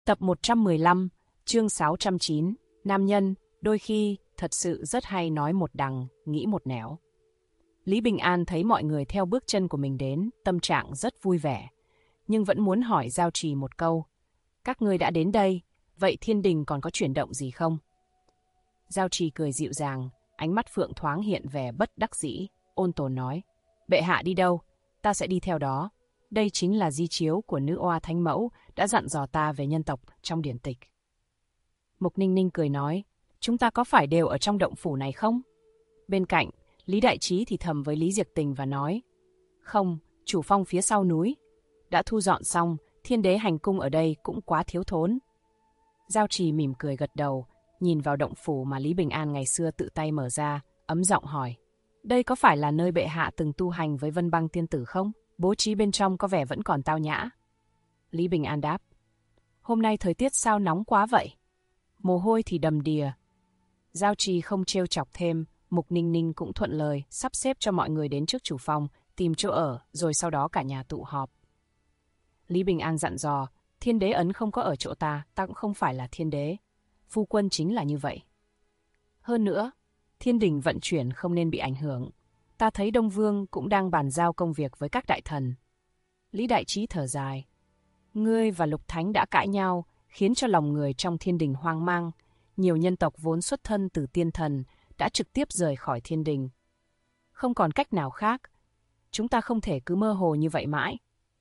Tập 115, chương 609, Nam nhân, đôi khi, thật sự rất hay nói một đằng, nghĩ một nẻo. Lý Bình An thấy mọi người theo bước chân của mình đến, tâm trạng rất vui vẻ, nhưng vẫn muốn hỏi Giao Trì một câu. Các ngươi đã đến đây, vậy thiên đình còn có chuyển động gì không? Giao Trì cười dịu dàng, ánh mắt phượng thoáng hiện vẻ bất đắc dĩ, ôn tồn nói. Bệ hạ đi đâu, ta sẽ đi theo đó. Đây chính là di chiếu của nữ oa thánh mẫu đã dặn dò ta về nhân tộc trong điển tịch. Mục Ninh Ninh cười nói, chúng ta có phải đều ở trong động phủ này không? Bên cạnh, Lý Đại Trí thì thầm với Lý Diệc Tình và nói, không, chủ phong phía sau núi. Đã thu dọn xong, thiên đế hành cung ở đây cũng quá thiếu thốn. Giao Trì mỉm cười gật đầu, nhìn vào động phủ mà Lý Bình An ngày xưa tự tay mở ra, ấm giọng hỏi, đây có phải là nơi bệ hạ từng tu hành với Vân Băng tiên tử không? Bố trí bên trong có vẻ vẫn còn tao nhã. Lý Bình An đáp, hôm nay thời tiết sao nóng quá vậy? Mồ hôi thì đầm đìa. Giao Trì không trêu chọc thêm, Mục Ninh Ninh cũng thuận lời sắp xếp cho mọi người đến trước chủ phòng, tìm chỗ ở, rồi sau đó cả nhà tụ họp. Lý Bình An dặn dò, thiên đế ấn không có ở chỗ ta cũng không phải là thiên đế. Phu quân chính là như vậy. Hơn nữa, thiên đình vận chuyển không nên bị ảnh hưởng. Ta thấy Đông Vương cũng đang bàn giao công việc với các đại thần. Lý Đại Trí thở dài. Ngươi và Lục Thánh đã cãi nhau, khiến cho lòng người trong thiên đình hoang mang. Nhiều nhân tộc vốn xuất thân từ tiên thần đã trực tiếp rời khỏi thiên đình. Không còn cách nào khác. Chúng ta không thể cứ mơ hồ như vậy mãi.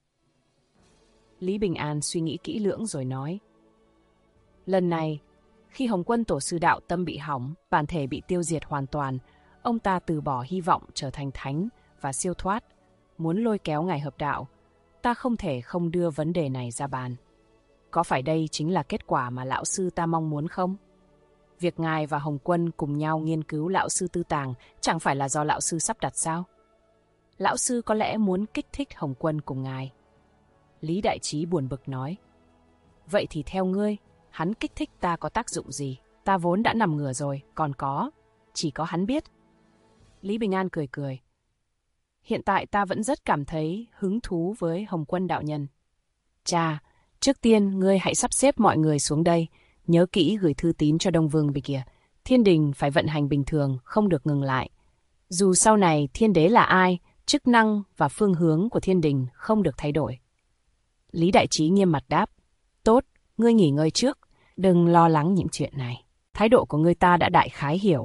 Lý Bình An suy nghĩ kỹ lưỡng rồi nói. Lần này, khi Hồng Quân tổ sư đạo tâm bị hỏng, bản thể bị tiêu diệt hoàn toàn, ông ta từ bỏ hy vọng trở thành thánh và siêu thoát, muốn lôi kéo ngài hợp đạo. Ta không thể không đưa vấn đề này ra bàn. Có phải đây chính là kết quả mà lão sư ta mong muốn không? Việc ngài và Hồng Quân cùng nhau nghiên cứu lão sư tư tàng chẳng phải là do lão sư sắp đặt sao? Lão sư có lẽ muốn kích thích Hồng Quân cùng ngài. Lý Đại Trí buồn bực nói. Vậy thì theo ngươi, hắn kích thích ta có tác dụng gì? Ta vốn đã nằm ngửa rồi, còn chỉ có hắn biết. Lý Bình An cười cười. Hiện tại ta vẫn rất cảm thấy hứng thú với Hồng Quân đạo nhân. Chà, trước tiên ngươi hãy sắp xếp mọi người xuống đây, nhớ kỹ gửi thư tín cho Đông Vương bên kia. Thiên đình phải vận hành bình thường, không được ngừng lại. Dù sau này thiên đế là ai, chức năng và phương hướng của thiên đình không được thay đổi. Lý Đại Trí nghiêm mặt đáp. Tốt, ngươi nghỉ ngơi trước, đừng lo lắng những chuyện này. Thái độ của ngươi ta đã đại khái hiểu.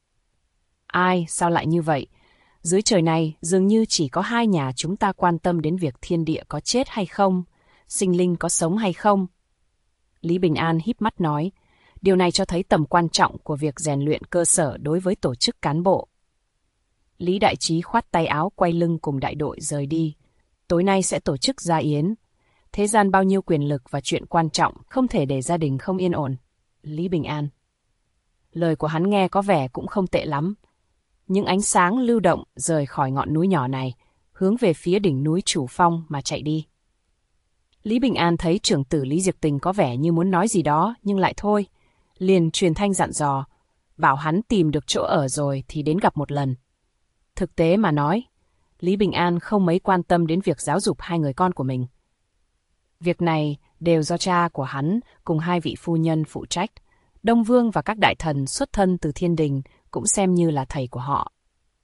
Ai, sao lại như vậy? Dưới trời này dường như chỉ có hai nhà chúng ta quan tâm đến việc thiên địa có chết hay không, sinh linh có sống hay không. Lý Bình An híp mắt nói, điều này cho thấy tầm quan trọng của việc rèn luyện cơ sở đối với tổ chức cán bộ. Lý Đại Trí khoát tay áo quay lưng cùng đại đội rời đi. Tối nay sẽ tổ chức gia yến. Thế gian bao nhiêu quyền lực và chuyện quan trọng không thể để gia đình không yên ổn. Lý Bình An. Lời của hắn nghe có vẻ cũng không tệ lắm. Những ánh sáng lưu động rời khỏi ngọn núi nhỏ này, hướng về phía đỉnh núi Chủ Phong mà chạy đi. Lý Bình An thấy trưởng tử Lý Diệc Tình có vẻ như muốn nói gì đó, nhưng lại thôi. Liền truyền thanh dặn dò, bảo hắn tìm được chỗ ở rồi thì đến gặp một lần. Thực tế mà nói, Lý Bình An không mấy quan tâm đến việc giáo dục hai người con của mình. Việc này đều do cha của hắn cùng hai vị phu nhân phụ trách. Đông Vương và các đại thần xuất thân từ thiên đình cũng xem như là thầy của họ.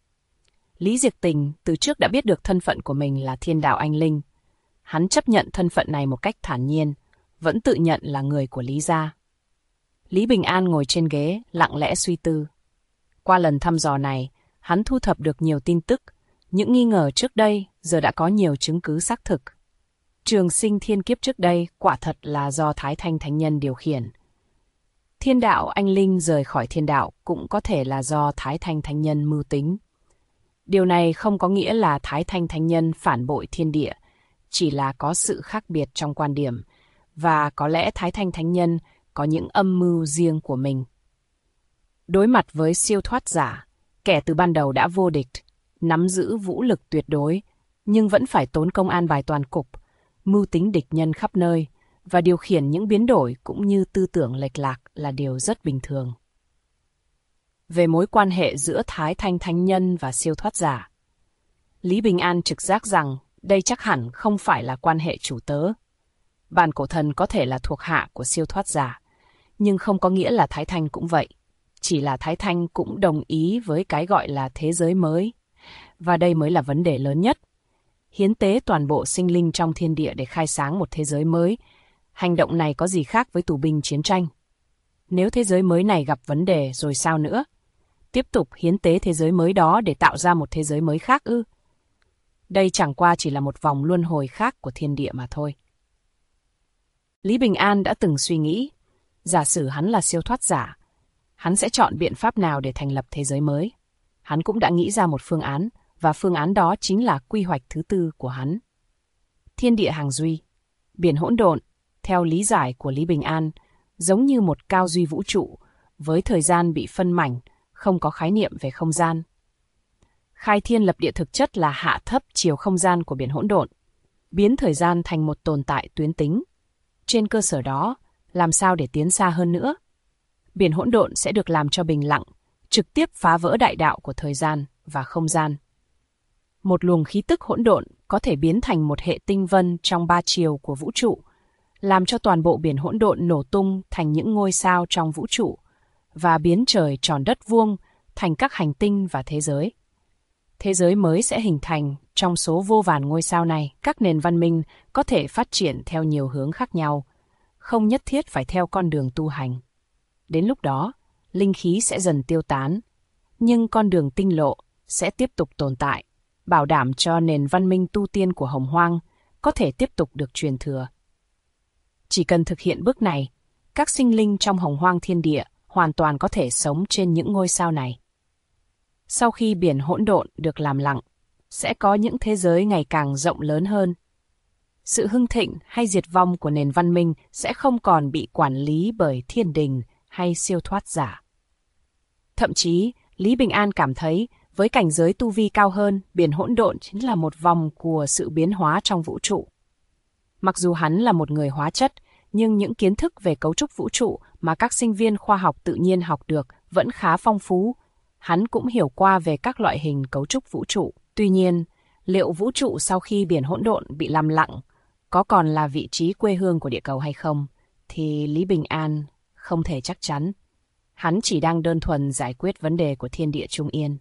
Lý Diệc Tình từ trước đã biết được thân phận của mình là thiên đạo anh linh. Hắn chấp nhận thân phận này một cách thản nhiên, vẫn tự nhận là người của Lý gia. Lý Bình An ngồi trên ghế, lặng lẽ suy tư. Qua lần thăm dò này, hắn thu thập được nhiều tin tức. Những nghi ngờ trước đây giờ đã có nhiều chứng cứ xác thực. Trường sinh thiên kiếp trước đây quả thật là do Thái Thanh Thánh Nhân điều khiển. Thiên đạo anh linh rời khỏi thiên đạo cũng có thể là do Thái Thanh Thánh Nhân mưu tính. Điều này không có nghĩa là Thái Thanh Thánh Nhân phản bội thiên địa, chỉ là có sự khác biệt trong quan điểm, và có lẽ Thái Thanh Thánh Nhân có những âm mưu riêng của mình. Đối mặt với siêu thoát giả, kẻ từ ban đầu đã vô địch, nắm giữ vũ lực tuyệt đối, nhưng vẫn phải tốn công an bài toàn cục, mưu tính địch nhân khắp nơi, và điều khiển những biến đổi cũng như tư tưởng lệch lạc là điều rất bình thường. Về mối quan hệ giữa Thái Thanh Thánh Nhân và siêu thoát giả, Lý Bình An trực giác rằng đây chắc hẳn không phải là quan hệ chủ tớ. Bản cổ thần có thể là thuộc hạ của siêu thoát giả, nhưng không có nghĩa là Thái Thanh cũng vậy. Chỉ là Thái Thanh cũng đồng ý với cái gọi là thế giới mới. Và đây mới là vấn đề lớn nhất. Hiến tế toàn bộ sinh linh trong thiên địa để khai sáng một thế giới mới. Hành động này có gì khác với tù binh chiến tranh? Nếu thế giới mới này gặp vấn đề rồi sao nữa? Tiếp tục hiến tế thế giới mới đó để tạo ra một thế giới mới khác ư? Đây chẳng qua chỉ là một vòng luân hồi khác của thiên địa mà thôi. Lý Bình An đã từng suy nghĩ, giả sử hắn là siêu thoát giả, hắn sẽ chọn biện pháp nào để thành lập thế giới mới? Hắn cũng đã nghĩ ra một phương án, và phương án đó chính là quy hoạch thứ tư của hắn. Thiên địa hàng duy, biển hỗn độn, theo lý giải của Lý Bình An, giống như một cao duy vũ trụ, với thời gian bị phân mảnh, không có khái niệm về không gian. Khai thiên lập địa thực chất là hạ thấp chiều không gian của biển hỗn độn, biến thời gian thành một tồn tại tuyến tính. Trên cơ sở đó, làm sao để tiến xa hơn nữa? Biển hỗn độn sẽ được làm cho bình lặng, trực tiếp phá vỡ đại đạo của thời gian và không gian. Một luồng khí tức hỗn độn có thể biến thành một hệ tinh vân trong 3 chiều của vũ trụ, làm cho toàn bộ biển hỗn độn nổ tung thành những ngôi sao trong vũ trụ, và biến trời tròn đất vuông thành các hành tinh và thế giới. Thế giới mới sẽ hình thành trong số vô vàn ngôi sao này. Các nền văn minh có thể phát triển theo nhiều hướng khác nhau, không nhất thiết phải theo con đường tu hành. Đến lúc đó, linh khí sẽ dần tiêu tán, nhưng con đường tinh lộ sẽ tiếp tục tồn tại, bảo đảm cho nền văn minh tu tiên của Hồng Hoang có thể tiếp tục được truyền thừa. Chỉ cần thực hiện bước này, các sinh linh trong Hồng Hoang thiên địa hoàn toàn có thể sống trên những ngôi sao này. Sau khi biển hỗn độn được làm lặng, sẽ có những thế giới ngày càng rộng lớn hơn. Sự hưng thịnh hay diệt vong của nền văn minh sẽ không còn bị quản lý bởi thiên đình hay siêu thoát giả. Thậm chí, Lý Bình An cảm thấy, với cảnh giới tu vi cao hơn, biển hỗn độn chính là một vòng của sự biến hóa trong vũ trụ. Mặc dù hắn là một người hóa chất, nhưng những kiến thức về cấu trúc vũ trụ mà các sinh viên khoa học tự nhiên học được vẫn khá phong phú. Hắn cũng hiểu qua về các loại hình cấu trúc vũ trụ. Tuy nhiên, liệu vũ trụ sau khi biển hỗn độn bị làm lặng có còn là vị trí quê hương của địa cầu hay không, thì Lý Bình An không thể chắc chắn. Hắn chỉ đang đơn thuần giải quyết vấn đề của thiên địa trung yên.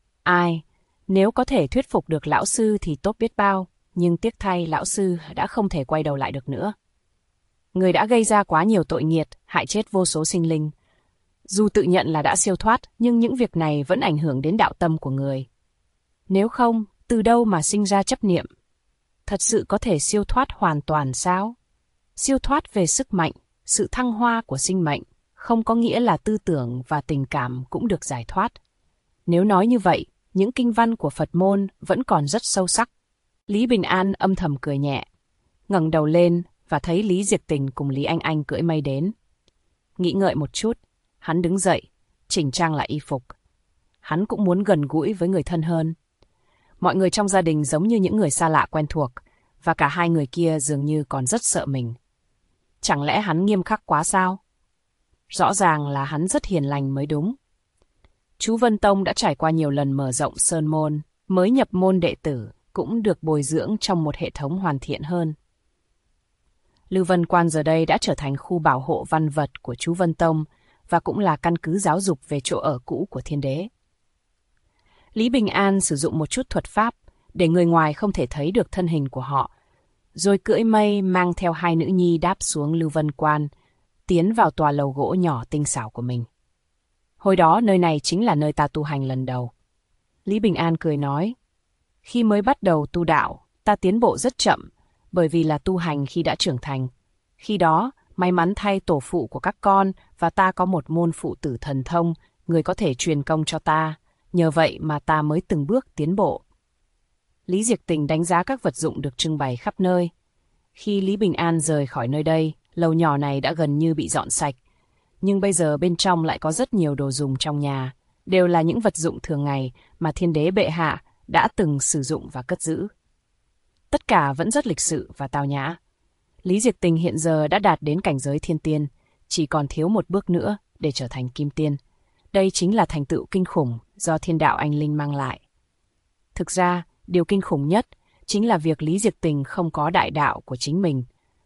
Nếu có thể thuyết phục được lão sư thì tốt biết bao, nhưng tiếc thay lão sư đã không thể quay đầu lại được nữa. Người đã gây ra quá nhiều tội nghiệt, hại chết vô số sinh linh. Dù tự nhận là đã siêu thoát, nhưng những việc này vẫn ảnh hưởng đến đạo tâm của người. Nếu không, từ đâu mà sinh ra chấp niệm? Thật sự có thể siêu thoát hoàn toàn sao? Siêu thoát về sức mạnh, sự thăng hoa của sinh mệnh, không có nghĩa là tư tưởng và tình cảm cũng được giải thoát. Nếu nói như vậy, những kinh văn của Phật môn vẫn còn rất sâu sắc. Lý Bình An âm thầm cười nhẹ, ngẩng đầu lên và thấy Lý Diệc Tình cùng Lý Anh Anh cưỡi mây đến. Nghĩ ngợi một chút, hắn đứng dậy, chỉnh trang lại y phục. Hắn cũng muốn gần gũi với người thân hơn. Mọi người trong gia đình giống như những người xa lạ quen thuộc, và cả hai người kia dường như còn rất sợ mình. Chẳng lẽ hắn nghiêm khắc quá sao? Rõ ràng là hắn rất hiền lành mới đúng. Chú Vân Tông đã trải qua nhiều lần mở rộng sơn môn, mới nhập môn đệ tử cũng được bồi dưỡng trong một hệ thống hoàn thiện hơn. Lưu Vân Quan giờ đây đã trở thành khu bảo hộ văn vật của chú Vân Tông và cũng là căn cứ giáo dục về chỗ ở cũ của Thiên Đế. Lý Bình An sử dụng một chút thuật pháp để người ngoài không thể thấy được thân hình của họ, rồi cưỡi mây mang theo hai nữ nhi đáp xuống Lưu Vân Quan, tiến vào tòa lầu gỗ nhỏ tinh xảo của mình. Hồi đó nơi này chính là nơi ta tu hành lần đầu. Lý Bình An cười nói, khi mới bắt đầu tu đạo, ta tiến bộ rất chậm, bởi vì là tu hành khi đã trưởng thành. Khi đó, may mắn thay tổ phụ của các con và ta có một môn phụ tử thần thông, người có thể truyền công cho ta. Nhờ vậy mà ta mới từng bước tiến bộ. Lý Diệc Tình đánh giá các vật dụng được trưng bày khắp nơi. Khi Lý Bình An rời khỏi nơi đây, lầu nhỏ này đã gần như bị dọn sạch. Nhưng bây giờ bên trong lại có rất nhiều đồ dùng trong nhà, đều là những vật dụng thường ngày mà Thiên Đế bệ hạ đã từng sử dụng và cất giữ. Tất cả vẫn rất lịch sự và tao nhã. Lý Diệc Tình hiện giờ đã đạt đến cảnh giới thiên tiên, chỉ còn thiếu một bước nữa để trở thành kim tiên. Đây chính là thành tựu kinh khủng do thiên đạo anh linh mang lại. Thực ra, điều kinh khủng nhất chính là việc Lý Diệc Tình không có đại đạo của chính mình,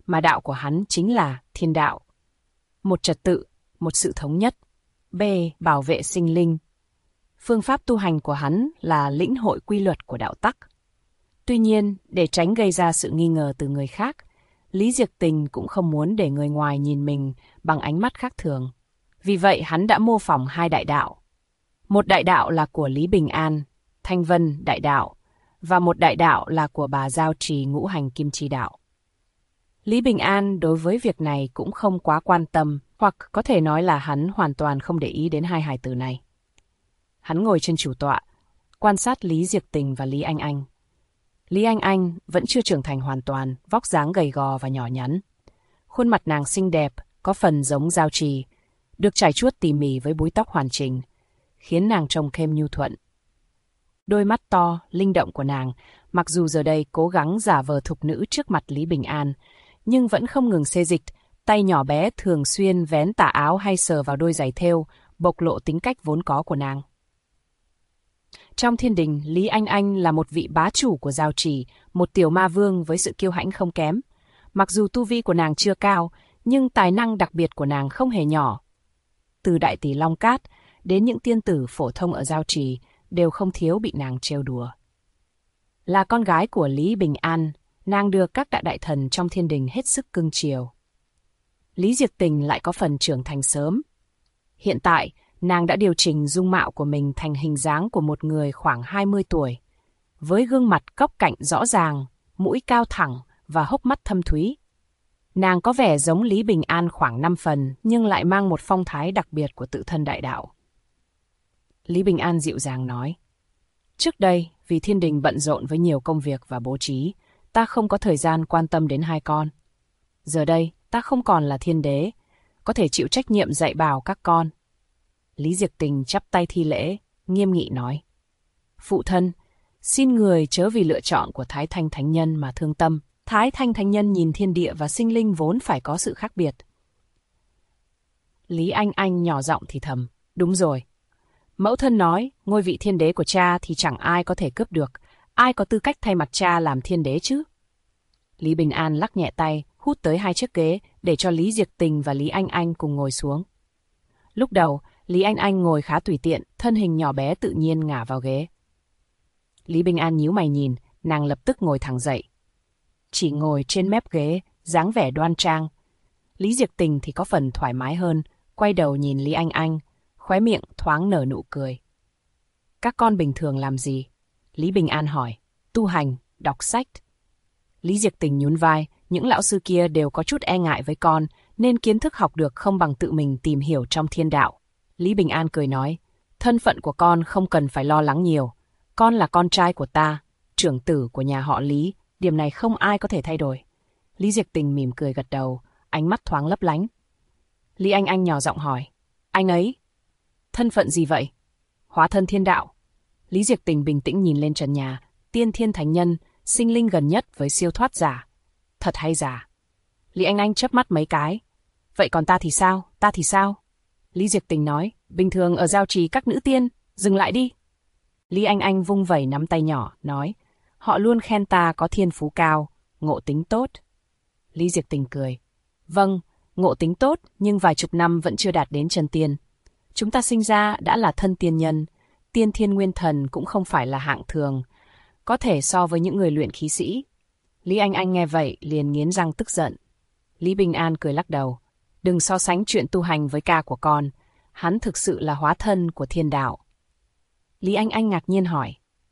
mà đạo của hắn chính là thiên đạo. Một trật tự, một sự thống nhất. B. Bảo vệ sinh linh. Phương pháp tu hành của hắn là lĩnh hội quy luật của đạo tắc. Tuy nhiên, để tránh gây ra sự nghi ngờ từ người khác, Lý Diệc Tình cũng không muốn để người ngoài nhìn mình bằng ánh mắt khác thường. Vì vậy hắn đã mô phỏng 2 đại đạo. Một đại đạo là của Lý Bình An, Thanh Vân đại đạo, và một đại đạo là của bà Giao Trì Ngũ Hành Kim Chi đạo. Lý Bình An đối với việc này cũng không quá quan tâm, hoặc có thể nói là hắn hoàn toàn không để ý đến 2 hài tử này. Hắn ngồi trên chủ tọa, quan sát Lý Diệc Tình và Lý Anh Anh. Lý Anh Anh vẫn chưa trưởng thành hoàn toàn, vóc dáng gầy gò và nhỏ nhắn. Khuôn mặt nàng xinh đẹp, có phần giống Giao Trì, được trải chuốt tỉ mỉ với búi tóc hoàn chỉnh, khiến nàng trông thêm nhu thuận. Đôi mắt to, linh động của nàng, mặc dù giờ đây cố gắng giả vờ thục nữ trước mặt Lý Bình An, nhưng vẫn không ngừng xê dịch, tay nhỏ bé thường xuyên vén tà áo hay sờ vào đôi giày thêu, bộc lộ tính cách vốn có của nàng. Trong thiên đình, Lý Anh Anh là một vị bá chủ của Giao Trì, một tiểu ma vương với sự kiêu hãnh không kém. Mặc dù tu vi của nàng chưa cao, nhưng tài năng đặc biệt của nàng không hề nhỏ. Từ đại tỷ Long Cát đến những tiên tử phổ thông ở Giao Trì đều không thiếu bị nàng trêu đùa. Là con gái của Lý Bình An, nàng được các đại thần trong thiên đình hết sức cưng chiều. Lý Diệc Tình lại có phần trưởng thành sớm. Hiện tại, nàng đã điều chỉnh dung mạo của mình thành hình dáng của một người khoảng 20 tuổi, với gương mặt góc cạnh rõ ràng, mũi cao thẳng và hốc mắt thâm thúy. Nàng có vẻ giống Lý Bình An khoảng 5 phần, nhưng lại mang một phong thái đặc biệt của tự thân đại đạo. Lý Bình An dịu dàng nói, trước đây, vì thiên đình bận rộn với nhiều công việc và bố trí, ta không có thời gian quan tâm đến 2 con. Giờ đây, ta không còn là thiên đế, có thể chịu trách nhiệm dạy bảo các con. Lý Diệc Tình chắp tay thi lễ, nghiêm nghị nói, phụ thân, xin người chớ vì lựa chọn của Thái Thanh Thánh Nhân mà thương tâm. Thái Thanh Thánh Nhân nhìn thiên địa và sinh linh vốn phải có sự khác biệt. Lý Anh Anh nhỏ giọng thì thầm, đúng rồi. Mẫu thân nói, ngôi vị thiên đế của cha thì chẳng ai có thể cướp được, ai có tư cách thay mặt cha làm thiên đế chứ? Lý Bình An lắc nhẹ tay, hút tới 2 chiếc ghế để cho Lý Diệc Tình và Lý Anh Anh cùng ngồi xuống. Lúc đầu, Lý Anh Anh ngồi khá tùy tiện, thân hình nhỏ bé tự nhiên ngả vào ghế. Lý Bình An nhíu mày nhìn, nàng lập tức ngồi thẳng dậy. Chỉ ngồi trên mép ghế, dáng vẻ đoan trang. Lý Diệc Tình thì có phần thoải mái hơn, quay đầu nhìn Lý Anh Anh, khóe miệng thoáng nở nụ cười. Các con bình thường làm gì? Lý Bình An hỏi. Tu hành, đọc sách. Lý Diệc Tình nhún vai, những lão sư kia đều có chút e ngại với con, nên kiến thức học được không bằng tự mình tìm hiểu trong thiên đạo. Lý Bình An cười nói, thân phận của con không cần phải lo lắng nhiều. Con là con trai của ta, trưởng tử của nhà họ Lý, điểm này không ai có thể thay đổi. Lý Diệc Tình mỉm cười gật đầu, ánh mắt thoáng lấp lánh. Lý Anh Anh nhỏ giọng hỏi, anh ấy, thân phận gì vậy? Hóa thân thiên đạo. Lý Diệc Tình bình tĩnh nhìn lên trần nhà, tiên thiên thánh nhân, sinh linh gần nhất với siêu thoát giả. Thật hay giả? Lý Anh Anh chớp mắt mấy cái. Vậy còn ta thì sao? Ta thì sao? Lý Diệc Tình nói, bình thường ở Giao Trì các nữ tiên, dừng lại đi. Lý Anh Anh vung vẩy nắm tay nhỏ, nói, họ luôn khen ta có thiên phú cao, ngộ tính tốt. Lý Diệc Tình cười, vâng, ngộ tính tốt nhưng vài chục năm vẫn chưa đạt đến chân tiên. Chúng ta sinh ra đã là thân tiên nhân, tiên thiên nguyên thần cũng không phải là hạng thường, có thể so với những người luyện khí sĩ. Lý Anh Anh nghe vậy liền nghiến răng tức giận. Lý Bình An cười lắc đầu, đừng so sánh chuyện tu hành với ca của con, hắn thực sự là hóa thân của thiên đạo. Lý Anh Anh ngạc nhiên hỏi,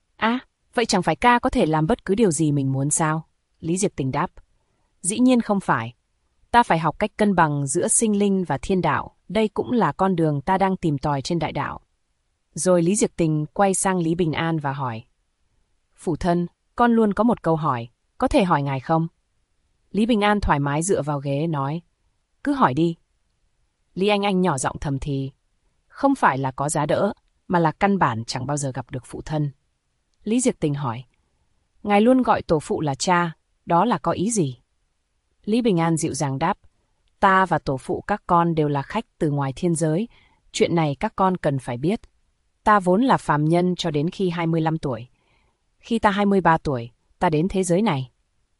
vậy chẳng phải ca có thể làm bất cứ điều gì mình muốn sao? Lý Diệc Tình đáp, dĩ nhiên không phải. Ta phải học cách cân bằng giữa sinh linh và thiên đạo, đây cũng là con đường ta đang tìm tòi trên đại đạo. Rồi Lý Diệc Tình quay sang Lý Bình An và hỏi, phụ thân, con luôn có một câu hỏi, có thể hỏi ngài không? Lý Bình An thoải mái dựa vào ghế nói, cứ hỏi đi. Lý Anh Anh nhỏ giọng thầm thì, không phải là có giá đỡ, mà là căn bản chẳng bao giờ gặp được phụ thân. Lý Diệc Tình hỏi, ngài luôn gọi tổ phụ là cha, đó là có ý gì? Lý Bình An dịu dàng đáp, ta và tổ phụ các con đều là khách từ ngoài thiên giới, chuyện này các con cần phải biết. Ta vốn là phàm nhân cho đến khi 25 tuổi. Khi ta 23 tuổi, ta đến thế giới này.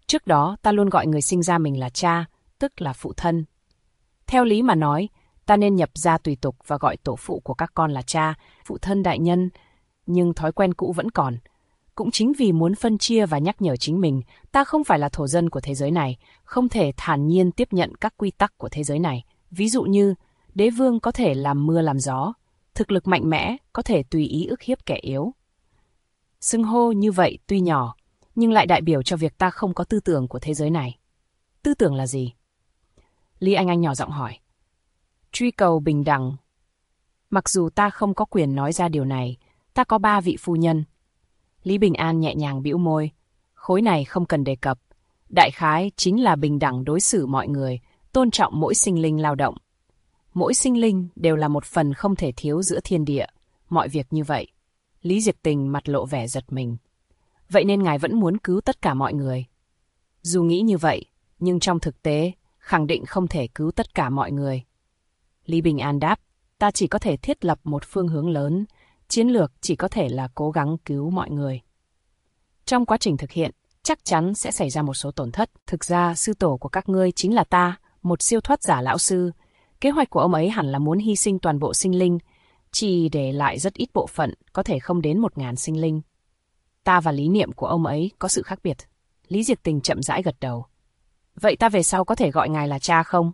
Trước đó ta luôn gọi người sinh ra mình là cha, tức là phụ thân. Theo lý mà nói, ta nên nhập gia tùy tục và gọi tổ phụ của các con là cha, phụ thân đại nhân, nhưng thói quen cũ vẫn còn. Cũng chính vì muốn phân chia và nhắc nhở chính mình, ta không phải là thổ dân của thế giới này, không thể thản nhiên tiếp nhận các quy tắc của thế giới này. Ví dụ như, đế vương có thể làm mưa làm gió, thực lực mạnh mẽ có thể tùy ý ức hiếp kẻ yếu. Xưng hô như vậy tuy nhỏ, nhưng lại đại biểu cho việc ta không có tư tưởng của thế giới này. Tư tưởng là gì? Lý Anh nhỏ giọng hỏi. Truy cầu bình đẳng. Mặc dù ta không có quyền nói ra điều này, ta có 3 vị phu nhân. Lý Bình An nhẹ nhàng bĩu môi. Khối này không cần đề cập. Đại khái chính là bình đẳng đối xử mọi người, tôn trọng mỗi sinh linh lao động. Mỗi sinh linh đều là một phần không thể thiếu giữa thiên địa. Mọi việc như vậy. Lý Diệp Tình mặt lộ vẻ giật mình. Vậy nên ngài vẫn muốn cứu tất cả mọi người. Dù nghĩ như vậy, nhưng trong thực tế, khẳng định không thể cứu tất cả mọi người. Lý Bình An đáp, ta chỉ có thể thiết lập một phương hướng lớn, chiến lược chỉ có thể là cố gắng cứu mọi người. Trong quá trình thực hiện, chắc chắn sẽ xảy ra một số tổn thất. Thực ra, sư tổ của các ngươi chính là ta, một siêu thoát giả lão sư. Kế hoạch của ông ấy hẳn là muốn hy sinh toàn bộ sinh linh, chỉ để lại rất ít bộ phận, có thể không đến 1000 sinh linh. Ta và lý niệm của ông ấy có sự khác biệt. Lý Diệp Tình chậm rãi gật đầu. Vậy ta về sau có thể gọi ngài là cha không?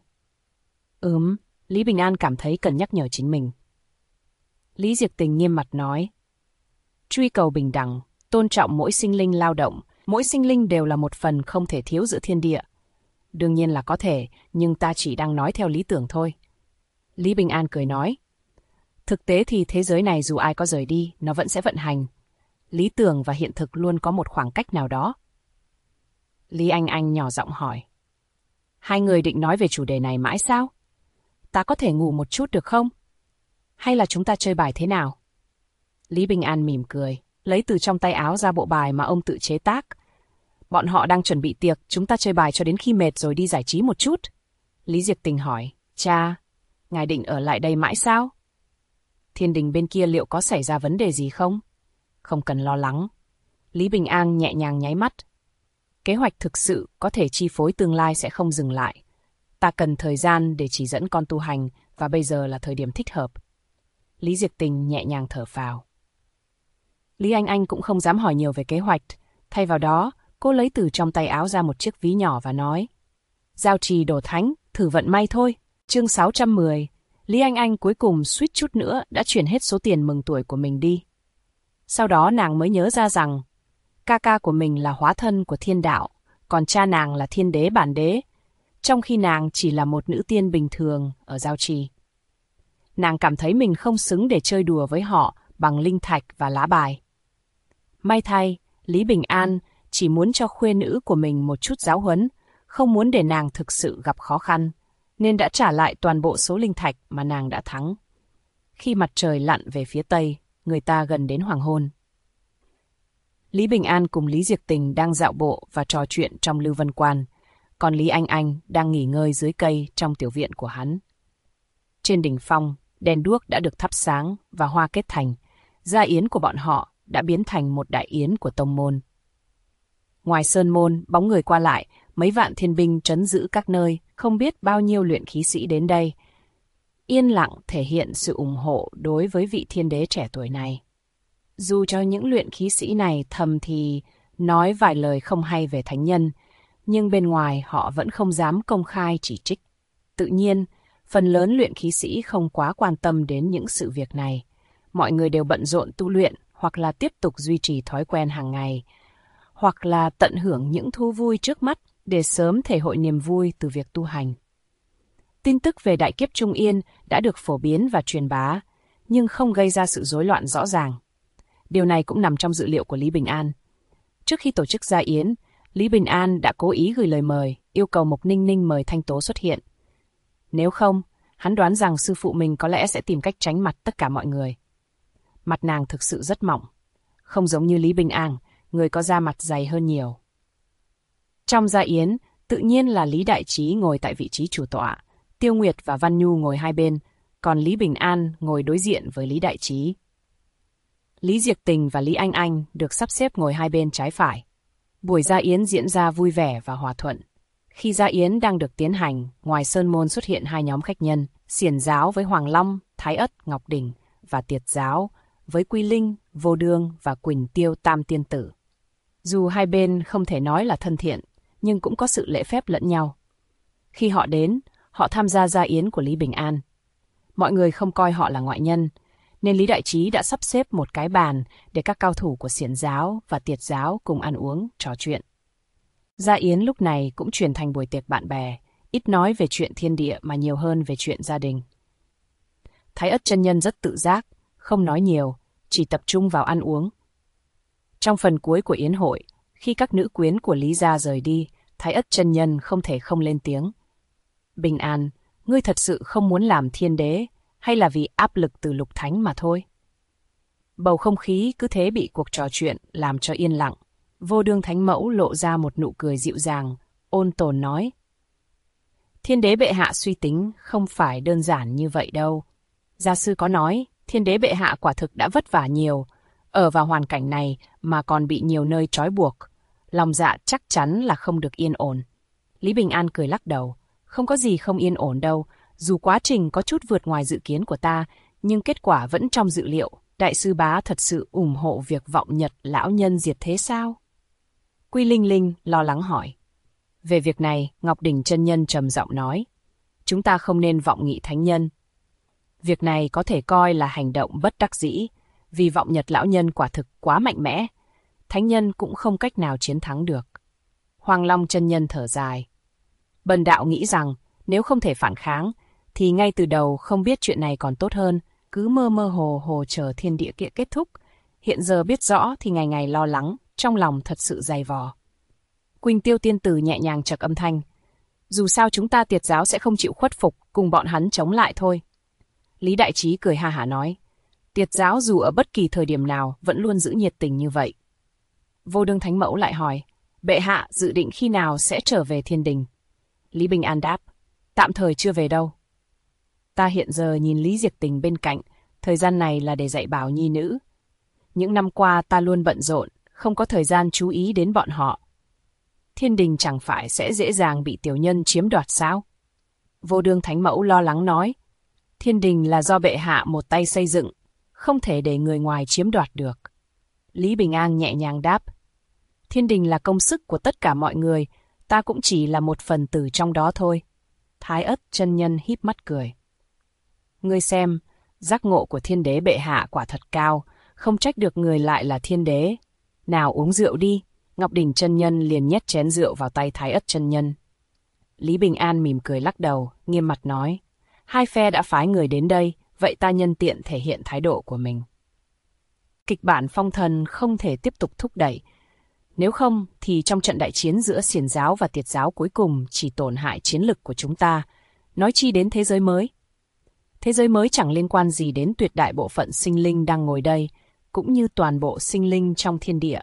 Lý Bình An cảm thấy cần nhắc nhở chính mình. Lý Diệp Tình nghiêm mặt nói. Truy cầu bình đẳng, tôn trọng mỗi sinh linh lao động, mỗi sinh linh đều là một phần không thể thiếu giữa thiên địa. Đương nhiên là có thể, nhưng ta chỉ đang nói theo lý tưởng thôi. Lý Bình An cười nói. Thực tế thì thế giới này dù ai có rời đi, nó vẫn sẽ vận hành. Lý tưởng và hiện thực luôn có một khoảng cách nào đó. Lý Anh nhỏ giọng hỏi. Hai người định nói về chủ đề này mãi sao? Ta có thể ngủ một chút được không? Hay là chúng ta chơi bài thế nào? Lý Bình An mỉm cười, lấy từ trong tay áo ra bộ bài mà ông tự chế tác. Bọn họ đang chuẩn bị tiệc, chúng ta chơi bài cho đến khi mệt rồi đi giải trí một chút. Lý Diệp Tình hỏi, cha, ngài định ở lại đây mãi sao? Thiên đình bên kia liệu có xảy ra vấn đề gì không? Không cần lo lắng. Lý Bình An nhẹ nhàng nháy mắt. Kế hoạch thực sự có thể chi phối tương lai sẽ không dừng lại. Ta cần thời gian để chỉ dẫn con tu hành và bây giờ là thời điểm thích hợp. Lý Diệp Tình nhẹ nhàng thở phào. Lý Anh cũng không dám hỏi nhiều về kế hoạch. Thay vào đó, cô lấy từ trong tay áo ra một chiếc ví nhỏ và nói. Giao trì đổ thánh, thử vận may thôi. Chương 610. Lý Anh cuối cùng suýt chút nữa đã chuyển hết số tiền mừng tuổi của mình đi. Sau đó nàng mới nhớ ra rằng ca của mình là hóa thân của thiên đạo, còn cha nàng là thiên đế bản đế, trong khi nàng chỉ là một nữ tiên bình thường ở Giao Trì. Nàng cảm thấy mình không xứng để chơi đùa với họ bằng linh thạch và lá bài. May thay, Lý Bình An chỉ muốn cho khuê nữ của mình một chút giáo huấn, không muốn để nàng thực sự gặp khó khăn, nên đã trả lại toàn bộ số linh thạch mà nàng đã thắng. Khi mặt trời lặn về phía tây, người ta gần đến hoàng hôn. Lý Bình An cùng Lý Diệp Tình đang dạo bộ và trò chuyện trong Lưu Vân Quan, còn Lý Anh đang nghỉ ngơi dưới cây trong tiểu viện của hắn. Trên đỉnh phong, đèn đuốc đã được thắp sáng và hoa kết thành, gia yến của bọn họ đã biến thành một đại yến của tông môn. Ngoài sơn môn, bóng người qua lại, mấy vạn thiên binh trấn giữ các nơi, không biết bao nhiêu luyện khí sĩ đến đây. Yên lặng thể hiện sự ủng hộ đối với vị thiên đế trẻ tuổi này. Dù cho những luyện khí sĩ này thầm thì nói vài lời không hay về thánh nhân, nhưng bên ngoài họ vẫn không dám công khai chỉ trích. Tự nhiên, phần lớn luyện khí sĩ không quá quan tâm đến những sự việc này. Mọi người đều bận rộn tu luyện hoặc là tiếp tục duy trì thói quen hàng ngày, hoặc là tận hưởng những thú vui trước mắt để sớm thể hội niềm vui từ việc tu hành. Tin tức về đại kiếp Trung Yên đã được phổ biến và truyền bá, nhưng không gây ra sự rối loạn rõ ràng. Điều này cũng nằm trong dự liệu của Lý Bình An. Trước khi tổ chức gia yến, Lý Bình An đã cố ý gửi lời mời, yêu cầu Mộc Ninh Ninh mời Thanh Tố xuất hiện. Nếu không, hắn đoán rằng sư phụ mình có lẽ sẽ tìm cách tránh mặt tất cả mọi người. Mặt nàng thực sự rất mỏng, không giống như Lý Bình An, người có da mặt dày hơn nhiều. Trong gia yến, tự nhiên là Lý Đại Trí ngồi tại vị trí chủ tọa, Tiêu Nguyệt và Văn Nhu ngồi hai bên, còn Lý Bình An ngồi đối diện với Lý Đại Trí. Lý Diệp Tình và Lý Anh được sắp xếp ngồi hai bên trái phải. Buổi gia yến diễn ra vui vẻ và hòa thuận. Khi gia yến đang được tiến hành, ngoài sơn môn xuất hiện hai nhóm khách nhân, xiển giáo với Hoàng Long, Thái Ất, Ngọc Đỉnh và tiệt giáo với Quy Linh, Vô Đương và Quỳnh Tiêu Tam Tiên Tử. Dù hai bên không thể nói là thân thiện, nhưng cũng có sự lễ phép lẫn nhau. Khi họ đến, họ tham gia gia yến của Lý Bình An. Mọi người không coi họ là ngoại nhân, nên Lý Đại Trí đã sắp xếp một cái bàn để các cao thủ của xiển giáo và tiệt giáo cùng ăn uống, trò chuyện. Gia yến lúc này cũng chuyển thành buổi tiệc bạn bè, ít nói về chuyện thiên địa mà nhiều hơn về chuyện gia đình. Thái Ất chân nhân rất tự giác, không nói nhiều, chỉ tập trung vào ăn uống. Trong phần cuối của yến hội, khi các nữ quyến của Lý gia rời đi, Thái Ất chân nhân không thể không lên tiếng. Bình An, ngươi thật sự không muốn làm thiên đế, hay là vì áp lực từ Lục Thánh mà thôi? Bầu không khí cứ thế bị cuộc trò chuyện làm cho yên lặng. Vô Đương Thánh Mẫu lộ ra một nụ cười dịu dàng, ôn tồn nói. Thiên đế bệ hạ suy tính không phải đơn giản như vậy đâu. Gia sư có nói, thiên đế bệ hạ quả thực đã vất vả nhiều, ở vào hoàn cảnh này mà còn bị nhiều nơi trói buộc. Lòng dạ chắc chắn là không được yên ổn. Lý Bình An cười lắc đầu, không có gì không yên ổn đâu, dù quá trình có chút vượt ngoài dự kiến của ta, nhưng kết quả vẫn trong dự liệu. Đại sư bá thật sự ủng hộ việc vọng nhật lão nhân diệt thế sao? Quy Linh Linh lo lắng hỏi. Về việc này, Ngọc Đỉnh chân nhân trầm giọng nói, chúng ta không nên vọng nghị thánh nhân. Việc này có thể coi là hành động bất đắc dĩ, vì vọng nhật lão nhân quả thực quá mạnh mẽ, thánh nhân cũng không cách nào chiến thắng được. Hoàng Long chân nhân thở dài. Bần đạo nghĩ rằng, nếu không thể phản kháng, thì ngay từ đầu không biết chuyện này còn tốt hơn, cứ mơ mơ hồ hồ chờ thiên địa kia kết thúc. Hiện giờ biết rõ thì ngày ngày lo lắng, trong lòng thật sự dày vò. Quỳnh Tiêu tiên tử nhẹ nhàng chậc âm thanh. Dù sao chúng ta tiệt giáo sẽ không chịu khuất phục, cùng bọn hắn chống lại thôi. Lý Đại Trí cười ha hả nói. Tiệt giáo dù ở bất kỳ thời điểm nào vẫn luôn giữ nhiệt tình như vậy. Vô Đương Thánh Mẫu lại hỏi. Bệ hạ dự định khi nào sẽ trở về thiên đình? Lý Bình An đáp. Tạm thời chưa về đâu. Ta hiện giờ nhìn Lý Diệc Tình bên cạnh, thời gian này là để dạy bảo nhi nữ. Những năm qua ta luôn bận rộn, không có thời gian chú ý đến bọn họ. Thiên đình chẳng phải sẽ dễ dàng bị tiểu nhân chiếm đoạt sao? Vô Đương Thánh Mẫu lo lắng nói. Thiên đình là do bệ hạ một tay xây dựng, không thể để người ngoài chiếm đoạt được. Lý Bình An nhẹ nhàng đáp. Thiên đình là công sức của tất cả mọi người, ta cũng chỉ là một phần tử trong đó thôi. Thái Ất chân nhân híp mắt cười. Ngươi xem, giác ngộ của thiên đế bệ hạ quả thật cao, không trách được người lại là thiên đế. Nào uống rượu đi. Ngọc Đỉnh chân nhân liền nhét chén rượu vào tay Thái Ất chân nhân. Lý Bình An mỉm cười lắc đầu, nghiêm mặt nói. Hai phe đã phái người đến đây, vậy ta nhân tiện thể hiện thái độ của mình. Kịch bản phong thần không thể tiếp tục thúc đẩy. Nếu không, thì trong trận đại chiến giữa xiển giáo và tiệt giáo cuối cùng chỉ tổn hại chiến lực của chúng ta. Nói chi đến thế giới mới. Thế giới mới chẳng liên quan gì đến tuyệt đại bộ phận sinh linh đang ngồi đây, cũng như toàn bộ sinh linh trong thiên địa.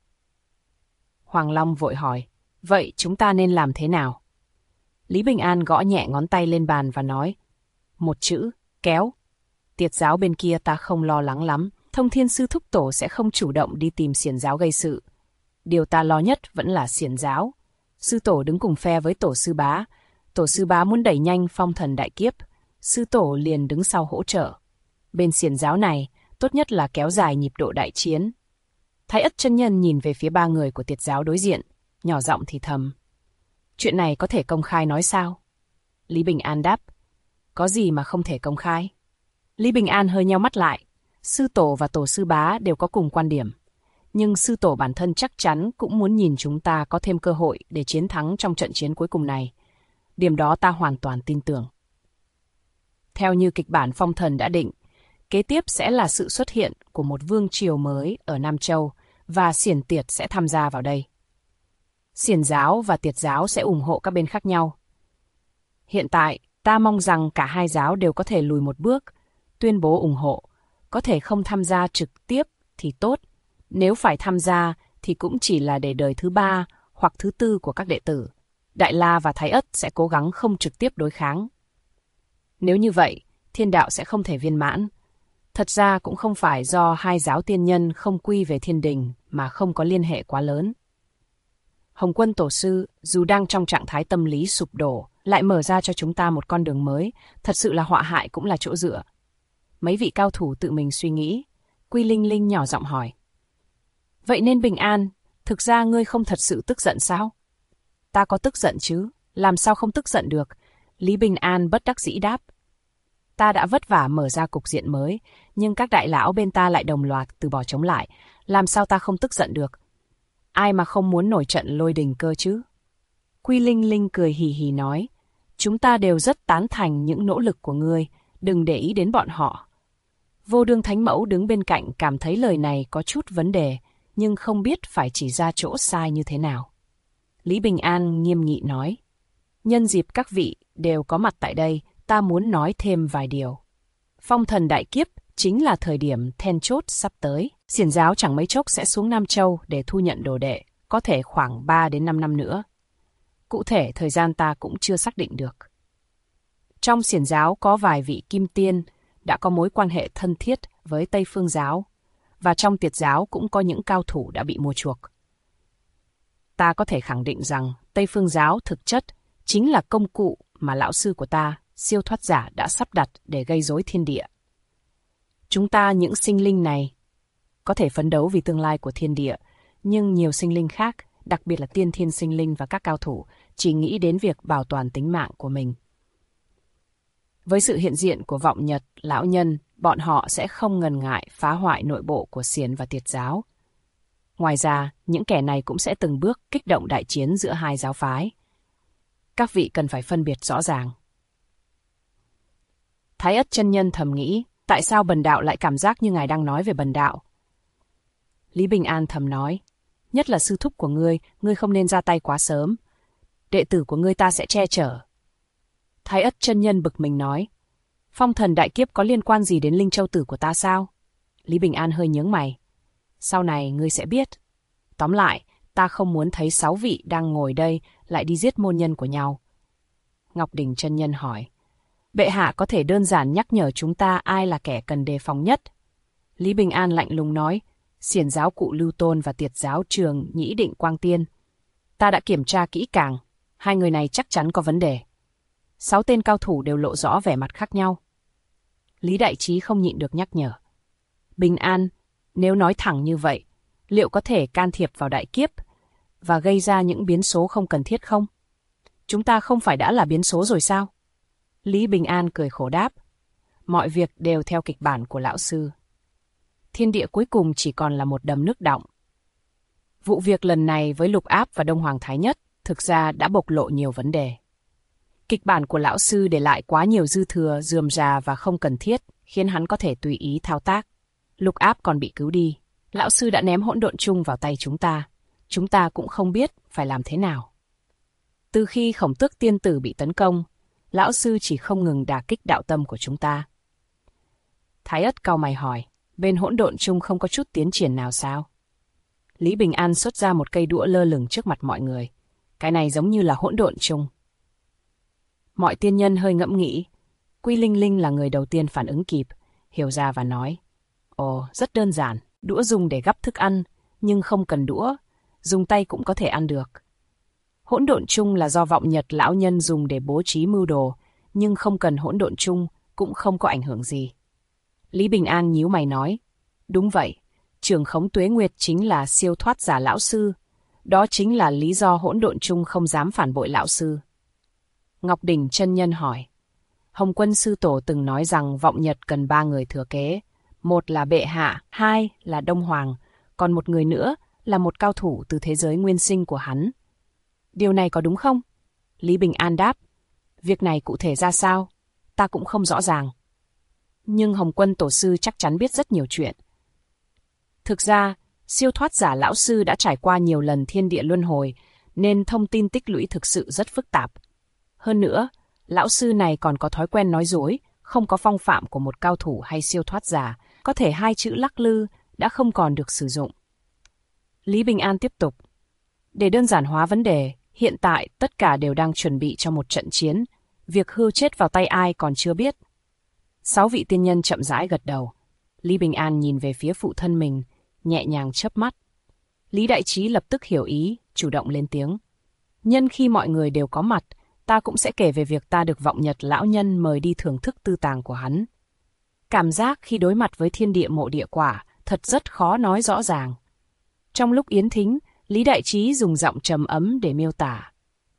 Hoàng Long vội hỏi, vậy chúng ta nên làm thế nào? Lý Bình An gõ nhẹ ngón tay lên bàn và nói, một chữ, kéo. Tiệt giáo bên kia ta không lo lắng lắm, Thông Thiên Sư Thúc Tổ sẽ không chủ động đi tìm xiển giáo gây sự. Điều ta lo nhất vẫn là xiển giáo. Sư Tổ đứng cùng phe với Tổ Sư Bá. Tổ Sư Bá muốn đẩy nhanh phong thần đại kiếp. Sư Tổ liền đứng sau hỗ trợ. Bên xiển giáo này, tốt nhất là kéo dài nhịp độ đại chiến. Thái Ất chân nhân nhìn về phía ba người của tiệt giáo đối diện, nhỏ giọng thì thầm. Chuyện này có thể công khai nói sao? Lý Bình An đáp. Có gì mà không thể công khai? Lý Bình An hơi nheo mắt lại. Sư Tổ và Tổ Sư Bá đều có cùng quan điểm. Nhưng Sư Tổ bản thân chắc chắn cũng muốn nhìn chúng ta có thêm cơ hội để chiến thắng trong trận chiến cuối cùng này. Điểm đó ta hoàn toàn tin tưởng. Theo như kịch bản phong thần đã định, kế tiếp sẽ là sự xuất hiện của một vương triều mới ở Nam Châu và xiển tiệt sẽ tham gia vào đây. Xiển giáo và tiệt giáo sẽ ủng hộ các bên khác nhau. Hiện tại, ta mong rằng cả hai giáo đều có thể lùi một bước, tuyên bố ủng hộ. Có thể không tham gia trực tiếp thì tốt. Nếu phải tham gia thì cũng chỉ là để đời thứ ba hoặc thứ tư của các đệ tử. Đại La và Thái Ất sẽ cố gắng không trực tiếp đối kháng. Nếu như vậy, thiên đạo sẽ không thể viên mãn. Thật ra cũng không phải do hai giáo tiên nhân không quy về thiên đình mà không có liên hệ quá lớn. Hồng Quân Tổ sư, dù đang trong trạng thái tâm lý sụp đổ, lại mở ra cho chúng ta một con đường mới, thật sự là họa hại cũng là chỗ dựa. Mấy vị cao thủ tự mình suy nghĩ. Quy Linh Linh nhỏ giọng hỏi. Vậy nên Bình An, thực ra ngươi không thật sự tức giận sao? Ta có tức giận chứ, làm sao không tức giận được? Lý Bình An bất đắc dĩ đáp. Ta đã vất vả mở ra cục diện mới, nhưng các đại lão bên ta lại đồng loạt từ bỏ chống lại, làm sao ta không tức giận được? Ai mà không muốn nổi trận lôi đình cơ chứ? Quy Linh Linh cười hì hì nói, chúng ta đều rất tán thành những nỗ lực của ngươi, đừng để ý đến bọn họ. Vô Đương Thánh Mẫu đứng bên cạnh cảm thấy lời này có chút vấn đề, nhưng không biết phải chỉ ra chỗ sai như thế nào. Lý Bình An nghiêm nghị nói, nhân dịp các vị đều có mặt tại đây, ta muốn nói thêm vài điều. Phong thần đại kiếp chính là thời điểm then chốt sắp tới. Xiển giáo chẳng mấy chốc sẽ xuống Nam Châu để thu nhận đồ đệ, có thể khoảng 3 đến 5 năm nữa. Cụ thể thời gian ta cũng chưa xác định được. Trong Xiển giáo có vài vị kim tiên đã có mối quan hệ thân thiết với Tây Phương giáo, và trong Tiệt giáo cũng có những cao thủ đã bị mua chuộc. Ta có thể khẳng định rằng Tây Phương giáo thực chất chính là công cụ mà lão sư của ta, siêu thoát giả, đã sắp đặt để gây rối thiên địa. Chúng ta những sinh linh này có thể phấn đấu vì tương lai của thiên địa, nhưng nhiều sinh linh khác, đặc biệt là tiên thiên sinh linh và các cao thủ, chỉ nghĩ đến việc bảo toàn tính mạng của mình. Với sự hiện diện của vọng nhật, lão nhân, bọn họ sẽ không ngần ngại phá hoại nội bộ của Xiển và Tiệt giáo. Ngoài ra, những kẻ này cũng sẽ từng bước kích động đại chiến giữa hai giáo phái. Các vị cần phải phân biệt rõ ràng. Thái Ất chân nhân thầm nghĩ, tại sao bần đạo lại cảm giác như ngài đang nói về bần đạo? Lý Bình An thầm nói, nhất là sư thúc của ngươi không nên ra tay quá sớm. Đệ tử của ngươi ta sẽ che chở. Thái Ất chân nhân bực mình nói, phong thần đại kiếp có liên quan gì đến Linh Châu tử của ta sao? Lý Bình An hơi nhướng mày. Sau này ngươi sẽ biết. Tóm lại, ta không muốn thấy 6 vị đang ngồi đây lại đi giết môn nhân của nhau. Ngọc Đỉnh chân nhân hỏi, bệ hạ có thể đơn giản nhắc nhở chúng ta ai là kẻ cần đề phòng nhất? Lý Bình An lạnh lùng nói, Xiển giáo Cụ Lưu Tôn và Tiệt giáo Trường Nhĩ Định Quang Tiên. Ta đã kiểm tra kỹ càng, hai người này chắc chắn có vấn đề. 6 tên cao thủ đều lộ rõ vẻ mặt khác nhau. Lý Đại Trí không nhịn được nhắc nhở. Bình An, nếu nói thẳng như vậy, liệu có thể can thiệp vào đại kiếp và gây ra những biến số không cần thiết không? Chúng ta không phải đã là biến số rồi sao? Lý Bình An cười khổ đáp. Mọi việc đều theo kịch bản của lão sư. Thiên địa cuối cùng chỉ còn là một đầm nước đọng. Vụ việc lần này với Lục Áp và Đông Hoàng Thái Nhất thực ra đã bộc lộ nhiều vấn đề. Kịch bản của lão sư để lại quá nhiều dư thừa, rườm rà và không cần thiết, khiến hắn có thể tùy ý thao tác. Lục Áp còn bị cứu đi. Lão sư đã ném hỗn độn chung vào tay chúng ta. Chúng ta cũng không biết phải làm thế nào. Từ khi Khổng Tước tiên tử bị tấn công, lão sư chỉ không ngừng đả kích đạo tâm của chúng ta. Thái Ất cau mày hỏi, bên hỗn độn chung không có chút tiến triển nào sao? Lý Bình An xuất ra một cây đũa lơ lửng trước mặt mọi người. Cái này giống như là hỗn độn chung. Mọi tiên nhân hơi ngẫm nghĩ. Quy Linh Linh là người đầu tiên phản ứng kịp, hiểu ra và nói, ồ, rất đơn giản, đũa dùng để gắp thức ăn, nhưng không cần đũa, dùng tay cũng có thể ăn được. Hỗn độn chung là do vọng nhật lão nhân dùng để bố trí mưu đồ, nhưng không cần hỗn độn chung, cũng không có ảnh hưởng gì. Lý Bình An nhíu mày nói, đúng vậy, Trường Khống Tuế Nguyệt chính là siêu thoát giả lão sư, đó chính là lý do hỗn độn chung không dám phản bội lão sư. Ngọc Đỉnh chân nhân hỏi, Hồng Quân sư tổ từng nói rằng vọng nhật cần 3 người thừa kế, một là bệ hạ, 2 là Đông Hoàng, còn một người nữa là một cao thủ từ thế giới nguyên sinh của hắn. Điều này có đúng không? Lý Bình An đáp, việc này cụ thể ra sao? Ta cũng không rõ ràng. Nhưng Hồng Quân tổ sư chắc chắn biết rất nhiều chuyện. Thực ra, siêu thoát giả lão sư đã trải qua nhiều lần thiên địa luân hồi, nên thông tin tích lũy thực sự rất phức tạp. Hơn nữa, lão sư này còn có thói quen nói dối, không có phong phạm của một cao thủ hay siêu thoát giả, có thể 2 chữ lắc lư đã không còn được sử dụng. Lý Bình An tiếp tục. Để đơn giản hóa vấn đề, hiện tại tất cả đều đang chuẩn bị cho một trận chiến, việc hưu chết vào tay ai còn chưa biết. 6 vị tiên nhân chậm rãi gật đầu. Lý Bình An nhìn về phía phụ thân mình, nhẹ nhàng chớp mắt. Lý Đại Trí lập tức hiểu ý, chủ động lên tiếng. Nhân khi mọi người đều có mặt, ta cũng sẽ kể về việc ta được Vọng Nhật lão nhân mời đi thưởng thức tư tàng của hắn. Cảm giác khi đối mặt với thiên địa mộ địa quả thật rất khó nói rõ ràng. Trong lúc yến thính, Lý Đại Trí dùng giọng trầm ấm để miêu tả.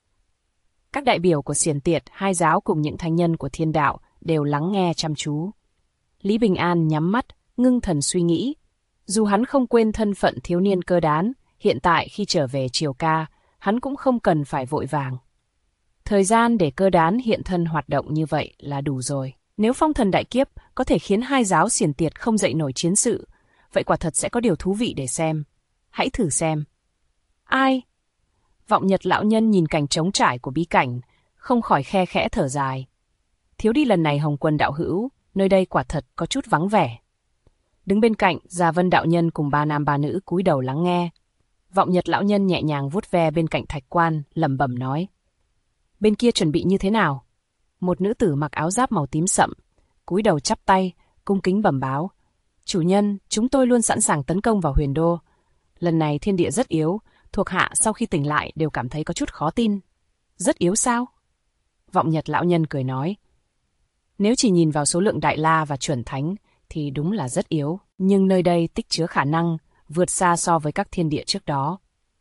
Các đại biểu của xiển tiệt, hai giáo cùng những thánh nhân của thiên đạo đều lắng nghe chăm chú. Lý Bình An nhắm mắt, ngưng thần suy nghĩ. Dù hắn không quên thân phận thiếu niên cơ đán, hiện tại khi trở về triều ca, hắn cũng không cần phải vội vàng. Thời gian để cơ đán hiện thân hoạt động như vậy là đủ rồi. Nếu phong thần đại kiếp có thể khiến hai giáo xiển tiệt không dậy nổi chiến sự, vậy quả thật sẽ có điều thú vị để xem. Hãy thử xem. Ai? Vọng Nhật lão nhân nhìn cảnh trống trải của bí cảnh, không khỏi khe khẽ thở dài. Thiếu đi lần này Hồng Quân đạo hữu, nơi đây quả thật có chút vắng vẻ. Đứng bên cạnh, Già Vân đạo nhân cùng ba nam ba nữ cúi đầu lắng nghe. Vọng Nhật lão nhân nhẹ nhàng vuốt ve bên cạnh thạch quan, lẩm bẩm nói. Bên kia chuẩn bị như thế nào? Một nữ tử mặc áo giáp màu tím sậm, cúi đầu chắp tay, cung kính bẩm báo. Chủ nhân, chúng tôi luôn sẵn sàng tấn công vào Huyền Đô. Lần này thiên địa rất yếu, thuộc hạ sau khi tỉnh lại đều cảm thấy có chút khó tin. Rất yếu sao? Vọng Nhật lão nhân cười nói. Nếu chỉ nhìn vào số lượng đại la và chuẩn thánh thì đúng là rất yếu, nhưng nơi đây tích chứa khả năng vượt xa so với các thiên địa trước đó.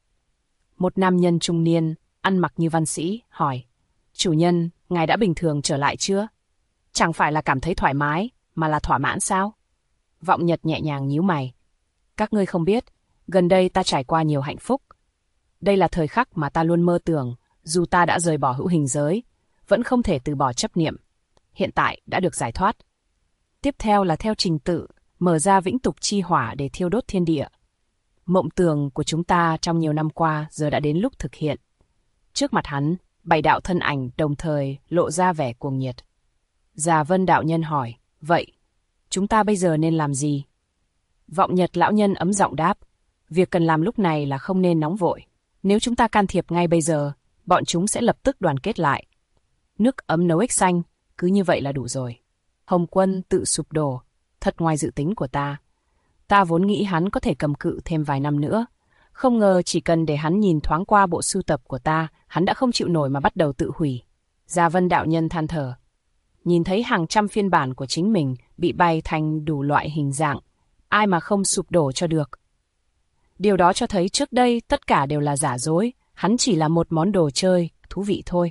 Một nam nhân trung niên, ăn mặc như văn sĩ, hỏi. Chủ nhân, ngài đã bình thường trở lại chưa? Chẳng phải là cảm thấy thoải mái, mà là thỏa mãn sao? Vọng Nhật nhẹ nhàng nhíu mày. Các ngươi không biết, gần đây ta trải qua nhiều hạnh phúc. Đây là thời khắc mà ta luôn mơ tưởng, dù ta đã rời bỏ hữu hình giới, vẫn không thể từ bỏ chấp niệm. Hiện tại đã được giải thoát. Tiếp theo là theo trình tự, mở ra vĩnh tục chi hỏa để thiêu đốt thiên địa. Mộng tưởng của chúng ta trong nhiều năm qua giờ đã đến lúc thực hiện. Trước mặt hắn, 7 đạo thân ảnh đồng thời lộ ra vẻ cuồng nhiệt. Già Vân đạo nhân hỏi, vậy, chúng ta bây giờ nên làm gì? Vọng Nhật lão nhân ấm giọng đáp, việc cần làm lúc này là không nên nóng vội. Nếu chúng ta can thiệp ngay bây giờ, bọn chúng sẽ lập tức đoàn kết lại. Nước ấm nấu ếch xanh, cứ như vậy là đủ rồi. Hồng Quân tự sụp đổ, thật ngoài dự tính của ta. Ta vốn nghĩ hắn có thể cầm cự thêm vài năm nữa. Không ngờ chỉ cần để hắn nhìn thoáng qua bộ sưu tập của ta, hắn đã không chịu nổi mà bắt đầu tự hủy. Gia Vân đạo nhân than thở. Nhìn thấy hàng trăm phiên bản của chính mình bị bay thành đủ loại hình dạng, ai mà không sụp đổ cho được. Điều đó cho thấy trước đây tất cả đều là giả dối, hắn chỉ là một món đồ chơi, thú vị thôi.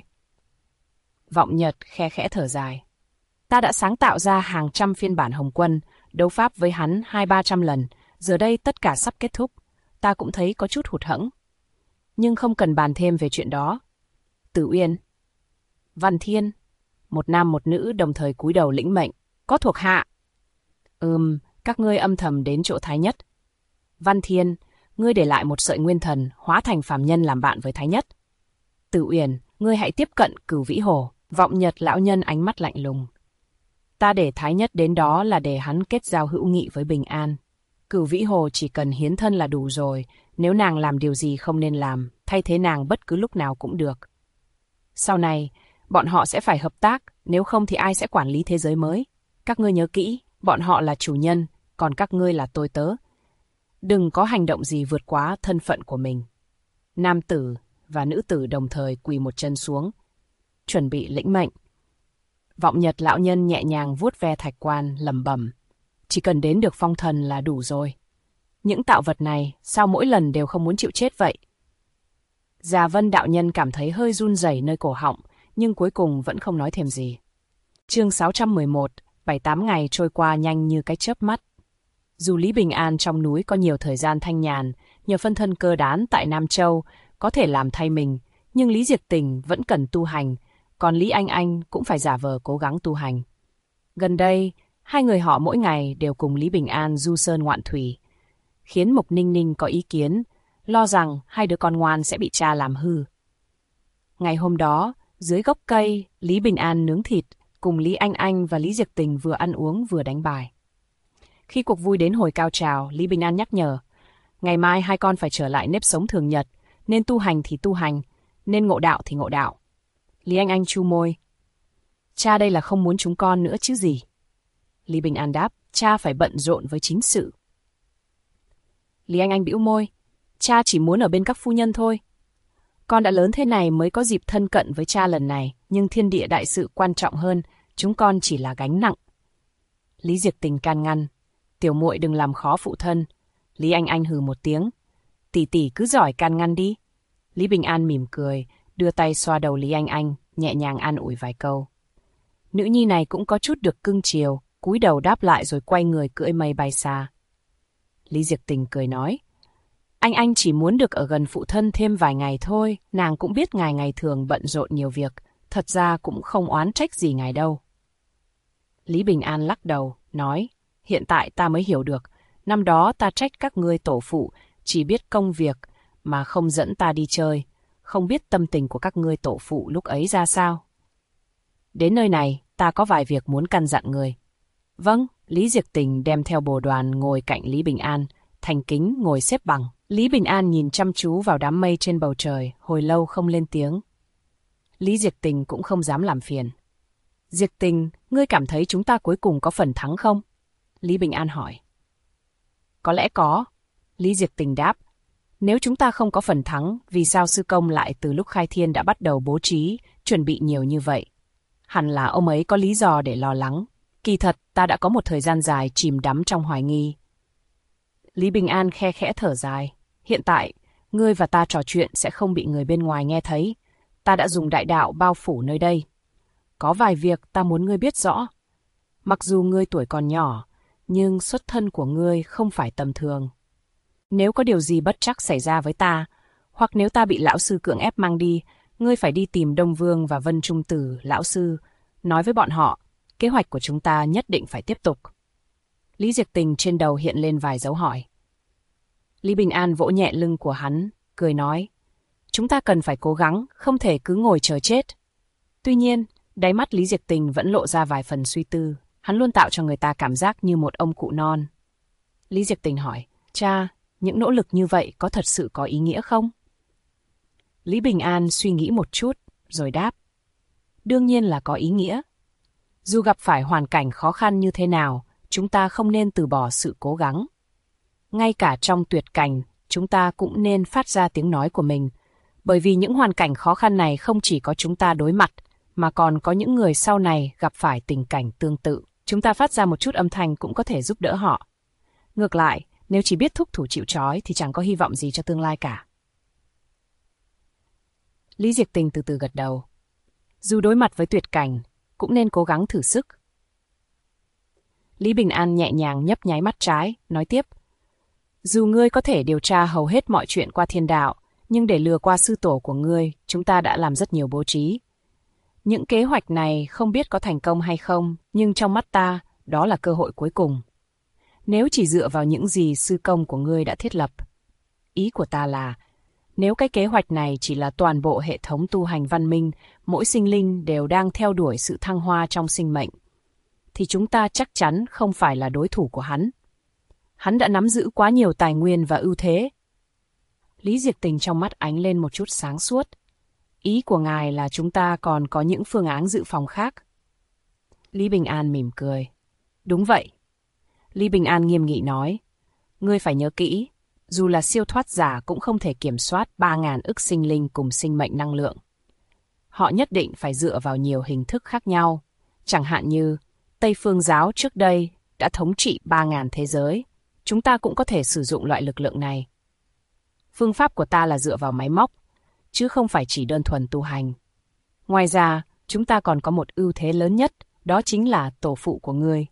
Vọng Nhật khe khẽ thở dài. Ta đã sáng tạo ra hàng trăm phiên bản Hồng Quân, đấu pháp với hắn 200-300 lần, giờ đây tất cả sắp kết thúc. Ta cũng thấy có chút hụt hẫng. Nhưng không cần bàn thêm về chuyện đó. Tử Uyên, Văn Thiên, một nam một nữ đồng thời cúi đầu lĩnh mệnh. Có thuộc hạ. Các ngươi âm thầm đến chỗ Thái Nhất. Văn Thiên, ngươi để lại một sợi nguyên thần, hóa thành phàm nhân làm bạn với Thái Nhất. Tử Uyên, ngươi hãy tiếp cận Cửu Vĩ Hồ. Vọng Nhật lão nhân ánh mắt lạnh lùng. Ta để Thái Nhất đến đó là để hắn kết giao hữu nghị với Bình An. Cửu Vĩ Hồ chỉ cần hiến thân là đủ rồi, nếu nàng làm điều gì không nên làm, thay thế nàng bất cứ lúc nào cũng được. Sau này, bọn họ sẽ phải hợp tác, nếu không thì ai sẽ quản lý thế giới mới? Các ngươi nhớ kỹ, bọn họ là chủ nhân, còn các ngươi là tôi tớ. Đừng có hành động gì vượt quá thân phận của mình. Nam tử và nữ tử đồng thời quỳ một chân xuống, chuẩn bị lĩnh mệnh. Vọng Nhật lão nhân nhẹ nhàng vuốt ve thạch quan, lẩm bẩm. Chỉ cần đến được phong thần là đủ rồi. Những tạo vật này sao mỗi lần đều không muốn chịu chết vậy? Già Vân đạo nhân cảm thấy hơi run rẩy nơi cổ họng, nhưng cuối cùng vẫn không nói thêm gì. Chương 611, 7-8 ngày trôi qua nhanh như cái chớp mắt. Dù Lý Bình An trong núi có nhiều thời gian thanh nhàn, nhờ phân thân cơ đán tại Nam Châu có thể làm thay mình, nhưng Lý Diệp Tình vẫn cần tu hành, còn Lý Anh Anh cũng phải giả vờ cố gắng tu hành. Gần đây, hai người họ mỗi ngày đều cùng Lý Bình An du sơn ngoạn thủy, khiến Mục Ninh Ninh có ý kiến, lo rằng hai đứa con ngoan sẽ bị cha làm hư. Ngày hôm đó, dưới gốc cây, Lý Bình An nướng thịt, cùng Lý Anh Anh và Lý Diệp Tình vừa ăn uống vừa đánh bài. Khi cuộc vui đến hồi cao trào, Lý Bình An nhắc nhở, ngày mai hai con phải trở lại nếp sống thường nhật, nên tu hành thì tu hành, nên ngộ đạo thì ngộ đạo. Lý Anh Anh chu môi. Cha đây là không muốn chúng con nữa chứ gì. Lý Bình An đáp, cha phải bận rộn với chính sự. Lý Anh Anh bĩu môi, cha chỉ muốn ở bên các phu nhân thôi, Con đã lớn thế này mới có dịp thân cận với cha lần này, nhưng thiên địa đại sự quan trọng hơn, chúng con chỉ là gánh nặng. Lý Diệc Tình can ngăn. Tiểu muội đừng làm khó phụ thân. Lý Anh hừ một tiếng. Tỷ tỷ cứ giỏi can ngăn đi. Lý Bình An mỉm cười, đưa tay xoa đầu Lý Anh, nhẹ nhàng an ủi vài câu. Nữ nhi này cũng có chút được cưng chiều, cúi đầu đáp lại rồi quay người cưỡi mây bay xa. Lý Diệc Tình cười nói. Anh chỉ muốn được ở gần phụ thân thêm vài ngày thôi, nàng cũng biết ngài ngày thường bận rộn nhiều việc, thật ra cũng không oán trách gì ngài đâu. Lý Bình An lắc đầu, nói, hiện tại ta mới hiểu được, năm đó ta trách các ngươi tổ phụ, chỉ biết công việc mà không dẫn ta đi chơi, không biết tâm tình của các ngươi tổ phụ lúc ấy ra sao. Đến nơi này, ta có vài việc muốn căn dặn người. Vâng, Lý Diệc Tình đem theo bồ đoàn ngồi cạnh Lý Bình An, thành kính ngồi xếp bằng. Lý Bình An nhìn chăm chú vào đám mây trên bầu trời, hồi lâu không lên tiếng. Lý Diệc Tình cũng không dám làm phiền. Diệc Tình, ngươi cảm thấy chúng ta cuối cùng có phần thắng không? Lý Bình An hỏi. Có lẽ có. Lý Diệc Tình đáp. Nếu chúng ta không có phần thắng, vì sao sư công lại từ lúc khai thiên đã bắt đầu bố trí, chuẩn bị nhiều như vậy? Hẳn là ông ấy có lý do để lo lắng. Kỳ thật, ta đã có một thời gian dài chìm đắm trong hoài nghi. Lý Bình An khe khẽ thở dài. Hiện tại, ngươi và ta trò chuyện sẽ không bị người bên ngoài nghe thấy. Ta đã dùng đại đạo bao phủ nơi đây. Có vài việc ta muốn ngươi biết rõ. Mặc dù ngươi tuổi còn nhỏ, nhưng xuất thân của ngươi không phải tầm thường. Nếu có điều gì bất trắc xảy ra với ta, hoặc nếu ta bị lão sư cưỡng ép mang đi, ngươi phải đi tìm Đông Vương và Vân Trung Tử, lão sư, nói với bọn họ, kế hoạch của chúng ta nhất định phải tiếp tục. Lý Diệc Tình trên đầu hiện lên vài dấu hỏi. Lý Bình An vỗ nhẹ lưng của hắn, cười nói, chúng ta cần phải cố gắng, không thể cứ ngồi chờ chết. Tuy nhiên, đáy mắt Lý Diệc Tình vẫn lộ ra vài phần suy tư, hắn luôn tạo cho người ta cảm giác như một ông cụ non. Lý Diệc Tình hỏi, cha, những nỗ lực như vậy có thật sự có ý nghĩa không? Lý Bình An suy nghĩ một chút, rồi đáp, đương nhiên là có ý nghĩa. Dù gặp phải hoàn cảnh khó khăn như thế nào, chúng ta không nên từ bỏ sự cố gắng. Ngay cả trong tuyệt cảnh, chúng ta cũng nên phát ra tiếng nói của mình, bởi vì những hoàn cảnh khó khăn này không chỉ có chúng ta đối mặt, mà còn có những người sau này gặp phải tình cảnh tương tự. Chúng ta phát ra một chút âm thanh cũng có thể giúp đỡ họ. Ngược lại, nếu chỉ biết thúc thủ chịu trói thì chẳng có hy vọng gì cho tương lai cả. Lý Diệc Tình từ từ gật đầu. Dù đối mặt với tuyệt cảnh, cũng nên cố gắng thử sức. Lý Bình An nhẹ nhàng nhấp nháy mắt trái, nói tiếp. Dù ngươi có thể điều tra hầu hết mọi chuyện qua thiên đạo, nhưng để lừa qua sư tổ của ngươi, chúng ta đã làm rất nhiều bố trí. Những kế hoạch này không biết có thành công hay không, nhưng trong mắt ta, đó là cơ hội cuối cùng. Nếu chỉ dựa vào những gì sư công của ngươi đã thiết lập. Ý của ta là, nếu cái kế hoạch này chỉ là toàn bộ hệ thống tu hành văn minh, mỗi sinh linh đều đang theo đuổi sự thăng hoa trong sinh mệnh, thì chúng ta chắc chắn không phải là đối thủ của hắn. Hắn đã nắm giữ quá nhiều tài nguyên và ưu thế. Lý Diệc Tình trong mắt ánh lên một chút sáng suốt. Ý của ngài là chúng ta còn có những phương án dự phòng khác. Lý Bình An mỉm cười. Đúng vậy. Lý Bình An nghiêm nghị nói. Ngươi phải nhớ kỹ, dù là siêu thoát giả cũng không thể kiểm soát 3.000 ức sinh linh cùng sinh mệnh năng lượng. Họ nhất định phải dựa vào nhiều hình thức khác nhau. Chẳng hạn như Tây Phương giáo trước đây đã thống trị 3.000 thế giới. Chúng ta cũng có thể sử dụng loại lực lượng này. Phương pháp của ta là dựa vào máy móc, chứ không phải chỉ đơn thuần tu hành. Ngoài ra, chúng ta còn có một ưu thế lớn nhất, đó chính là tổ phụ của ngươi.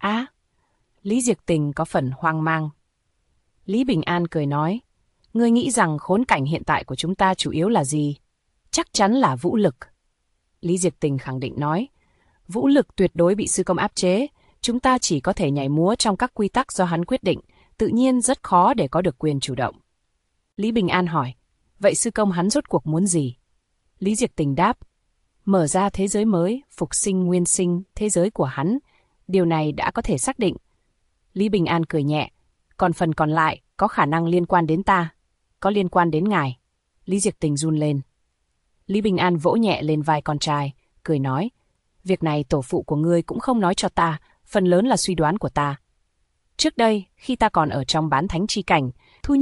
Lý Diệc Tình có phần hoang mang. Lý Bình An cười nói, ngươi nghĩ rằng khốn cảnh hiện tại của chúng ta chủ yếu là gì? Chắc chắn là vũ lực. Lý Diệc Tình khẳng định nói, vũ lực tuyệt đối bị sư công áp chế, chúng ta chỉ có thể nhảy múa trong các quy tắc do hắn quyết định, tự nhiên rất khó để có được quyền chủ động. Lý Bình An hỏi, vậy sư công hắn rốt cuộc muốn gì? Lý Diệc Tình đáp, mở ra thế giới mới, phục sinh nguyên sinh, thế giới của hắn. Điều này đã có thể xác định. Lý Bình An cười nhẹ, còn phần còn lại có khả năng liên quan đến ta, có liên quan đến ngài. Lý Diệc Tình run lên. Lý Bình An vỗ nhẹ lên vai con trai, cười nói, việc này tổ phụ của ngươi cũng không nói cho ta, phần lớn là suy đoán của ta. Trước đây, khi ta còn ở trong bán thánh chi cảnh, thu nhận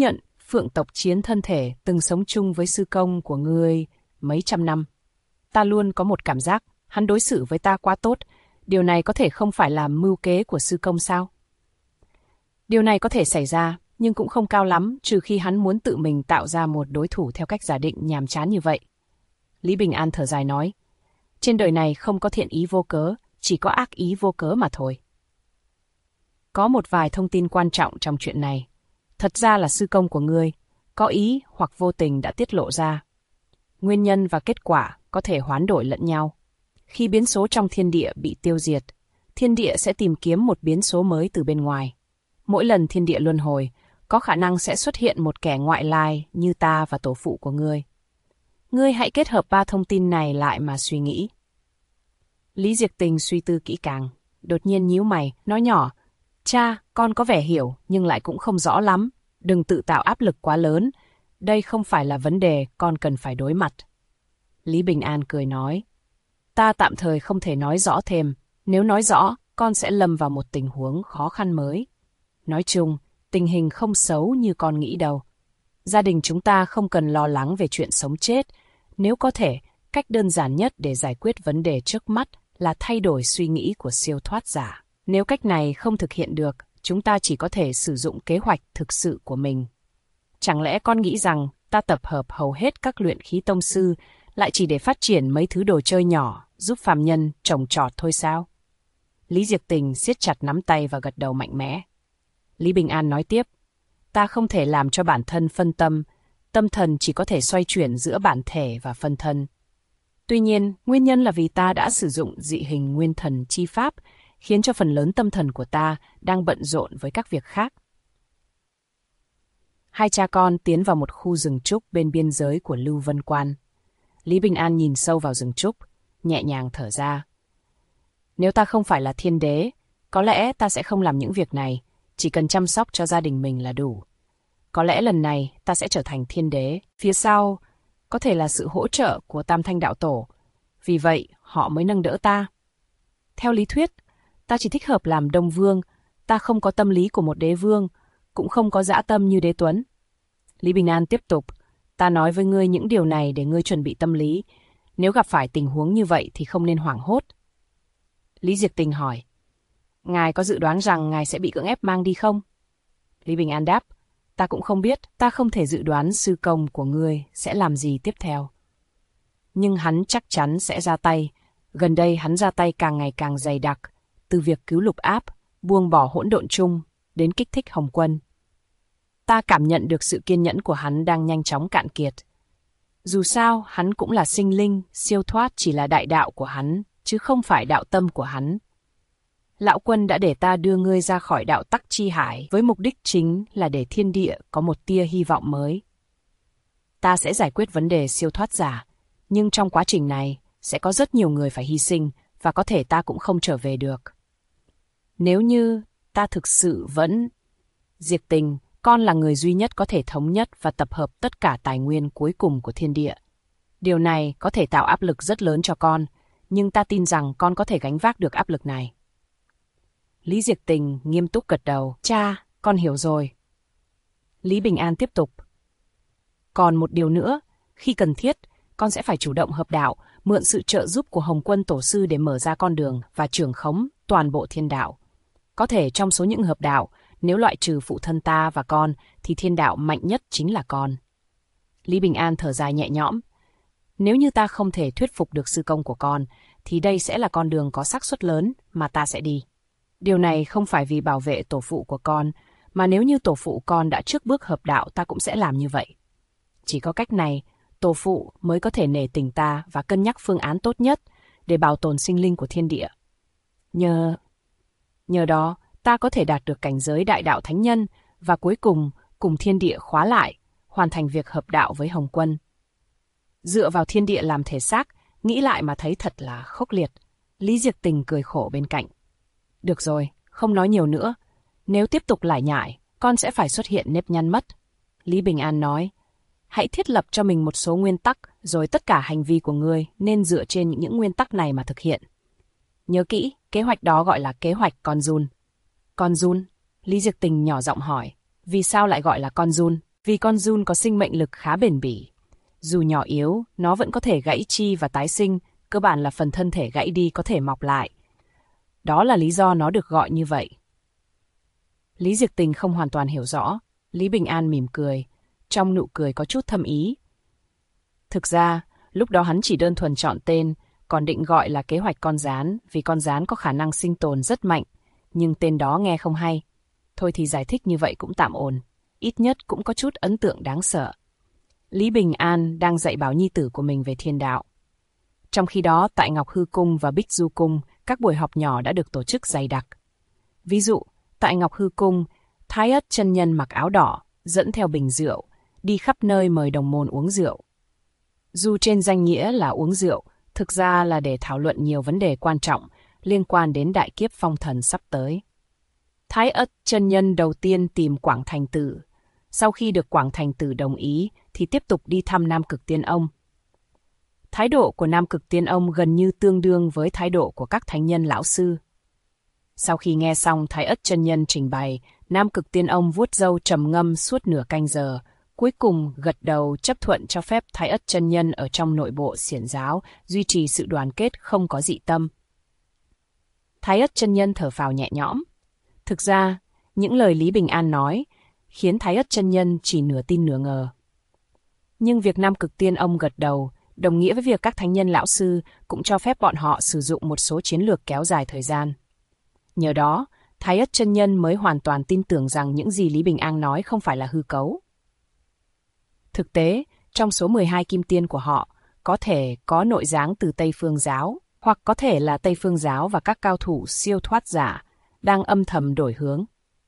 Phượng tộc chiến thân thể từng sống chung với sư công của ngươi mấy trăm năm. Ta luôn có một cảm giác hắn đối xử với ta quá tốt. Điều này có thể không phải là mưu kế của sư công sao? Điều này có thể xảy ra, nhưng cũng không cao lắm, trừ khi hắn muốn tự mình tạo ra một đối thủ theo cách giả định nhàm chán như vậy. Lý Bình An thở dài nói, trên đời này không có thiện ý vô cớ, chỉ có ác ý vô cớ mà thôi. Có một vài thông tin quan trọng trong chuyện này. Thật ra là sư công của ngươi, có ý hoặc vô tình đã tiết lộ ra. Nguyên nhân và kết quả có thể hoán đổi lẫn nhau. Khi biến số trong thiên địa bị tiêu diệt, thiên địa sẽ tìm kiếm một biến số mới từ bên ngoài. Mỗi lần thiên địa luân hồi, có khả năng sẽ xuất hiện một kẻ ngoại lai như ta và tổ phụ của ngươi. Ngươi hãy kết hợp ba thông tin này lại mà suy nghĩ. Lý Diệc Tình suy tư kỹ càng, đột nhiên nhíu mày, nói nhỏ, cha, con có vẻ hiểu nhưng lại cũng không rõ lắm. Đừng tự tạo áp lực quá lớn. Đây không phải là vấn đề con cần phải đối mặt. Lý Bình An cười nói, ta tạm thời không thể nói rõ thêm. Nếu nói rõ, con sẽ lâm vào một tình huống khó khăn mới. Nói chung, tình hình không xấu như con nghĩ đâu. Gia đình chúng ta không cần lo lắng về chuyện sống chết. Nếu có thể, cách đơn giản nhất để giải quyết vấn đề trước mắt là thay đổi suy nghĩ của siêu thoát giả. Nếu cách này không thực hiện được, chúng ta chỉ có thể sử dụng kế hoạch thực sự của mình. Chẳng lẽ con nghĩ rằng ta tập hợp hầu hết các luyện khí tông sư lại chỉ để phát triển mấy thứ đồ chơi nhỏ giúp phàm nhân trồng trọt thôi sao? Lý Diệc Tình siết chặt nắm tay và gật đầu mạnh mẽ. Lý Bình An nói tiếp, ta không thể làm cho bản thân phân tâm, tâm thần chỉ có thể xoay chuyển giữa bản thể và phân thân. Tuy nhiên, nguyên nhân là vì ta đã sử dụng dị hình nguyên thần chi pháp, khiến cho phần lớn tâm thần của ta đang bận rộn với các việc khác. Hai cha con tiến vào một khu rừng trúc bên biên giới của Lưu Vân Quan. Lý Bình An nhìn sâu vào rừng trúc, nhẹ nhàng thở ra. Nếu ta không phải là thiên đế, có lẽ ta sẽ không làm những việc này, chỉ cần chăm sóc cho gia đình mình là đủ. Có lẽ lần này ta sẽ trở thành thiên đế. Phía sau có thể là sự hỗ trợ của Tam Thanh Đạo Tổ. Vì vậy, họ mới nâng đỡ ta. Theo lý thuyết, ta chỉ thích hợp làm Đông Vương. Ta không có tâm lý của một đế vương, cũng không có dã tâm như đế Tuấn. Lý Bình An tiếp tục. Ta nói với ngươi những điều này để ngươi chuẩn bị tâm lý. Nếu gặp phải tình huống như vậy thì không nên hoảng hốt. Lý Diệc Tình hỏi. Ngài có dự đoán rằng ngài sẽ bị cưỡng ép mang đi không? Lý Bình An đáp. Ta cũng không biết, ta không thể dự đoán sư công của ngươi sẽ làm gì tiếp theo. Nhưng hắn chắc chắn sẽ ra tay. Gần đây hắn ra tay càng ngày càng dày đặc, từ việc cứu Lục Áp, buông bỏ hỗn độn chung, đến kích thích Hồng Quân. Ta cảm nhận được sự kiên nhẫn của hắn đang nhanh chóng cạn kiệt. Dù sao, hắn cũng là sinh linh, siêu thoát chỉ là đại đạo của hắn, chứ không phải đạo tâm của hắn. Lão Quân đã để ta đưa ngươi ra khỏi đạo tắc chi hải với mục đích chính là để thiên địa có một tia hy vọng mới. Ta sẽ giải quyết vấn đề siêu thoát giả, nhưng trong quá trình này sẽ có rất nhiều người phải hy sinh và có thể ta cũng không trở về được. Nếu như ta thực sự vẫn... Diệc Tình, con là người duy nhất có thể thống nhất và tập hợp tất cả tài nguyên cuối cùng của thiên địa. Điều này có thể tạo áp lực rất lớn cho con, nhưng ta tin rằng con có thể gánh vác được áp lực này. Lý Diệc Tình nghiêm túc gật đầu. Cha, con hiểu rồi. Lý Bình An tiếp tục. Còn một điều nữa, khi cần thiết, con sẽ phải chủ động hợp đạo, mượn sự trợ giúp của Hồng Quân Tổ Sư để mở ra con đường và trưởng khống toàn bộ thiên đạo. Có thể trong số những hợp đạo, nếu loại trừ phụ thân ta và con, thì thiên đạo mạnh nhất chính là con. Lý Bình An thở dài nhẹ nhõm. Nếu như ta không thể thuyết phục được sư công của con, thì đây sẽ là con đường có xác suất lớn mà ta sẽ đi. Điều này không phải vì bảo vệ tổ phụ của con, mà nếu như tổ phụ con đã trước bước hợp đạo ta cũng sẽ làm như vậy. Chỉ có cách này, tổ phụ mới có thể nể tình ta và cân nhắc phương án tốt nhất để bảo tồn sinh linh của thiên địa. Nhờ đó, ta có thể đạt được cảnh giới đại đạo thánh nhân và cuối cùng thiên địa khóa lại, hoàn thành việc hợp đạo với Hồng Quân. Dựa vào thiên địa làm thể xác, nghĩ lại mà thấy thật là khốc liệt. Lý Diệc Tình cười khổ bên cạnh. Được rồi, không nói nhiều nữa. Nếu tiếp tục lải nhải, con sẽ phải xuất hiện nếp nhăn mất. Lý Bình An nói. Hãy thiết lập cho mình một số nguyên tắc, rồi tất cả hành vi của ngươi nên dựa trên những nguyên tắc này mà thực hiện. Nhớ kỹ, kế hoạch đó gọi là kế hoạch con giun. Con giun? Lý Diệc Tình nhỏ giọng hỏi. Vì sao lại gọi là con giun? Vì con giun có sinh mệnh lực khá bền bỉ. Dù nhỏ yếu, nó vẫn có thể gãy chi và tái sinh, cơ bản là phần thân thể gãy đi có thể mọc lại. Đó là lý do nó được gọi như vậy. Lý Diệc Tình không hoàn toàn hiểu rõ. Lý Bình An mỉm cười, trong nụ cười có chút thâm ý. Thực ra, lúc đó hắn chỉ đơn thuần chọn tên, còn định gọi là kế hoạch con gián, vì con gián có khả năng sinh tồn rất mạnh, nhưng tên đó nghe không hay. Thôi thì giải thích như vậy cũng tạm ổn, ít nhất cũng có chút ấn tượng đáng sợ. Lý Bình An đang dạy bảo nhi tử của mình về thiên đạo. Trong khi đó, tại Ngọc Hư Cung và Bích Du Cung, các buổi họp nhỏ đã được tổ chức dày đặc. Ví dụ, tại Ngọc Hư Cung, Thái Ất chân nhân mặc áo đỏ, dẫn theo bình rượu, đi khắp nơi mời đồng môn uống rượu. Dù trên danh nghĩa là uống rượu, thực ra là để thảo luận nhiều vấn đề quan trọng liên quan đến đại kiếp phong thần sắp tới. Thái Ất chân nhân đầu tiên tìm Quảng Thành Tử. Sau khi được Quảng Thành Tử đồng ý thì tiếp tục đi thăm Nam Cực Tiên Ông. Thái độ của Nam Cực Tiên Ông gần như tương đương với thái độ của các thánh nhân lão sư. Sau khi nghe xong Thái Ất chân nhân trình bày, Nam Cực Tiên Ông vuốt râu trầm ngâm suốt nửa canh giờ, cuối cùng gật đầu chấp thuận cho phép Thái Ất chân nhân ở trong nội bộ xiển giáo duy trì sự đoàn kết không có dị tâm. Thái Ất chân nhân thở phào nhẹ nhõm. Thực ra, những lời Lý Bình An nói khiến Thái Ất chân nhân chỉ nửa tin nửa ngờ. Nhưng việc Nam Cực Tiên Ông gật đầu đồng nghĩa với việc các thánh nhân lão sư cũng cho phép bọn họ sử dụng một số chiến lược kéo dài thời gian. Nhờ đó, Thái Ất chân nhân mới hoàn toàn tin tưởng rằng những gì Lý Bình An nói không phải là hư cấu. Thực tế, trong số 12 kim tiên của họ, có thể có nội giáng từ Tây Phương giáo, hoặc có thể là Tây Phương giáo và các cao thủ siêu thoát giả đang âm thầm đổi hướng.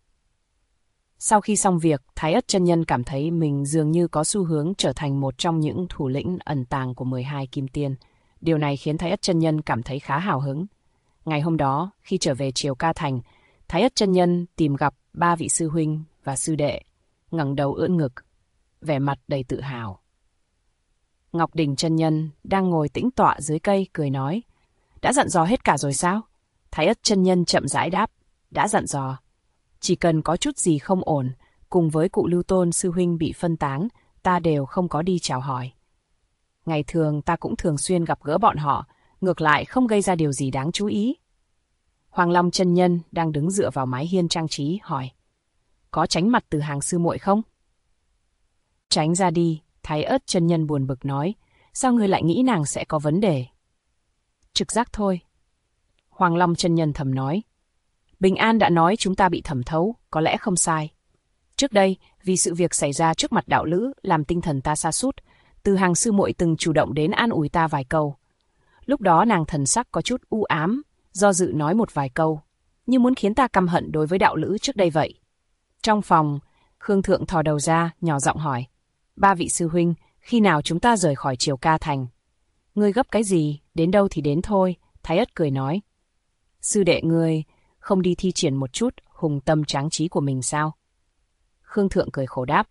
Sau khi xong việc, Thái Ất chân nhân cảm thấy mình dường như có xu hướng trở thành một trong những thủ lĩnh ẩn tàng của 12 kim tiên. Điều này khiến Thái Ất chân nhân cảm thấy khá hào hứng. Ngày hôm đó, khi trở về Triều Ca Thành, Thái Ất chân nhân tìm gặp 3 vị sư huynh và sư đệ, ngẩng đầu ưỡn ngực, vẻ mặt đầy tự hào. Ngọc Đình chân nhân đang ngồi tĩnh tọa dưới cây cười nói, đã dặn dò hết cả rồi sao? Thái Ất chân nhân chậm rãi đáp, đã dặn dò. Chỉ cần có chút gì không ổn, cùng với cụ Lưu Tôn sư huynh bị phân tán, ta đều không có đi chào hỏi. Ngày thường ta cũng thường xuyên gặp gỡ bọn họ, ngược lại không gây ra điều gì đáng chú ý. Hoàng Long chân nhân đang đứng dựa vào mái hiên trang trí hỏi, có tránh mặt từ hàng sư muội không? Tránh ra đi, Thái Ất chân nhân buồn bực nói, sao ngươi lại nghĩ nàng sẽ có vấn đề? Trực giác thôi. Hoàng Long chân nhân thầm nói, Bình An đã nói chúng ta bị thẩm thấu, có lẽ không sai. Trước đây, vì sự việc xảy ra trước mặt đạo lữ làm tinh thần ta sa sút, từ hàng sư muội từng chủ động đến an ủi ta vài câu. Lúc đó nàng thần sắc có chút u ám, do dự nói một vài câu, như muốn khiến ta căm hận đối với đạo lữ trước đây vậy. Trong phòng, Khương Thượng thò đầu ra, nhỏ giọng hỏi, 3 vị sư huynh, khi nào chúng ta rời khỏi Triều Ca Thành? Ngươi gấp cái gì, đến đâu thì đến thôi, Thái Ất cười nói. Sư đệ ngươi không đi thi triển một chút hùng tâm tráng trí của mình sao? Khương Thượng cười khổ đáp.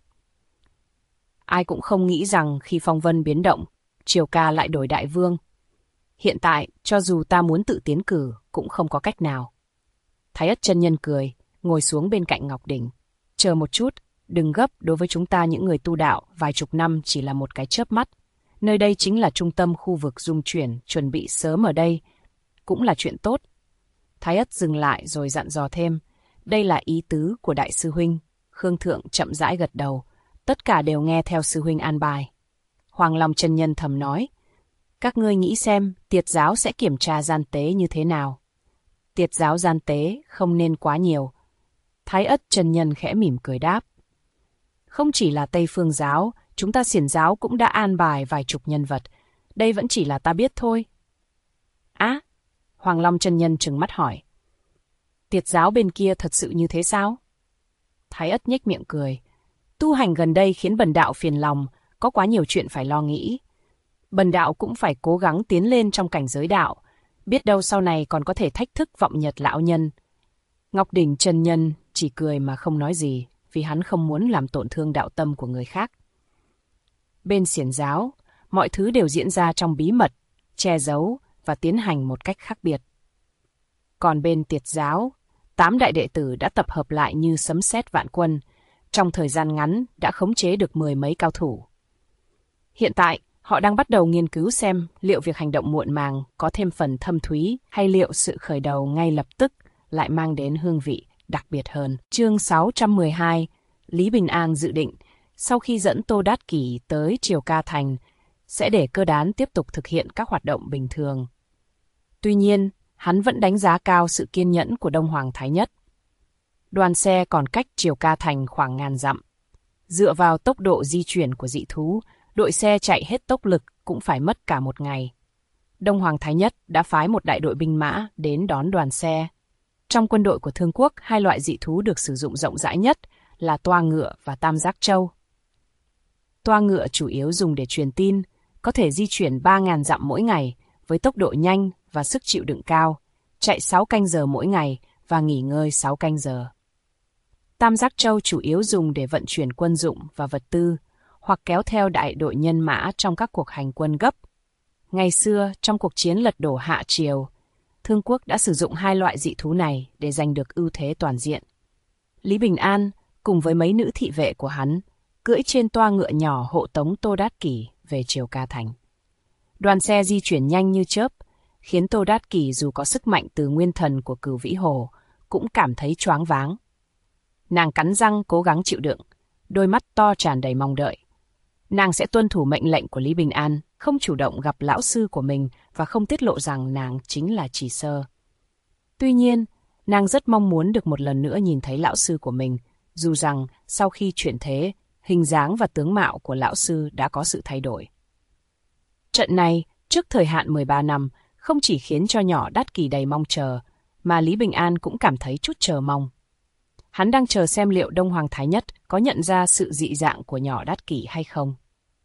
Ai cũng không nghĩ rằng khi phong vân biến động, Triều Ca lại đổi đại vương. Hiện tại, cho dù ta muốn tự tiến cử, cũng không có cách nào. Thái Ất chân nhân cười, ngồi xuống bên cạnh Ngọc Đỉnh. Chờ một chút, đừng gấp, đối với chúng ta những người tu đạo, vài chục năm chỉ là một cái chớp mắt. Nơi đây chính là trung tâm khu vực dung chuyển, chuẩn bị sớm ở đây, cũng là chuyện tốt. Thái Ất dừng lại rồi dặn dò thêm, đây là ý tứ của đại sư huynh. Khương Thượng chậm rãi gật đầu, tất cả đều nghe theo sư huynh an bài. Hoàng Long chân nhân thầm nói, các ngươi nghĩ xem Tiệt giáo sẽ kiểm tra gian tế như thế nào? Tiệt giáo gian tế không nên quá nhiều. Thái Ất chân nhân khẽ mỉm cười đáp. Không chỉ là Tây Phương giáo, chúng ta Xiển giáo cũng đã an bài vài chục nhân vật. Đây vẫn chỉ là ta biết thôi. Á, Hoàng Long chân nhân trừng mắt hỏi. Tiệt giáo bên kia thật sự như thế sao? Thái Ất nhếch miệng cười. Tu hành gần đây khiến bần đạo phiền lòng, có quá nhiều chuyện phải lo nghĩ. Bần đạo cũng phải cố gắng tiến lên trong cảnh giới đạo, biết đâu sau này còn có thể thách thức vọng nhật lão nhân. Ngọc Đỉnh chân nhân chỉ cười mà không nói gì, vì hắn không muốn làm tổn thương đạo tâm của người khác. Bên Xiển giáo, mọi thứ đều diễn ra trong bí mật, che giấu và tiến hành một cách khác biệt. Còn bên Tiệt giáo, 8 đại đệ tử đã tập hợp lại như sấm sét vạn quân, trong thời gian ngắn đã khống chế được 10 mấy cao thủ. Hiện tại, họ đang bắt đầu nghiên cứu xem liệu việc hành động muộn màng có thêm phần thâm thúy hay liệu sự khởi đầu ngay lập tức lại mang đến hương vị đặc biệt hơn. Chương 612, Lý Bình An dự định, sau khi dẫn Tô Đát Kỷ tới Triều Ca Thành, sẽ để cơ đán tiếp tục thực hiện các hoạt động bình thường. Tuy nhiên, hắn vẫn đánh giá cao sự kiên nhẫn của Đông Hoàng Thái Nhất. Đoàn xe còn cách Triều Ca Thành khoảng 1000 dặm. Dựa vào tốc độ di chuyển của dị thú, đội xe chạy hết tốc lực cũng phải mất cả một ngày. Đông Hoàng Thái Nhất đã phái một đại đội binh mã đến đón đoàn xe. Trong quân đội của Thương Quốc, hai loại dị thú được sử dụng rộng rãi nhất là toa ngựa và tam giác trâu. Toa ngựa chủ yếu dùng để truyền tin, có thể di chuyển 3000 dặm mỗi ngày với tốc độ nhanh và sức chịu đựng cao, chạy 6 canh giờ mỗi ngày và nghỉ ngơi 6 canh giờ. Tam giác trâu chủ yếu dùng để vận chuyển quân dụng và vật tư, hoặc kéo theo đại đội nhân mã trong các cuộc hành quân gấp. Ngày xưa, trong cuộc chiến lật đổ Hạ Triều, Thương Quốc đã sử dụng hai loại dị thú này để giành được ưu thế toàn diện. Lý Bình An, cùng với mấy nữ thị vệ của hắn, cưỡi trên toa ngựa nhỏ hộ tống Tô Đát Kỷ về Triều Ca Thành. Đoàn xe di chuyển nhanh như chớp, khiến Tô Đát Kỷ dù có sức mạnh từ nguyên thần của Cửu Vĩ Hồ, cũng cảm thấy choáng váng. Nàng cắn răng cố gắng chịu đựng, đôi mắt to tràn đầy mong đợi. Nàng sẽ tuân thủ mệnh lệnh của Lý Bình An, không chủ động gặp lão sư của mình và không tiết lộ rằng nàng chính là Chỉ Sơ. Tuy nhiên, nàng rất mong muốn được một lần nữa nhìn thấy lão sư của mình, dù rằng sau khi chuyển thế, hình dáng và tướng mạo của lão sư đã có sự thay đổi. Trận này, trước thời hạn 13 năm, không chỉ khiến cho nhỏ Đát Kỷ đầy mong chờ, mà Lý Bình An cũng cảm thấy chút chờ mong. Hắn đang chờ xem liệu Đông Hoàng Thái Nhất có nhận ra sự dị dạng của nhỏ Đát Kỷ hay không.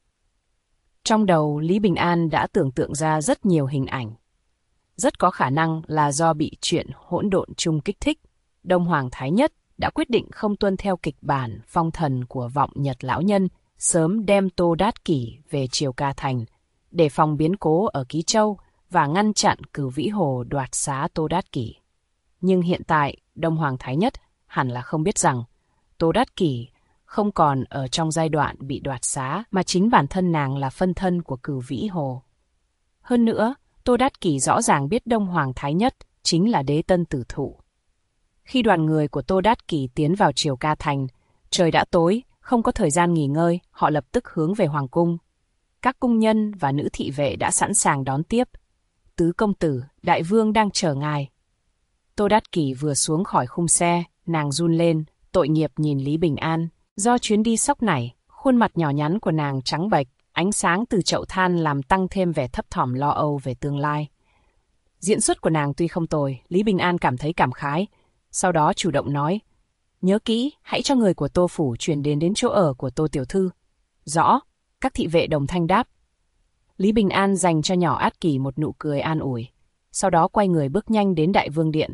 Trong đầu, Lý Bình An đã tưởng tượng ra rất nhiều hình ảnh. Rất có khả năng là do bị chuyện hỗn độn chung kích thích, Đông Hoàng Thái Nhất đã quyết định không tuân theo kịch bản phong thần của Vọng Nhật Lão Nhân, sớm đem Tô Đát Kỷ về Triều Ca Thành, để phòng biến cố ở Ký Châu và ngăn chặn Cửu Vĩ Hồ đoạt xá Tô Đát Kỷ. Nhưng hiện tại, Đông Hoàng Thái Nhất hẳn là không biết rằng Tô Đát Kỷ không còn ở trong giai đoạn bị đoạt xá, mà chính bản thân nàng là phân thân của Cửu Vĩ Hồ. Hơn nữa, Tô Đát Kỷ rõ ràng biết Đông Hoàng Thái Nhất chính là đế tân tử thụ. Khi đoàn người của Tô Đát Kỷ tiến vào Triều Ca Thành, trời đã tối, không có thời gian nghỉ ngơi, họ lập tức hướng về Hoàng Cung. Các cung nhân và nữ thị vệ đã sẵn sàng đón tiếp. Tứ công tử, đại vương đang chờ ngài. Tô Đát Kỷ vừa xuống khỏi khung xe, nàng run lên, tội nghiệp nhìn Lý Bình An. Do chuyến đi sốc nảy, khuôn mặt nhỏ nhắn của nàng trắng bệch, ánh sáng từ chậu than làm tăng thêm vẻ thấp thỏm lo âu về tương lai. Diễn xuất của nàng tuy không tồi, Lý Bình An cảm thấy cảm khái, sau đó chủ động nói, nhớ kỹ, hãy cho người của Tô Phủ chuyển đến chỗ ở của Tô Tiểu Thư. Rõ, các thị vệ đồng thanh đáp. Lý Bình An dành cho nhỏ Át Kỷ một nụ cười an ủi, sau đó quay người bước nhanh đến Đại Vương Điện.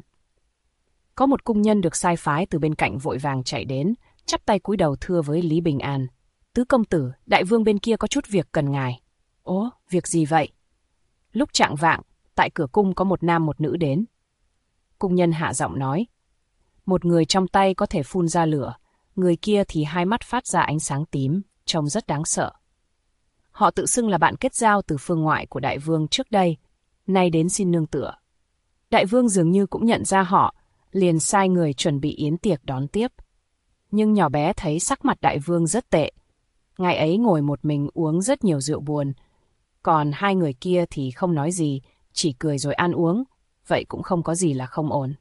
Có một cung nhân được sai phái từ bên cạnh vội vàng chạy đến, chắp tay cúi đầu thưa với Lý Bình An. Tứ công tử, đại vương bên kia có chút việc cần ngài. Ố, việc gì vậy? Lúc chạng vạng, tại cửa cung có một nam một nữ đến. Cung nhân hạ giọng nói. Một người trong tay có thể phun ra lửa, người kia thì hai mắt phát ra ánh sáng tím, trông rất đáng sợ. Họ tự xưng là bạn kết giao từ phương ngoại của đại vương trước đây, nay đến xin nương tựa. Đại vương dường như cũng nhận ra họ, liền sai người chuẩn bị yến tiệc đón tiếp. Nhưng nhỏ bé thấy sắc mặt đại vương rất tệ. Ngài ấy ngồi một mình uống rất nhiều rượu buồn. Còn hai người kia thì không nói gì, chỉ cười rồi ăn uống. Vậy cũng không có gì là không ổn.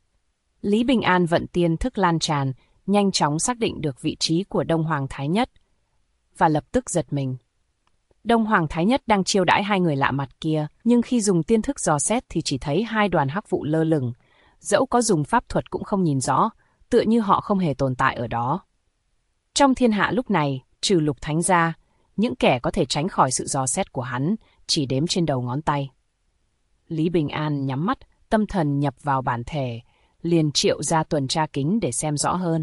Lý Bình An vận tiên thức lan tràn, nhanh chóng xác định được vị trí của Đông Hoàng Thái Nhất. Và lập tức giật mình. Đông Hoàng Thái Nhất đang chiêu đãi hai người lạ mặt kia, nhưng khi dùng tiên thức dò xét thì chỉ thấy hai đoàn hắc vụ lơ lửng. Dẫu có dùng pháp thuật cũng không nhìn rõ, tựa như họ không hề tồn tại ở đó. Trong thiên hạ lúc này, trừ Lục Thánh ra, những kẻ có thể tránh khỏi sự dò xét của hắn chỉ đếm trên đầu ngón tay. Lý Bình An nhắm mắt, tâm thần nhập vào bản thể, liền triệu ra tuần tra kính để xem rõ hơn.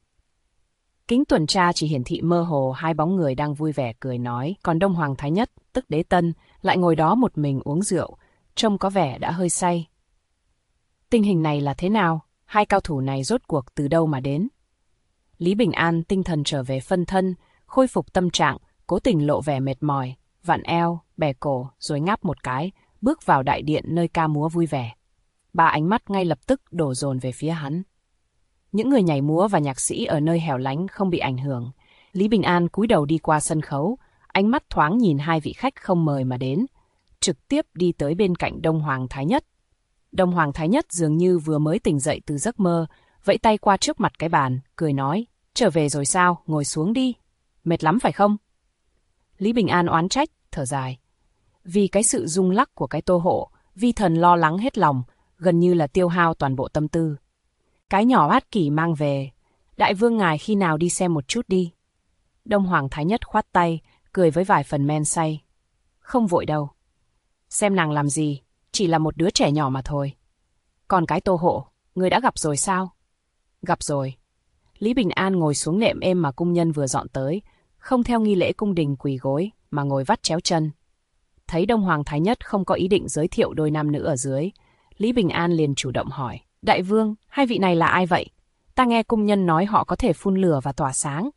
Kính tuần tra chỉ hiển thị mơ hồ hai bóng người đang vui vẻ cười nói, còn Đông Hoàng Thái Nhất, tức Đế Tân, lại ngồi đó một mình uống rượu, trông có vẻ đã hơi say. Tình hình này là thế nào? Hai cao thủ này rốt cuộc từ đâu mà đến? Lý Bình An tinh thần trở về phân thân, khôi phục tâm trạng, cố tình lộ vẻ mệt mỏi, vặn eo, bè cổ rồi ngáp một cái, bước vào đại điện nơi ca múa vui vẻ. Ba ánh mắt ngay lập tức đổ dồn về phía hắn. Những người nhảy múa và nhạc sĩ ở nơi hẻo lánh không bị ảnh hưởng. Lý Bình An cúi đầu đi qua sân khấu, ánh mắt thoáng nhìn hai vị khách không mời mà đến, trực tiếp đi tới bên cạnh Đông Hoàng Thái Nhất. Đông Hoàng Thái Nhất dường như vừa mới tỉnh dậy từ giấc mơ, vẫy tay qua trước mặt cái bàn, cười nói, trở về rồi sao, ngồi xuống đi. Mệt lắm phải không? Lý Bình An oán trách, thở dài. Vì cái sự rung lắc của cái tô hộ, vi thần lo lắng hết lòng, gần như là tiêu hao toàn bộ tâm tư. Cái nhỏ át kỷ mang về, đại vương ngài khi nào đi xem một chút đi. Đông Hoàng Thái Nhất khoát tay, cười với vài phần men say. Không vội đâu. Xem nàng làm gì, chỉ là một đứa trẻ nhỏ mà thôi. Còn cái tô hộ, người đã gặp rồi sao? Gặp rồi. Lý Bình An ngồi xuống nệm êm mà cung nhân vừa dọn tới, không theo nghi lễ cung đình quỳ gối, mà ngồi vắt chéo chân. Thấy Đông Hoàng Thái Nhất không có ý định giới thiệu đôi nam nữ ở dưới, Lý Bình An liền chủ động hỏi, đại vương, hai vị này là ai vậy? Ta nghe cung nhân nói họ có thể phun lửa và tỏa sáng.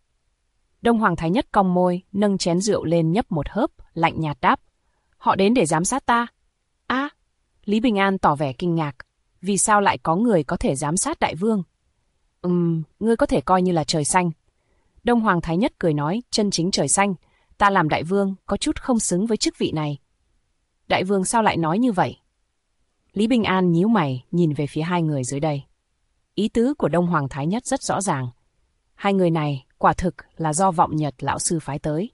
Đông Hoàng Thái Nhất cong môi, nâng chén rượu lên nhấp một hớp, lạnh nhạt đáp, họ đến để giám sát ta. À, Lý Bình An tỏ vẻ kinh ngạc, vì sao lại có người có thể giám sát đại vương? Ngươi có thể coi như là trời xanh. Đông Hoàng Thái Nhất cười nói, chân chính trời xanh, ta làm đại vương có chút không xứng với chức vị này. Đại vương sao lại nói như vậy? Lý Bình An nhíu mày, nhìn về phía hai người dưới đây. Ý tứ của Đông Hoàng Thái Nhất rất rõ ràng. Hai người này quả thực là do vọng Nhật lão sư phái tới.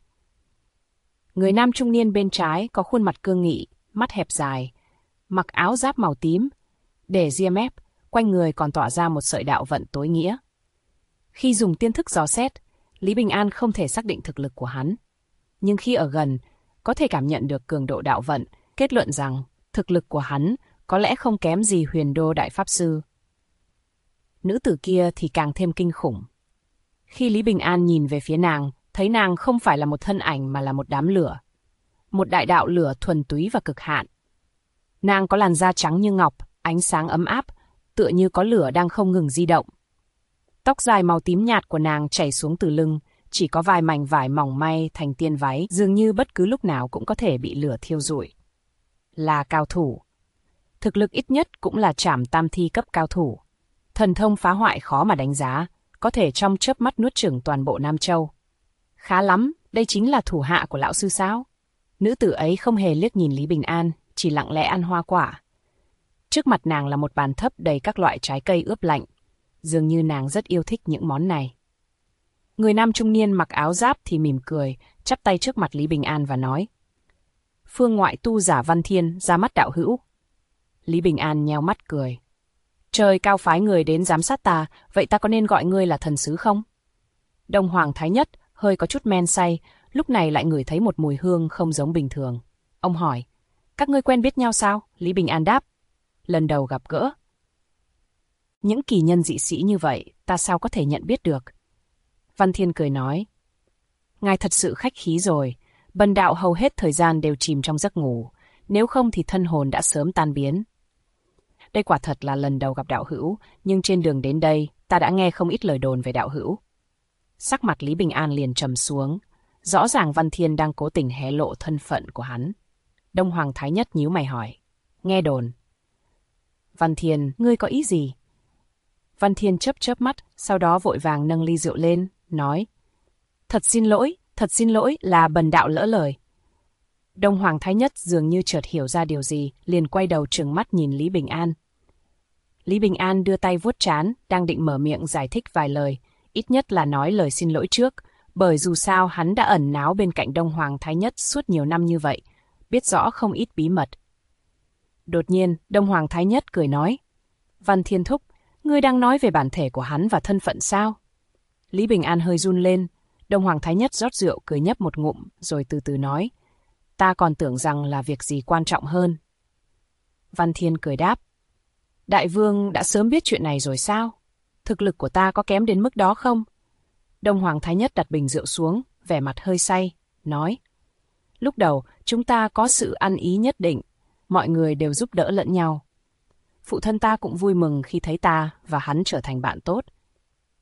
Người nam trung niên bên trái có khuôn mặt cương nghị, mắt hẹp dài, mặc áo giáp màu tím, để ria mép, quanh người còn tỏa ra một sợi đạo vận tối nghĩa. Khi dùng tiên thức dò xét, Lý Bình An không thể xác định thực lực của hắn. Nhưng khi ở gần, có thể cảm nhận được cường độ đạo vận, kết luận rằng thực lực của hắn có lẽ không kém gì Huyền Đô Đại Pháp Sư. Nữ tử kia thì càng thêm kinh khủng. Khi Lý Bình An nhìn về phía nàng, thấy nàng không phải là một thân ảnh mà là một đám lửa. Một đại đạo lửa thuần túy và cực hạn. Nàng có làn da trắng như ngọc, ánh sáng ấm áp, tựa như có lửa đang không ngừng di động. Tóc dài màu tím nhạt của nàng chảy xuống từ lưng, chỉ có vài mảnh vải mỏng may thành tiên váy, dường như bất cứ lúc nào cũng có thể bị lửa thiêu rụi. Là cao thủ. Thực lực ít nhất cũng là trảm tam thi cấp cao thủ. Thần thông phá hoại khó mà đánh giá, có thể trong chớp mắt nuốt chửng toàn bộ Nam Châu. Khá lắm, đây chính là thủ hạ của lão sư sao? Nữ tử ấy không hề liếc nhìn Lý Bình An, chỉ lặng lẽ ăn hoa quả. Trước mặt nàng là một bàn thấp đầy các loại trái cây ướp lạnh. Dường như nàng rất yêu thích những món này. Người nam trung niên mặc áo giáp thì mỉm cười, chắp tay trước mặt Lý Bình An và nói. Phương ngoại tu giả Văn Thiên ra mắt đạo hữu. Lý Bình An nheo mắt cười. Trời cao phái người đến giám sát ta, vậy ta có nên gọi ngươi là thần sứ không? Đông Hoàng Thái Nhất hơi có chút men say, lúc này lại ngửi thấy một mùi hương không giống bình thường. Ông hỏi, các ngươi quen biết nhau sao? Lý Bình An đáp, lần đầu gặp gỡ. Những kỳ nhân dị sĩ như vậy, ta sao có thể nhận biết được? Văn Thiên cười nói, ngài thật sự khách khí rồi, bần đạo hầu hết thời gian đều chìm trong giấc ngủ, nếu không thì thân hồn đã sớm tan biến. Đây quả thật là lần đầu gặp đạo hữu, nhưng trên đường đến đây, ta đã nghe không ít lời đồn về đạo hữu. Sắc mặt Lý Bình An liền trầm xuống, rõ ràng Văn Thiên đang cố tình hé lộ thân phận của hắn. Đông Hoàng Thái Nhất nhíu mày hỏi, nghe đồn. Văn Thiên, ngươi có ý gì? Văn Thiên chớp mắt, sau đó vội vàng nâng ly rượu lên, nói, thật xin lỗi là bần đạo lỡ lời. Đông Hoàng Thái Nhất dường như chợt hiểu ra điều gì, liền quay đầu trừng mắt nhìn Lý Bình An. Lý Bình An đưa tay vuốt trán, đang định mở miệng giải thích vài lời, ít nhất là nói lời xin lỗi trước, bởi dù sao hắn đã ẩn náu bên cạnh Đông Hoàng Thái Nhất suốt nhiều năm như vậy, biết rõ không ít bí mật. Đột nhiên, Đông Hoàng Thái Nhất cười nói, Văn Thiên thúc, ngươi đang nói về bản thể của hắn và thân phận sao? Lý Bình An hơi run lên, Đông Hoàng Thái Nhất rót rượu cười nhấp một ngụm, rồi từ từ nói, ta còn tưởng rằng là việc gì quan trọng hơn. Văn Thiên cười đáp, đại vương đã sớm biết chuyện này rồi sao? Thực lực của ta có kém đến mức đó không? Đông Hoàng Thái Nhất đặt bình rượu xuống, vẻ mặt hơi say, nói, lúc đầu chúng ta có sự ăn ý nhất định, mọi người đều giúp đỡ lẫn nhau. Phụ thân ta cũng vui mừng khi thấy ta và hắn trở thành bạn tốt.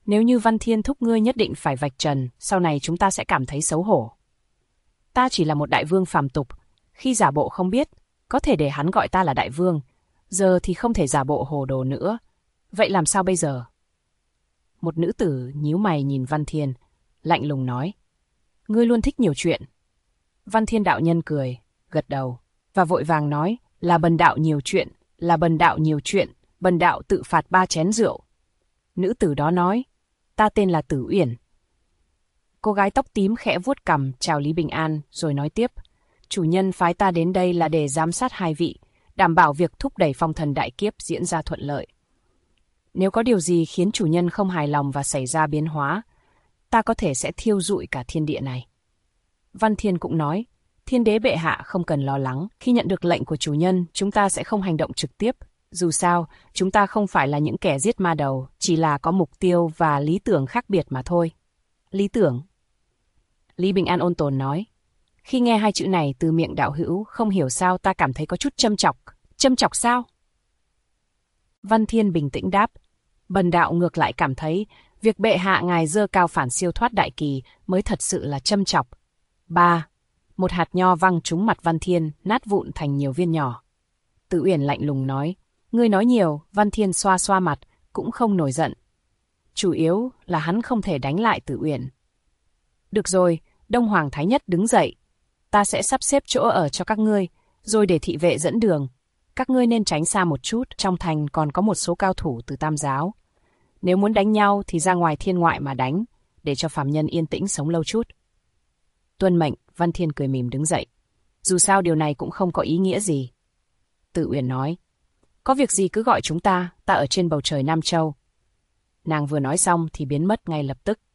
Nếu như Văn Thiên thúc ngươi nhất định phải vạch trần, sau này chúng ta sẽ cảm thấy xấu hổ. Ta chỉ là một đại vương phàm tục, khi giả bộ không biết, có thể để hắn gọi ta là đại vương, giờ thì không thể giả bộ hồ đồ nữa. Vậy làm sao bây giờ? Một nữ tử nhíu mày nhìn Văn Thiên, lạnh lùng nói. Ngươi luôn thích nhiều chuyện. Văn Thiên đạo nhân cười, gật đầu, và vội vàng nói, là bần đạo nhiều chuyện, là bần đạo nhiều chuyện, bần đạo tự phạt 3 chén rượu. Nữ tử đó nói, ta tên là Tử Uyển. Cô gái tóc tím khẽ vuốt cằm chào Lý Bình An rồi nói tiếp, chủ nhân phái ta đến đây là để giám sát hai vị, đảm bảo việc thúc đẩy phong thần đại kiếp diễn ra thuận lợi. Nếu có điều gì khiến chủ nhân không hài lòng và xảy ra biến hóa, ta có thể sẽ thiêu rụi cả thiên địa này. Văn Thiên cũng nói, Thiên đế bệ hạ không cần lo lắng, khi nhận được lệnh của chủ nhân, chúng ta sẽ không hành động trực tiếp. Dù sao, chúng ta không phải là những kẻ giết ma đầu, chỉ là có mục tiêu và lý tưởng khác biệt mà thôi. Lý tưởng? Lý Bình An ôn tồn nói. Khi nghe hai chữ này từ miệng đạo hữu, không hiểu sao ta cảm thấy có chút châm chọc. Châm chọc sao? Văn Thiên bình tĩnh đáp. Bần đạo ngược lại cảm thấy, việc bệ hạ ngài dơ cao phản siêu thoát đại kỳ mới thật sự là châm chọc. 3. Một hạt nho văng trúng mặt Văn Thiên, nát vụn thành nhiều viên nhỏ. Tử Uyển lạnh lùng nói. Ngươi nói nhiều, Văn Thiên xoa xoa mặt, cũng không nổi giận. Chủ yếu là hắn không thể đánh lại Tử Uyển. Được rồi, Đông Hoàng Thái Nhất đứng dậy. Ta sẽ sắp xếp chỗ ở cho các ngươi, rồi để thị vệ dẫn đường. Các ngươi nên tránh xa một chút, trong thành còn có một số cao thủ từ Tam giáo. Nếu muốn đánh nhau thì ra ngoài thiên ngoại mà đánh, để cho phàm nhân yên tĩnh sống lâu chút. Tuân mệnh, Văn Thiên cười mỉm đứng dậy. Dù sao điều này cũng không có ý nghĩa gì. Tử Uyển nói. Có việc gì cứ gọi chúng ta ở trên bầu trời Nam Châu. Nàng vừa nói xong thì biến mất ngay lập tức.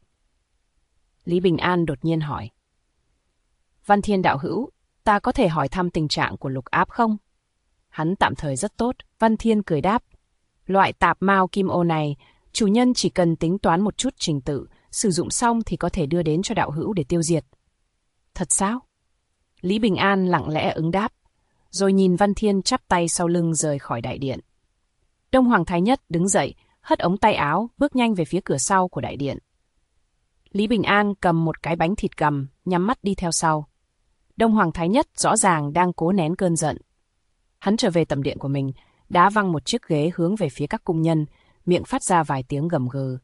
Lý Bình An đột nhiên hỏi. Văn Thiên đạo hữu, ta có thể hỏi thăm tình trạng của Lục Áp không? Hắn tạm thời rất tốt. Văn Thiên cười đáp. Loại tạp mao kim ô này, chủ nhân chỉ cần tính toán một chút trình tự, sử dụng xong thì có thể đưa đến cho đạo hữu để tiêu diệt. Thật sao? Lý Bình An lặng lẽ ứng đáp, rồi nhìn Văn Thiên chắp tay sau lưng rời khỏi đại điện. Đông Hoàng Thái Nhất đứng dậy, hất ống tay áo, bước nhanh về phía cửa sau của đại điện. Lý Bình An cầm một cái bánh thịt gầm, nhắm mắt đi theo sau. Đông Hoàng Thái Nhất rõ ràng đang cố nén cơn giận. Hắn trở về tầm điện của mình, đá văng một chiếc ghế hướng về phía các cung nhân, miệng phát ra vài tiếng gầm gừ.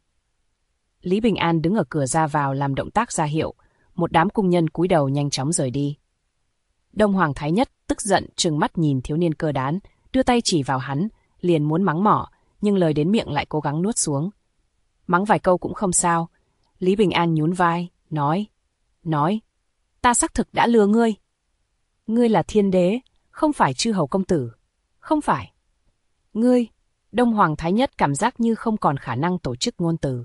Lý Bình An đứng ở cửa ra vào làm động tác ra hiệu, một đám cung nhân cúi đầu nhanh chóng rời đi. Đông Hoàng Thái Nhất tức giận trừng mắt nhìn thiếu niên cơ đán, đưa tay chỉ vào hắn, liền muốn mắng mỏ, nhưng lời đến miệng lại cố gắng nuốt xuống. Mắng vài câu cũng không sao. Lý Bình An nhún vai, nói, ta xác thực đã lừa ngươi. Ngươi là thiên đế, không phải chư hầu công tử. Không phải. Ngươi, Đông Hoàng Thái Nhất cảm giác như không còn khả năng tổ chức ngôn từ.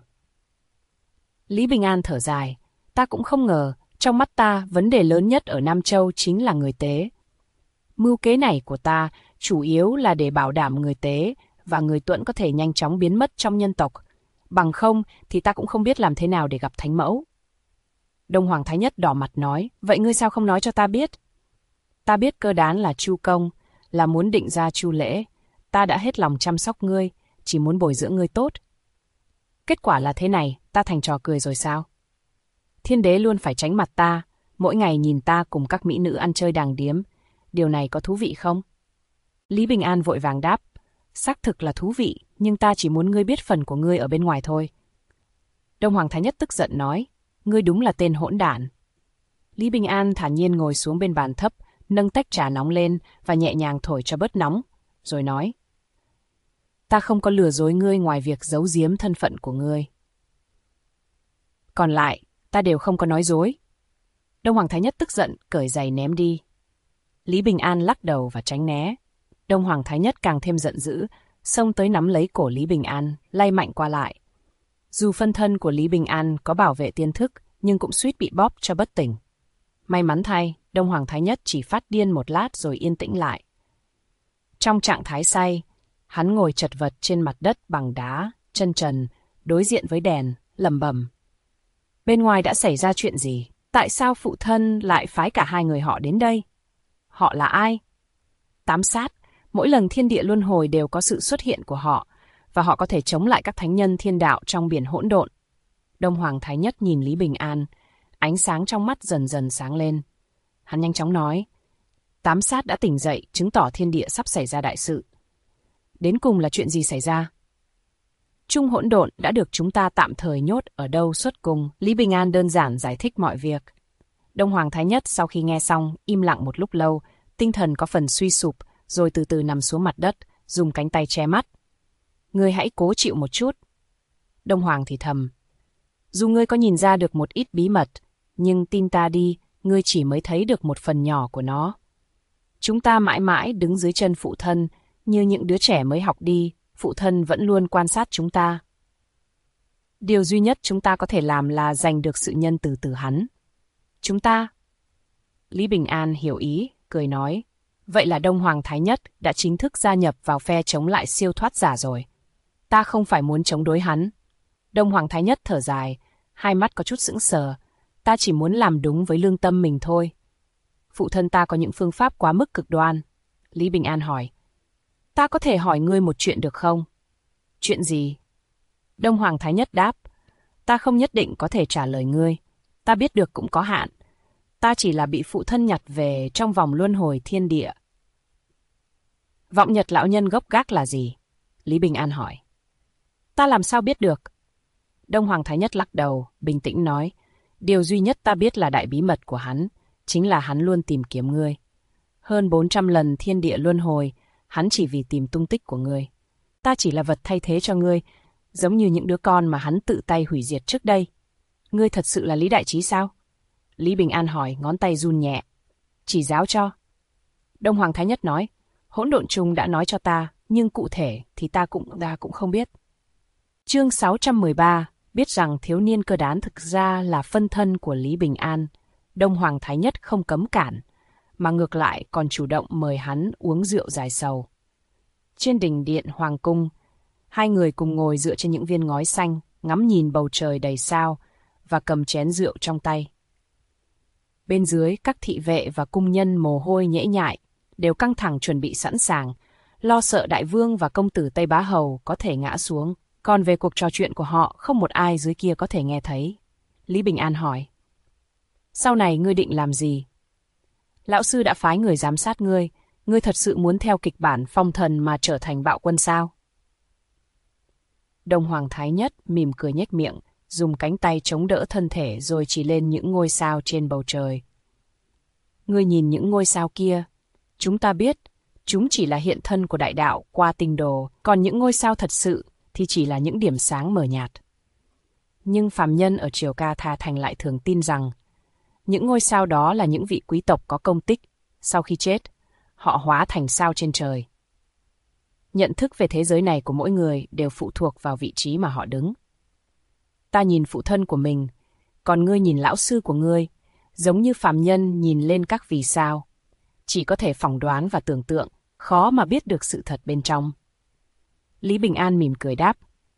Lý Bình An thở dài, ta cũng không ngờ, trong mắt ta vấn đề lớn nhất ở Nam Châu chính là người tế. Mưu kế này của ta chủ yếu là để bảo đảm người tế và người tuẫn có thể nhanh chóng biến mất trong nhân tộc. Bằng không thì ta cũng không biết làm thế nào để gặp thánh mẫu. Đông Hoàng Thái Nhất đỏ mặt nói, vậy ngươi sao không nói cho ta biết? Ta biết cơ đán là chu công, là muốn định ra chu lễ. Ta đã hết lòng chăm sóc ngươi, chỉ muốn bồi dưỡng ngươi tốt. Kết quả là thế này, ta thành trò cười rồi sao? Thiên đế luôn phải tránh mặt ta, mỗi ngày nhìn ta cùng các mỹ nữ ăn chơi đàng điếm. Điều này có thú vị không? Lý Bình An vội vàng đáp, xác thực là thú vị, nhưng ta chỉ muốn ngươi biết phần của ngươi ở bên ngoài thôi. Đông Hoàng Thái Nhất tức giận nói, ngươi đúng là tên hỗn đản. Lý Bình An thản nhiên ngồi xuống bên bàn thấp, nâng tách trà nóng lên và nhẹ nhàng thổi cho bớt nóng, rồi nói, ta không có lừa dối ngươi ngoài việc giấu giếm thân phận của ngươi. Còn lại, ta đều không có nói dối. Đông Hoàng Thái Nhất tức giận, cởi giày ném đi. Lý Bình An lắc đầu và tránh né. Đông Hoàng Thái Nhất càng thêm giận dữ, xông tới nắm lấy cổ Lý Bình An, lay mạnh qua lại. Dù phân thân của Lý Bình An có bảo vệ tiên thức, nhưng cũng suýt bị bóp cho bất tỉnh. May mắn thay, Đông Hoàng Thái Nhất chỉ phát điên một lát rồi yên tĩnh lại. Trong trạng thái say, hắn ngồi chật vật trên mặt đất bằng đá, chân trần, đối diện với đèn, lẩm bẩm. Bên ngoài đã xảy ra chuyện gì? Tại sao phụ thân lại phái cả hai người họ đến đây? Họ là ai? Tám sát, mỗi lần thiên địa luân hồi đều có sự xuất hiện của họ, và họ có thể chống lại các thánh nhân thiên đạo trong biển hỗn độn. Đông Hoàng Thái Nhất nhìn Lý Bình An, ánh sáng trong mắt dần dần sáng lên. Hắn nhanh chóng nói, Tám Sát đã tỉnh dậy, chứng tỏ thiên địa sắp xảy ra đại sự. Đến cùng là chuyện gì xảy ra? Trung hỗn độn đã được chúng ta tạm thời nhốt ở đâu xuất cung? Lý Bình An đơn giản giải thích mọi việc. Đông Hoàng Thái Nhất sau khi nghe xong, im lặng một lúc lâu, tinh thần có phần suy sụp, rồi từ từ nằm xuống mặt đất, dùng cánh tay che mắt. Ngươi hãy cố chịu một chút. Đông Hoàng thì thầm. Dù ngươi có nhìn ra được một ít bí mật, nhưng tin ta đi, ngươi chỉ mới thấy được một phần nhỏ của nó. Chúng ta mãi mãi đứng dưới chân phụ thân, như những đứa trẻ mới học đi, phụ thân vẫn luôn quan sát chúng ta. Điều duy nhất chúng ta có thể làm là giành được sự nhân từ từ hắn. Chúng ta? Lý Bình An hiểu ý, cười nói. Vậy là Đông Hoàng Thái Nhất đã chính thức gia nhập vào phe chống lại siêu thoát giả rồi. Ta không phải muốn chống đối hắn. Đông Hoàng Thái Nhất thở dài, hai mắt có chút sững sờ. Ta chỉ muốn làm đúng với lương tâm mình thôi. Phụ thân ta có những phương pháp quá mức cực đoan. Lý Bình An hỏi. Ta có thể hỏi ngươi một chuyện được không? Chuyện gì? Đông Hoàng Thái Nhất đáp. Ta không nhất định có thể trả lời ngươi. Ta biết được cũng có hạn. Ta chỉ là bị phụ thân nhặt về trong vòng luân hồi thiên địa. Vọng nhật lão nhân gốc gác là gì? Lý Bình An hỏi. Ta làm sao biết được? Đông Hoàng Thái Nhất lắc đầu, bình tĩnh nói. Điều duy nhất ta biết là đại bí mật của hắn, chính là hắn luôn tìm kiếm ngươi. Hơn 400 lần thiên địa luân hồi, hắn chỉ vì tìm tung tích của ngươi. Ta chỉ là vật thay thế cho ngươi, giống như những đứa con mà hắn tự tay hủy diệt trước đây. Ngươi thật sự là Lý Đại Trí sao? Lý Bình An hỏi, ngón tay run nhẹ. Chỉ giáo cho. Đông Hoàng Thái Nhất nói, hỗn độn chung đã nói cho ta, nhưng cụ thể thì ta cũng không biết. Chương 613, biết rằng thiếu niên cơ đán thực ra là phân thân của Lý Bình An. Đông Hoàng Thái Nhất không cấm cản, mà ngược lại còn chủ động mời hắn uống rượu giải sầu. Trên đình điện Hoàng Cung, hai người cùng ngồi dựa trên những viên ngói xanh, ngắm nhìn bầu trời đầy sao và cầm chén rượu trong tay. Bên dưới, các thị vệ và cung nhân mồ hôi nhễ nhại, đều căng thẳng chuẩn bị sẵn sàng, lo sợ đại vương và công tử Tây Bá Hầu có thể ngã xuống. Còn về cuộc trò chuyện của họ, không một ai dưới kia có thể nghe thấy. Lý Bình An hỏi. Sau này ngươi định làm gì? Lão sư đã phái người giám sát ngươi. Ngươi thật sự muốn theo kịch bản phong thần mà trở thành bạo quân sao? Đông Hoàng Thái Nhất mỉm cười nhếch miệng, dùng cánh tay chống đỡ thân thể rồi chỉ lên những ngôi sao trên bầu trời. Ngươi nhìn những ngôi sao kia. Chúng ta biết, chúng chỉ là hiện thân của đại đạo qua tinh đồ, còn những ngôi sao thật sự thì chỉ là những điểm sáng mờ nhạt. Nhưng phàm nhân ở Triều Ca Tha Thành lại thường tin rằng những ngôi sao đó là những vị quý tộc có công tích. Sau khi chết, họ hóa thành sao trên trời. Nhận thức về thế giới này của mỗi người đều phụ thuộc vào vị trí mà họ đứng. Ta nhìn phụ thân của mình, còn ngươi nhìn lão sư của ngươi, giống như phàm nhân nhìn lên các vì sao. Chỉ có thể phỏng đoán và tưởng tượng, khó mà biết được sự thật bên trong. Lý Bình An mỉm cười đáp.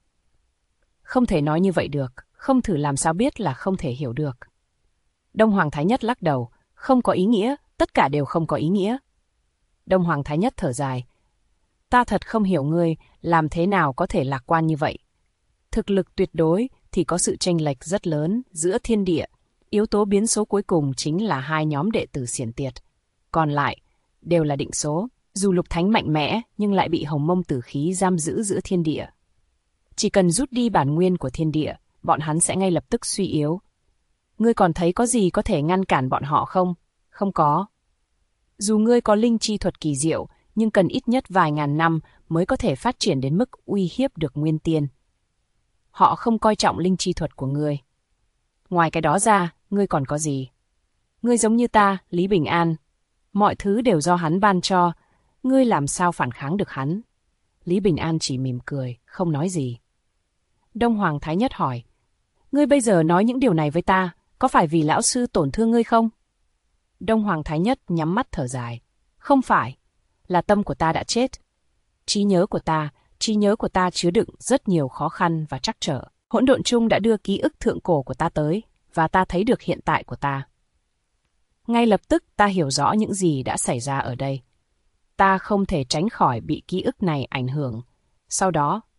Không thể nói như vậy được, không thử làm sao biết là không thể hiểu được. Đông Hoàng Thái Nhất lắc đầu, không có ý nghĩa, tất cả đều không có ý nghĩa. Đông Hoàng Thái Nhất thở dài. Ta thật không hiểu ngươi, làm thế nào có thể lạc quan như vậy. Thực lực tuyệt đối thì có sự chênh lệch rất lớn giữa thiên địa. Yếu tố biến số cuối cùng chính là hai nhóm đệ tử xiển tiệt. Còn lại, đều là định số. Dù lục thánh mạnh mẽ, nhưng lại bị hồng mông tử khí giam giữ giữa thiên địa. Chỉ cần rút đi bản nguyên của thiên địa, bọn hắn sẽ ngay lập tức suy yếu. Ngươi còn thấy có gì có thể ngăn cản bọn họ không? Không có. Dù ngươi có linh chi thuật kỳ diệu, nhưng cần ít nhất vài ngàn năm mới có thể phát triển đến mức uy hiếp được nguyên tiên. Họ không coi trọng linh chi thuật của ngươi. Ngoài cái đó ra, ngươi còn có gì? Ngươi giống như ta, Lý Bình An. Mọi thứ đều do hắn ban cho. Ngươi làm sao phản kháng được hắn? Lý Bình An chỉ mỉm cười, không nói gì. Đông Hoàng Thái Nhất hỏi. Ngươi bây giờ nói những điều này với ta, có phải vì lão sư tổn thương ngươi không? Đông Hoàng Thái Nhất nhắm mắt thở dài. Không phải, là tâm của ta đã chết. Trí nhớ của ta chứa đựng rất nhiều khó khăn và trắc trở. Hỗn độn chung đã đưa ký ức thượng cổ của ta tới, và ta thấy được hiện tại của ta. Ngay lập tức ta hiểu rõ những gì đã xảy ra ở đây. Ta không thể tránh khỏi bị ký ức này ảnh hưởng. Sau đó,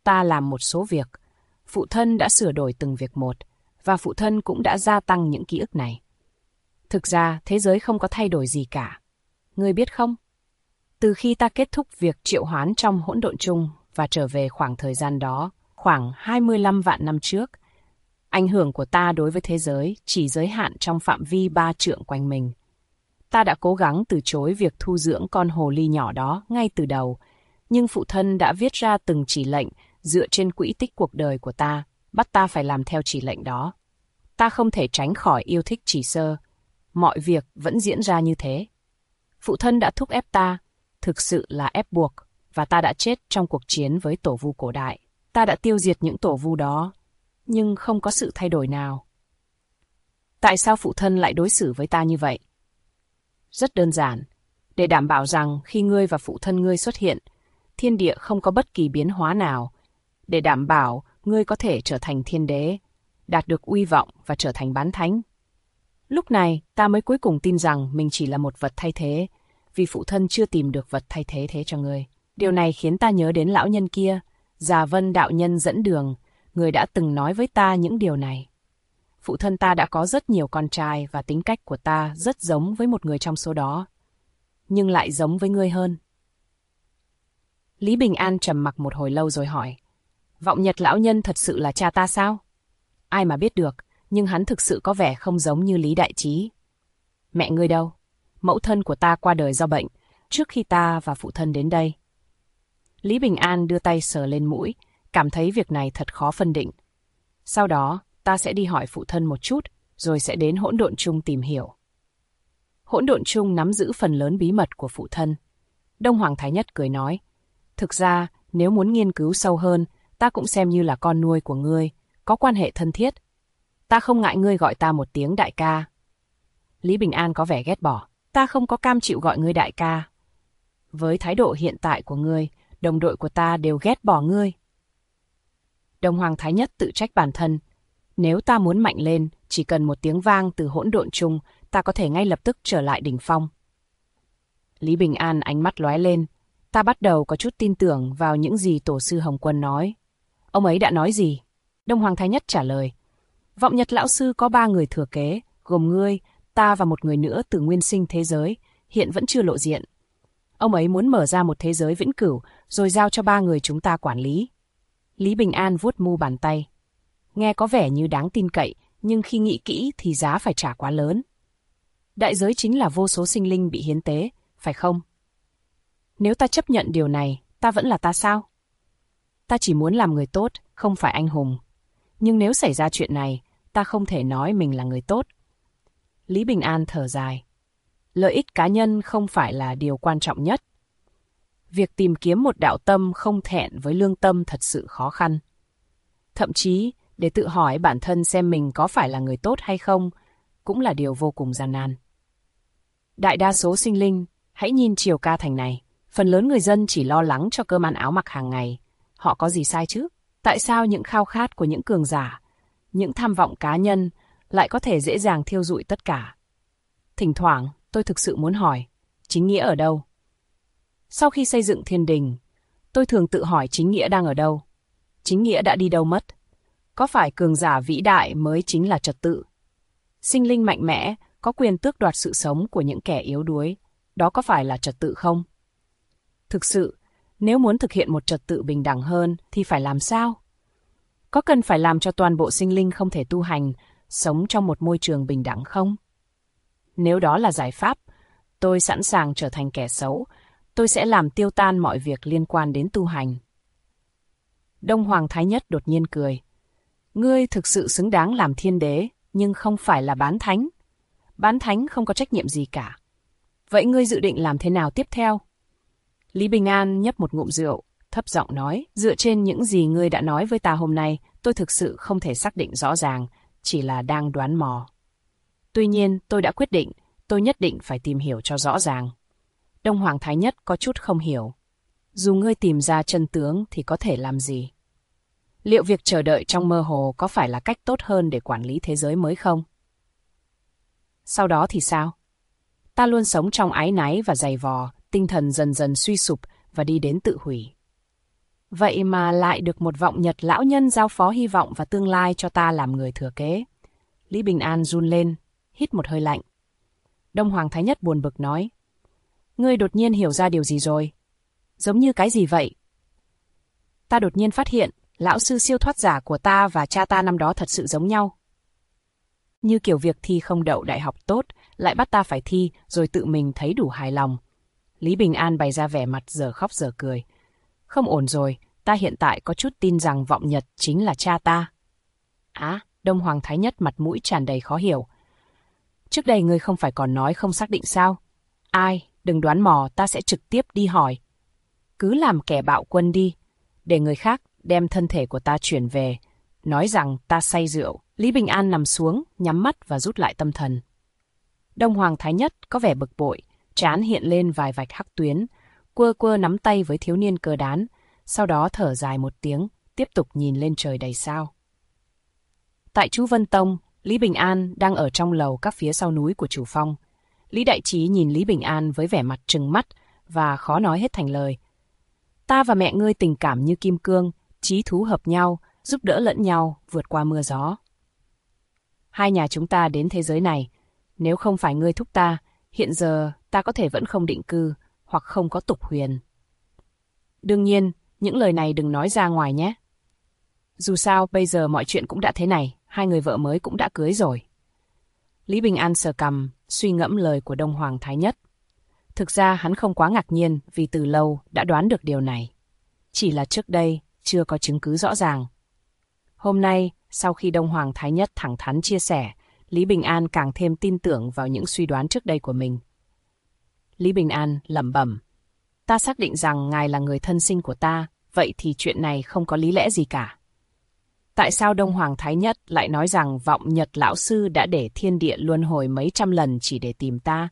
ta làm một số việc. Phụ thân đã sửa đổi từng việc một, và phụ thân cũng đã gia tăng những ký ức này. Thực ra, thế giới không có thay đổi gì cả. Ngươi biết không? Từ khi ta kết thúc việc triệu hoán trong hỗn độn chung và trở về khoảng thời gian đó, khoảng 25 vạn năm trước, ảnh hưởng của ta đối với thế giới chỉ giới hạn trong phạm vi 3 trượng quanh mình. Ta đã cố gắng từ chối việc thu dưỡng con hồ ly nhỏ đó ngay từ đầu, nhưng phụ thân đã viết ra từng chỉ lệnh dựa trên quỹ tích cuộc đời của ta, bắt ta phải làm theo chỉ lệnh đó. Ta không thể tránh khỏi yêu thích chỉ sơ. Mọi việc vẫn diễn ra như thế. Phụ thân đã thúc ép ta, thực sự là ép buộc, và ta đã chết trong cuộc chiến với tổ vu cổ đại. Ta đã tiêu diệt những tổ vu đó, nhưng không có sự thay đổi nào. Tại sao phụ thân lại đối xử với ta như vậy? Rất đơn giản, để đảm bảo rằng khi ngươi và phụ thân ngươi xuất hiện, thiên địa không có bất kỳ biến hóa nào, để đảm bảo ngươi có thể trở thành thiên đế, đạt được uy vọng và trở thành bán thánh. Lúc này, ta mới cuối cùng tin rằng mình chỉ là một vật thay thế, vì phụ thân chưa tìm được vật thay thế cho ngươi. Điều này khiến ta nhớ đến lão nhân kia, Già Vân đạo nhân dẫn đường, người đã từng nói với ta những điều này. Phụ thân ta đã có rất nhiều con trai và tính cách của ta rất giống với một người trong số đó, nhưng lại giống với ngươi hơn. Lý Bình An trầm mặc một hồi lâu rồi hỏi, Vọng Nhật lão nhân thật sự là cha ta sao? Ai mà biết được, nhưng hắn thực sự có vẻ không giống như Lý Đại Trí. Mẹ ngươi đâu? Mẫu thân của ta qua đời do bệnh, trước khi ta và phụ thân đến đây. Lý Bình An đưa tay sờ lên mũi, cảm thấy việc này thật khó phân định. Sau đó, ta sẽ đi hỏi phụ thân một chút, rồi sẽ đến hỗn độn chung tìm hiểu. Hỗn độn chung nắm giữ phần lớn bí mật của phụ thân. Đông Hoàng Thái Nhất cười nói, thực ra, nếu muốn nghiên cứu sâu hơn, ta cũng xem như là con nuôi của ngươi, có quan hệ thân thiết. Ta không ngại ngươi gọi ta một tiếng đại ca. Lý Bình An có vẻ ghét bỏ, ta không có cam chịu gọi ngươi đại ca. Với thái độ hiện tại của ngươi, đồng đội của ta đều ghét bỏ ngươi. Đông Hoàng Thái Nhất tự trách bản thân. Nếu ta muốn mạnh lên, chỉ cần một tiếng vang từ hỗn độn chung, ta có thể ngay lập tức trở lại đỉnh phong. Lý Bình An ánh mắt lóe lên. Ta bắt đầu có chút tin tưởng vào những gì tổ sư Hồng Quân nói. Ông ấy đã nói gì? Đông Hoàng Thái Nhất trả lời. Vọng Nhật lão sư có 3 người thừa kế, gồm ngươi, ta và một người nữa từ nguyên sinh thế giới, hiện vẫn chưa lộ diện. Ông ấy muốn mở ra một thế giới vĩnh cửu, rồi giao cho 3 người chúng ta quản lý. Lý Bình An vuốt mu bàn tay. Nghe có vẻ như đáng tin cậy, nhưng khi nghĩ kỹ thì giá phải trả quá lớn. Đại giới chính là vô số sinh linh bị hiến tế, phải không? Nếu ta chấp nhận điều này, ta vẫn là ta sao? Ta chỉ muốn làm người tốt, không phải anh hùng. Nhưng nếu xảy ra chuyện này, ta không thể nói mình là người tốt. Lý Bình An thở dài. Lợi ích cá nhân không phải là điều quan trọng nhất. Việc tìm kiếm một đạo tâm không thẹn với lương tâm thật sự khó khăn. Thậm chí, để tự hỏi bản thân xem mình có phải là người tốt hay không, cũng là điều vô cùng gian nan. Đại đa số sinh linh, hãy nhìn Triều Ca Thành này. Phần lớn người dân chỉ lo lắng cho cơm ăn áo mặc hàng ngày. Họ có gì sai chứ? Tại sao những khao khát của những cường giả, những tham vọng cá nhân lại có thể dễ dàng thiêu rụi tất cả? Thỉnh thoảng, tôi thực sự muốn hỏi, chính nghĩa ở đâu? Sau khi xây dựng thiên đình, tôi thường tự hỏi chính nghĩa đang ở đâu? Chính nghĩa đã đi đâu mất? Có phải cường giả vĩ đại mới chính là trật tự? Sinh linh mạnh mẽ có quyền tước đoạt sự sống của những kẻ yếu đuối, đó có phải là trật tự không? Thực sự, nếu muốn thực hiện một trật tự bình đẳng hơn thì phải làm sao? Có cần phải làm cho toàn bộ sinh linh không thể tu hành, sống trong một môi trường bình đẳng không? Nếu đó là giải pháp, tôi sẵn sàng trở thành kẻ xấu, tôi sẽ làm tiêu tan mọi việc liên quan đến tu hành. Đông Hoàng Thái Nhất đột nhiên cười. Ngươi thực sự xứng đáng làm thiên đế, nhưng không phải là bán thánh. Bán thánh không có trách nhiệm gì cả. Vậy ngươi dự định làm thế nào tiếp theo? Lý Bình An nhấp một ngụm rượu, thấp giọng nói, dựa trên những gì ngươi đã nói với ta hôm nay, tôi thực sự không thể xác định rõ ràng, chỉ là đang đoán mò. Tuy nhiên, tôi đã quyết định, tôi nhất định phải tìm hiểu cho rõ ràng. Đông Hoàng Thái Nhất có chút không hiểu. Dù ngươi tìm ra chân tướng thì có thể làm gì? Liệu việc chờ đợi trong mơ hồ có phải là cách tốt hơn để quản lý thế giới mới không? Sau đó thì sao? Ta luôn sống trong áy náy và dày vò, tinh thần dần dần suy sụp và đi đến tự hủy. Vậy mà lại được một vọng Nhật lão nhân giao phó hy vọng và tương lai cho ta làm người thừa kế. Lý Bình An run lên, hít một hơi lạnh. Đông Hoàng Thái Nhất buồn bực nói. Ngươi đột nhiên hiểu ra điều gì rồi? Giống như cái gì vậy? Ta đột nhiên phát hiện, lão sư siêu thoát giả của ta và cha ta năm đó thật sự giống nhau. Như kiểu việc thi không đậu đại học tốt, lại bắt ta phải thi, rồi tự mình thấy đủ hài lòng. Lý Bình An bày ra vẻ mặt giờ khóc giờ cười. Không ổn rồi, ta hiện tại có chút tin rằng vọng Nhật chính là cha ta. Đông Hoàng Thái Nhất mặt mũi tràn đầy khó hiểu. Trước đây ngươi không phải còn nói không xác định sao? Ai, đừng đoán mò, ta sẽ trực tiếp đi hỏi. Cứ làm kẻ bạo quân đi, để người khác đem thân thể của ta chuyển về, nói rằng ta say rượu. Lý Bình An nằm xuống, nhắm mắt và rút lại tâm thần. Đông Hoàng Thái Nhất có vẻ bực bội, trán hiện lên vài vạch hắc tuyến, quơ quơ nắm tay với thiếu niên cờ đán, sau đó thở dài một tiếng, tiếp tục nhìn lên trời đầy sao. Tại Chú Vân Tông, Lý Bình An đang ở trong lầu các phía sau núi của Chủ Phong. Lý Đại Trí nhìn Lý Bình An với vẻ mặt trừng mắt và khó nói hết thành lời. Ta và mẹ ngươi tình cảm như kim cương, chí thú hợp nhau, giúp đỡ lẫn nhau, vượt qua mưa gió. Hai nhà chúng ta đến thế giới này, nếu không phải ngươi thúc ta, hiện giờ ta có thể vẫn không định cư, hoặc không có tục huyền. Đương nhiên, những lời này đừng nói ra ngoài nhé. Dù sao, bây giờ mọi chuyện cũng đã thế này, hai người vợ mới cũng đã cưới rồi. Lý Bình An sờ cằm, suy ngẫm lời của Đông Hoàng Thái Nhất. Thực ra hắn không quá ngạc nhiên vì từ lâu đã đoán được điều này. Chỉ là trước đây chưa có chứng cứ rõ ràng. Hôm nay, sau khi Đông Hoàng Thái Nhất thẳng thắn chia sẻ, Lý Bình An càng thêm tin tưởng vào những suy đoán trước đây của mình. Lý Bình An lẩm bẩm. Ta xác định rằng ngài là người thân sinh của ta, vậy thì chuyện này không có lý lẽ gì cả. Tại sao Đông Hoàng Thái Nhất lại nói rằng vọng Nhật lão sư đã để thiên địa luân hồi mấy trăm lần chỉ để tìm ta?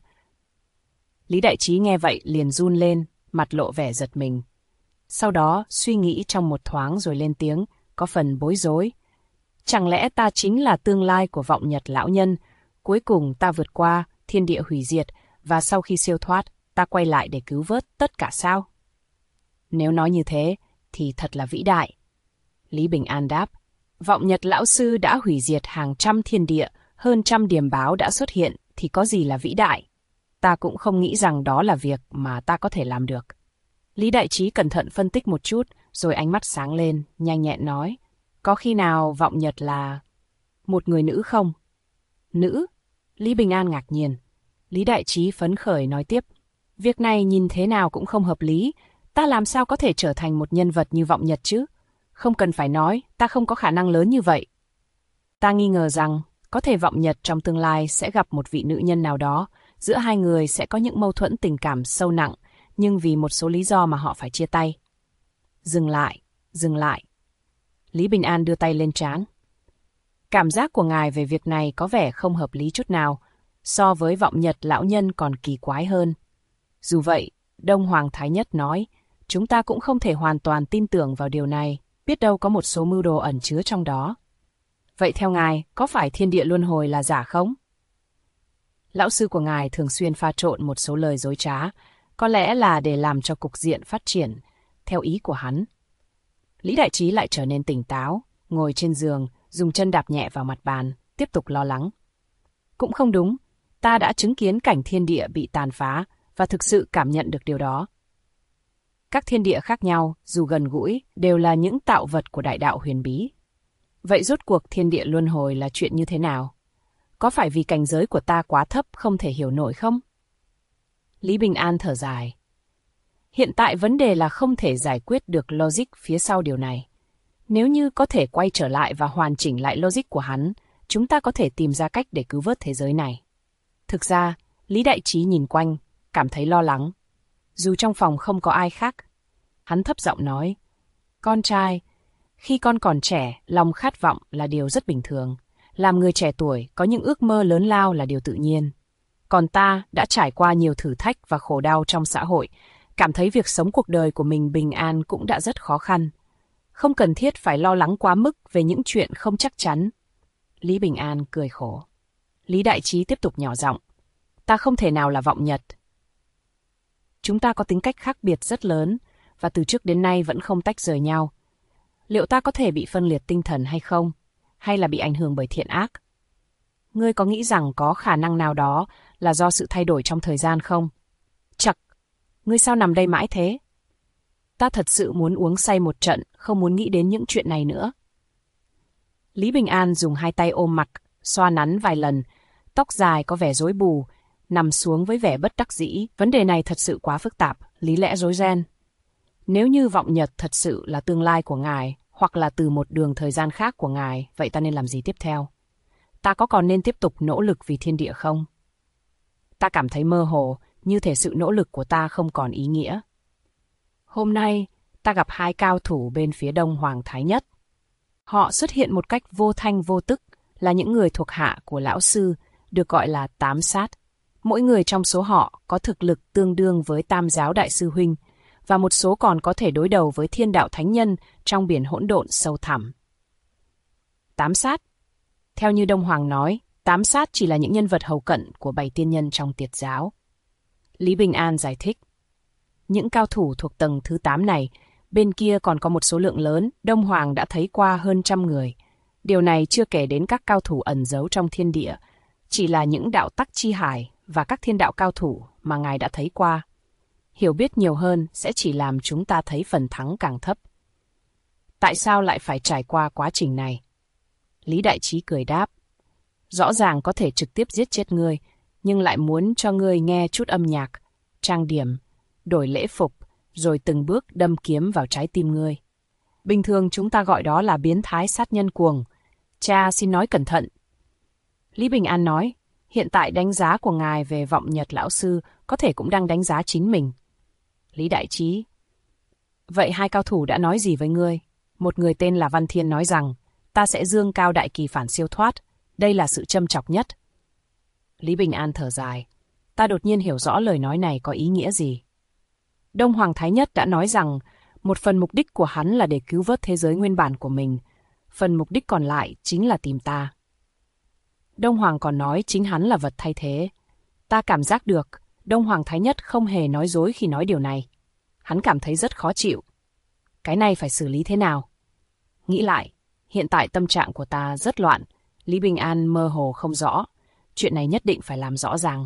Lý Đại Trí nghe vậy liền run lên, mặt lộ vẻ giật mình. Sau đó suy nghĩ trong một thoáng rồi lên tiếng, có phần bối rối. Chẳng lẽ ta chính là tương lai của vọng Nhật lão nhân, cuối cùng ta vượt qua thiên địa hủy diệt và sau khi siêu thoát, ta quay lại để cứu vớt tất cả sao? Nếu nói như thế, thì thật là vĩ đại. Lý Bình An đáp, vọng Nhật lão sư đã hủy diệt hàng trăm thiên địa, hơn trăm điềm báo đã xuất hiện, thì có gì là vĩ đại? Ta cũng không nghĩ rằng đó là việc mà ta có thể làm được. Lý Đại Trí cẩn thận phân tích một chút, rồi ánh mắt sáng lên, nhanh nhẹn nói, có khi nào vọng Nhật là một người nữ không? Nữ? Lý Bình An ngạc nhiên. Lý Đại Trí phấn khởi nói tiếp, việc này nhìn thế nào cũng không hợp lý, ta làm sao có thể trở thành một nhân vật như vọng Nhật chứ? Không cần phải nói, ta không có khả năng lớn như vậy. Ta nghi ngờ rằng, có thể vọng Nhật trong tương lai sẽ gặp một vị nữ nhân nào đó, giữa hai người sẽ có những mâu thuẫn tình cảm sâu nặng, nhưng vì một số lý do mà họ phải chia tay. Dừng lại. Lý Bình An đưa tay lên trán. Cảm giác của ngài về việc này có vẻ không hợp lý chút nào, so với vọng Nhật lão nhân còn kỳ quái hơn. Dù vậy, Đông Hoàng Thái Nhất nói, chúng ta cũng không thể hoàn toàn tin tưởng vào điều này, biết đâu có một số mưu đồ ẩn chứa trong đó. Vậy theo ngài, có phải thiên địa luân hồi là giả không? Lão sư của ngài thường xuyên pha trộn một số lời dối trá, có lẽ là để làm cho cục diện phát triển, theo ý của hắn. Lý Đại Trí lại trở nên tỉnh táo, ngồi trên giường, dùng chân đạp nhẹ vào mặt bàn, tiếp tục lo lắng. Cũng không đúng, ta đã chứng kiến cảnh thiên địa bị tàn phá và thực sự cảm nhận được điều đó. Các thiên địa khác nhau, dù gần gũi, đều là những tạo vật của đại đạo huyền bí. Vậy rốt cuộc thiên địa luân hồi là chuyện như thế nào? Có phải vì cảnh giới của ta quá thấp không thể hiểu nổi không? Lý Bình An thở dài. Hiện tại vấn đề là không thể giải quyết được logic phía sau điều này. Nếu như có thể quay trở lại và hoàn chỉnh lại logic của hắn, chúng ta có thể tìm ra cách để cứu vớt thế giới này. Thực ra, Lý Đại Trí nhìn quanh, cảm thấy lo lắng. Dù trong phòng không có ai khác, hắn thấp giọng nói, con trai, khi con còn trẻ, lòng khát vọng là điều rất bình thường. Làm người trẻ tuổi, có những ước mơ lớn lao là điều tự nhiên. Còn ta đã trải qua nhiều thử thách và khổ đau trong xã hội, cảm thấy việc sống cuộc đời của mình bình an cũng đã rất khó khăn. Không cần thiết phải lo lắng quá mức về những chuyện không chắc chắn. Lý Bình An cười khổ. Lý Đại Trí tiếp tục nhỏ giọng. Ta không thể nào là vọng Nhật. Chúng ta có tính cách khác biệt rất lớn, và từ trước đến nay vẫn không tách rời nhau. Liệu ta có thể bị phân liệt tinh thần hay không? Hay là bị ảnh hưởng bởi thiện ác? Ngươi có nghĩ rằng có khả năng nào đó là do sự thay đổi trong thời gian không? Chậc, ngươi sao nằm đây mãi thế? Ta thật sự muốn uống say một trận, không muốn nghĩ đến những chuyện này nữa. Lý Bình An dùng hai tay ôm mặt, xoa nắn vài lần, tóc dài có vẻ rối bù, nằm xuống với vẻ bất đắc dĩ. Vấn đề này thật sự quá phức tạp, lý lẽ rối ren. Nếu như vọng nhật thật sự là tương lai của ngài, hoặc là từ một đường thời gian khác của ngài, vậy ta nên làm gì tiếp theo? Ta có còn nên tiếp tục nỗ lực vì thiên địa không? Ta cảm thấy mơ hồ, như thể sự nỗ lực của ta không còn ý nghĩa. Hôm nay, ta gặp hai cao thủ bên phía đông Hoàng Thái Nhất. Họ xuất hiện một cách vô thanh vô tức, là những người thuộc hạ của lão sư, được gọi là tám sát. Mỗi người trong số họ có thực lực tương đương với Tam Giáo Đại Sư Huynh, và một số còn có thể đối đầu với Thiên Đạo Thánh Nhân trong biển hỗn độn sâu thẳm. Tám sát. Theo như Đông Hoàng nói, tám sát chỉ là những nhân vật hầu cận của 7 tiên nhân trong Tiệt giáo. Lý Bình An giải thích. Những cao thủ thuộc tầng thứ 8 này, bên kia còn có một số lượng lớn, Đông Hoàng đã thấy qua hơn 100 người. Điều này chưa kể đến các cao thủ ẩn giấu trong thiên địa, chỉ là những đạo tắc chi hải và các thiên đạo cao thủ mà ngài đã thấy qua. Hiểu biết nhiều hơn sẽ chỉ làm chúng ta thấy phần thắng càng thấp. Tại sao lại phải trải qua quá trình này? Lý Đại Trí cười đáp. Rõ ràng có thể trực tiếp giết chết ngươi, nhưng lại muốn cho ngươi nghe chút âm nhạc, trang điểm, đổi lễ phục, rồi từng bước đâm kiếm vào trái tim ngươi. Bình thường chúng ta gọi đó là biến thái sát nhân cuồng. Cha xin nói cẩn thận. Lý Bình An nói, hiện tại đánh giá của ngài về vọng nhật lão sư có thể cũng đang đánh giá chính mình. Lý Đại Trí. Vậy hai cao thủ đã nói gì với ngươi? Một người tên là Văn Thiên nói rằng, ta sẽ dương cao đại kỳ phản siêu thoát. Đây là sự châm chọc nhất. Lý Bình An thở dài. Ta đột nhiên hiểu rõ lời nói này có ý nghĩa gì. Đông Hoàng Thái Nhất đã nói rằng, một phần mục đích của hắn là để cứu vớt thế giới nguyên bản của mình. Phần mục đích còn lại chính là tìm ta. Đông Hoàng còn nói chính hắn là vật thay thế. Ta cảm giác được, Đông Hoàng Thái Nhất không hề nói dối khi nói điều này. Hắn cảm thấy rất khó chịu. Cái này phải xử lý thế nào? Nghĩ lại, hiện tại tâm trạng của ta rất loạn. Lý Bình An mơ hồ không rõ. Chuyện này nhất định phải làm rõ ràng.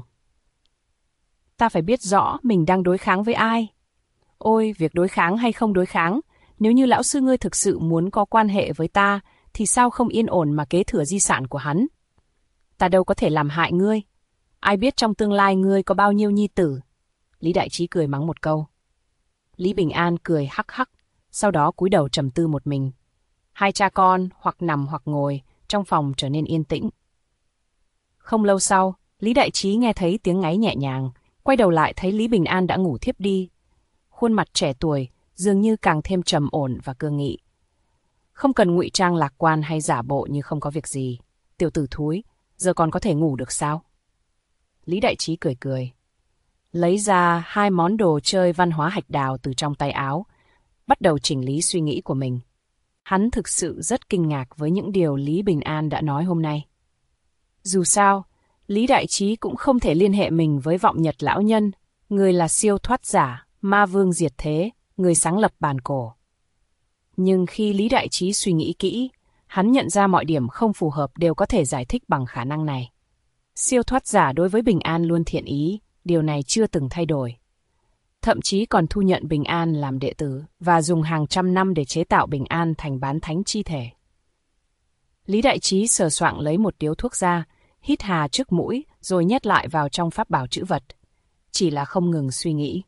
Ta phải biết rõ mình đang đối kháng với ai. Ôi, việc đối kháng hay không đối kháng, nếu như lão sư ngươi thực sự muốn có quan hệ với ta, thì sao không yên ổn mà kế thừa di sản của hắn? Ta đâu có thể làm hại ngươi. Ai biết trong tương lai ngươi có bao nhiêu nhi tử? Lý Đại Trí cười mắng một câu. Lý Bình An cười hắc hắc, sau đó cúi đầu trầm tư một mình. Hai cha con hoặc nằm hoặc ngồi, trong phòng trở nên yên tĩnh. Không lâu sau, Lý Đại Trí nghe thấy tiếng ngáy nhẹ nhàng, quay đầu lại thấy Lý Bình An đã ngủ thiếp đi. Khuôn mặt trẻ tuổi, dường như càng thêm trầm ổn và cương nghị. Không cần ngụy trang lạc quan hay giả bộ như không có việc gì. Tiểu tử thúi, giờ còn có thể ngủ được sao? Lý Đại Trí cười cười. Lấy ra 2 món đồ chơi văn hóa hạch đào từ trong tay áo, bắt đầu chỉnh lý suy nghĩ của mình. Hắn thực sự rất kinh ngạc với những điều Lý Bình An đã nói hôm nay. Dù sao, Lý Đại Trí cũng không thể liên hệ mình với vọng nhật lão nhân, người là siêu thoát giả, ma vương diệt thế, người sáng lập bàn cổ. Nhưng khi Lý Đại Trí suy nghĩ kỹ, hắn nhận ra mọi điểm không phù hợp đều có thể giải thích bằng khả năng này. Siêu thoát giả đối với Bình An luôn thiện ý, điều này chưa từng thay đổi. Thậm chí còn thu nhận Bình An làm đệ tử và dùng hàng trăm năm để chế tạo Bình An thành bán thánh chi thể. Lý Đại Trí sờ soạng lấy một điếu thuốc ra, hít hà trước mũi rồi nhét lại vào trong pháp bảo trữ vật. Chỉ là không ngừng suy nghĩ.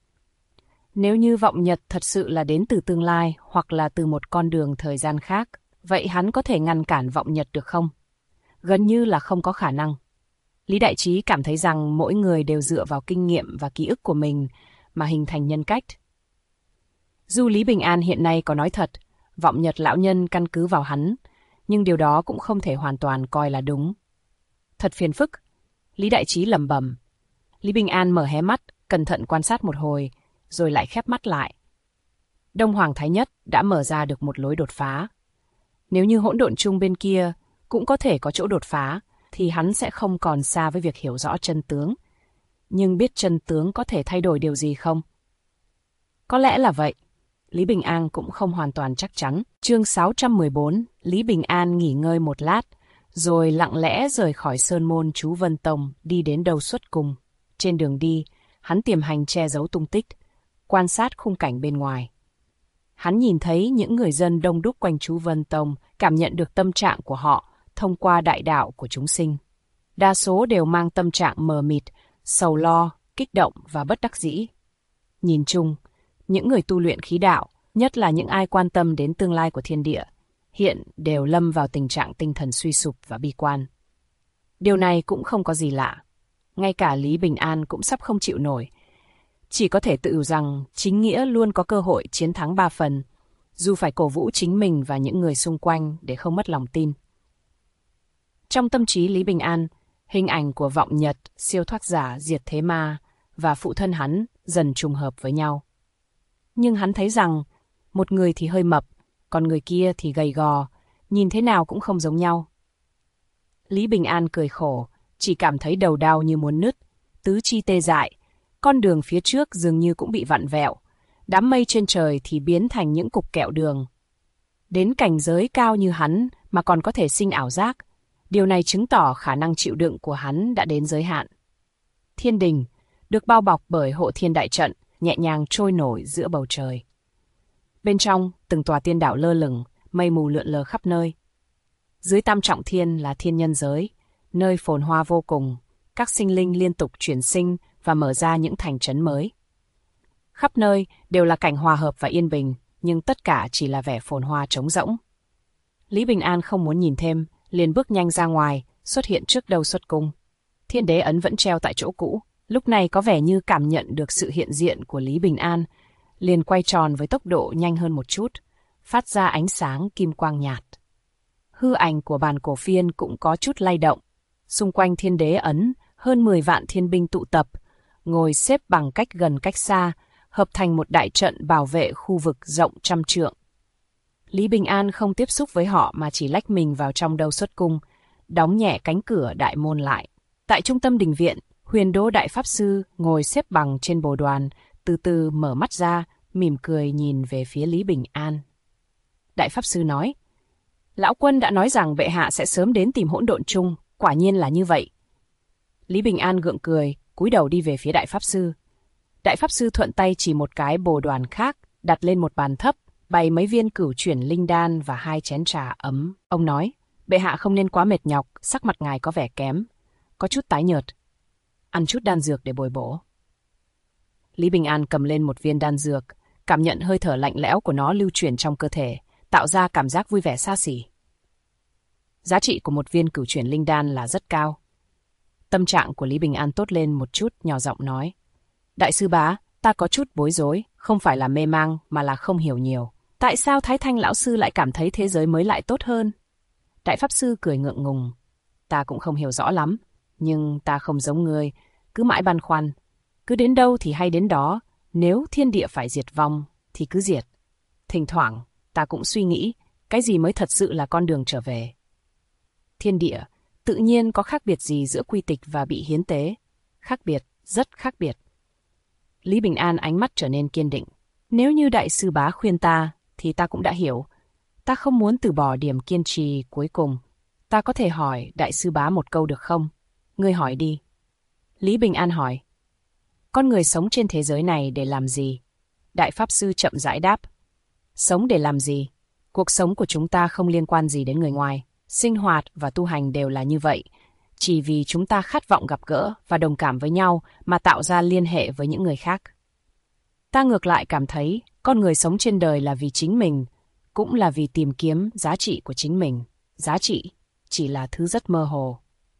Nếu như vọng nhật thật sự là đến từ tương lai hoặc là từ một con đường thời gian khác, vậy hắn có thể ngăn cản vọng nhật được không? Gần như là không có khả năng. Lý Đại Trí cảm thấy rằng mỗi người đều dựa vào kinh nghiệm và ký ức của mình mà hình thành nhân cách. Dù Lý Bình An hiện nay có nói thật, vọng nhật lão nhân căn cứ vào hắn, nhưng điều đó cũng không thể hoàn toàn coi là đúng. Thật phiền phức, Lý Đại Trí lẩm bẩm. Lý Bình An mở hé mắt, cẩn thận quan sát một hồi, rồi lại khép mắt lại. Đông Hoàng Thái Nhất đã mở ra được một lối đột phá. Nếu như hỗn độn chung bên kia cũng có thể có chỗ đột phá, thì hắn sẽ không còn xa với việc hiểu rõ chân tướng. Nhưng biết chân tướng có thể thay đổi điều gì không? Có lẽ là vậy. Lý Bình An cũng không hoàn toàn chắc chắn. Chương 614, Lý Bình An nghỉ ngơi một lát, rồi lặng lẽ rời khỏi sơn môn chú Vân Tông, đi đến Đâu Xuất Cung. Trên đường đi, hắn tiềm hành che giấu tung tích, quan sát khung cảnh bên ngoài. Hắn nhìn thấy những người dân đông đúc quanh chú Vân Tông, cảm nhận được tâm trạng của họ thông qua đại đạo của chúng sinh. Đa số đều mang tâm trạng mờ mịt, sầu lo, kích động và bất đắc dĩ. Nhìn chung, những người tu luyện khí đạo, nhất là những ai quan tâm đến tương lai của thiên địa, hiện đều lâm vào tình trạng tinh thần suy sụp và bi quan. Điều này cũng không có gì lạ. Ngay cả Lý Bình An cũng sắp không chịu nổi. Chỉ có thể tự rằng chính nghĩa luôn có cơ hội chiến thắng 3 phần, dù phải cổ vũ chính mình và những người xung quanh để không mất lòng tin. Trong tâm trí Lý Bình An, hình ảnh của vọng nhật, siêu thoát giả diệt thế ma và phụ thân hắn dần trùng hợp với nhau. Nhưng hắn thấy rằng, một người thì hơi mập, còn người kia thì gầy gò, nhìn thế nào cũng không giống nhau. Lý Bình An cười khổ, chỉ cảm thấy đầu đau như muốn nứt, tứ chi tê dại, con đường phía trước dường như cũng bị vặn vẹo, đám mây trên trời thì biến thành những cục kẹo đường. Đến cảnh giới cao như hắn mà còn có thể sinh ảo giác, điều này chứng tỏ khả năng chịu đựng của hắn đã đến giới hạn. Thiên đình, được bao bọc bởi hộ thiên đại trận, nhẹ nhàng trôi nổi giữa bầu trời. Bên trong, từng tòa tiên đảo lơ lửng, mây mù lượn lờ khắp nơi. Dưới tam trọng thiên là thiên nhân giới, nơi phồn hoa vô cùng, các sinh linh liên tục chuyển sinh và mở ra những thành trấn mới. Khắp nơi đều là cảnh hòa hợp và yên bình, nhưng tất cả chỉ là vẻ phồn hoa trống rỗng. Lý Bình An không muốn nhìn thêm, liền bước nhanh ra ngoài, xuất hiện trước Đâu Xuất Cung. Thiên đế ấn vẫn treo tại chỗ cũ, lúc này có vẻ như cảm nhận được sự hiện diện của Lý Bình An, liền quay tròn với tốc độ nhanh hơn một chút, phát ra ánh sáng kim quang nhạt. Hư ảnh của bàn cổ phiên cũng có chút lay động. Xung quanh thiên đế ấn, hơn 10 vạn thiên binh tụ tập, ngồi xếp bằng cách gần cách xa, hợp thành một đại trận bảo vệ khu vực rộng 100 trượng. Lý Bình An không tiếp xúc với họ mà chỉ lách mình vào trong Đâu Xuất Cung, đóng nhẹ cánh cửa đại môn lại. Tại trung tâm đình viện, Huyền Đỗ Đại Pháp Sư ngồi xếp bằng trên bồ đoàn, từ từ mở mắt ra, mỉm cười nhìn về phía Lý Bình An. Đại Pháp Sư nói, Lão Quân đã nói rằng bệ hạ sẽ sớm đến tìm hỗn độn chung, quả nhiên là như vậy. Lý Bình An gượng cười, cúi đầu đi về phía Đại Pháp Sư. Đại Pháp Sư thuận tay chỉ một cái bồ đoàn khác, đặt lên một bàn thấp, bày mấy viên cửu chuyển linh đan và 2 chén trà ấm. Ông nói, bệ hạ không nên quá mệt nhọc, sắc mặt ngài có vẻ kém, có chút tái nhợt. Ăn chút đan dược để bồi bổ. Lý Bình An cầm lên một viên đan dược, cảm nhận hơi thở lạnh lẽo của nó lưu chuyển trong cơ thể, tạo ra cảm giác vui vẻ xa xỉ. Giá trị của một viên cửu chuyển linh đan là rất cao. Tâm trạng của Lý Bình An tốt lên một chút, nhỏ giọng nói, Đại sư bá, ta có chút bối rối, không phải là mê mang mà là không hiểu nhiều. Tại sao Thái Thanh lão sư lại cảm thấy thế giới mới lại tốt hơn? Đại Pháp Sư cười ngượng ngùng, ta cũng không hiểu rõ lắm, nhưng ta không giống ngươi, cứ mãi băn khoăn, cứ đến đâu thì hay đến đó, nếu thiên địa phải diệt vong thì cứ diệt. Thỉnh thoảng, ta cũng suy nghĩ, cái gì mới thật sự là con đường trở về. Thiên địa, tự nhiên có khác biệt gì giữa quy tịch và bị hiến tế? Khác biệt, rất khác biệt. Lý Bình An ánh mắt trở nên kiên định. Nếu như đại sư bá khuyên ta, thì ta cũng đã hiểu. Ta không muốn từ bỏ điểm kiên trì cuối cùng. Ta có thể hỏi đại sư bá một câu được không? Ngươi hỏi đi. Lý Bình An hỏi. Con người sống trên thế giới này để làm gì? Đại Pháp Sư chậm rãi đáp. Sống để làm gì? Cuộc sống của chúng ta không liên quan gì đến người ngoài. Sinh hoạt và tu hành đều là như vậy. Chỉ vì chúng ta khát vọng gặp gỡ và đồng cảm với nhau mà tạo ra liên hệ với những người khác. Ta ngược lại cảm thấy con người sống trên đời là vì chính mình, cũng là vì tìm kiếm giá trị của chính mình. Giá trị chỉ là thứ rất mơ hồ.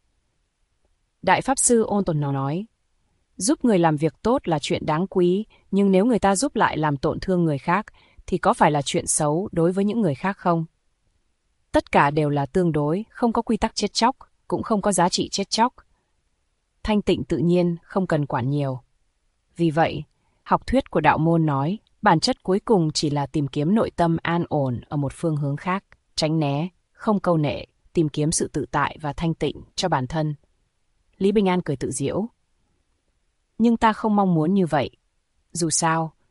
Đại Pháp Sư ôn tồn nói, giúp người làm việc tốt là chuyện đáng quý, nhưng nếu người ta giúp lại làm tổn thương người khác, thì có phải là chuyện xấu đối với những người khác không? Tất cả đều là tương đối, không có quy tắc chết chóc, cũng không có giá trị chết chóc. Thanh tịnh tự nhiên, không cần quản nhiều. Vì vậy, học thuyết của đạo môn nói, bản chất cuối cùng chỉ là tìm kiếm nội tâm an ổn ở một phương hướng khác, tránh né, không câu nệ, tìm kiếm sự tự tại và thanh tịnh cho bản thân. Lý Bình An cười tự giễu. Nhưng ta không mong muốn như vậy. Dù sao,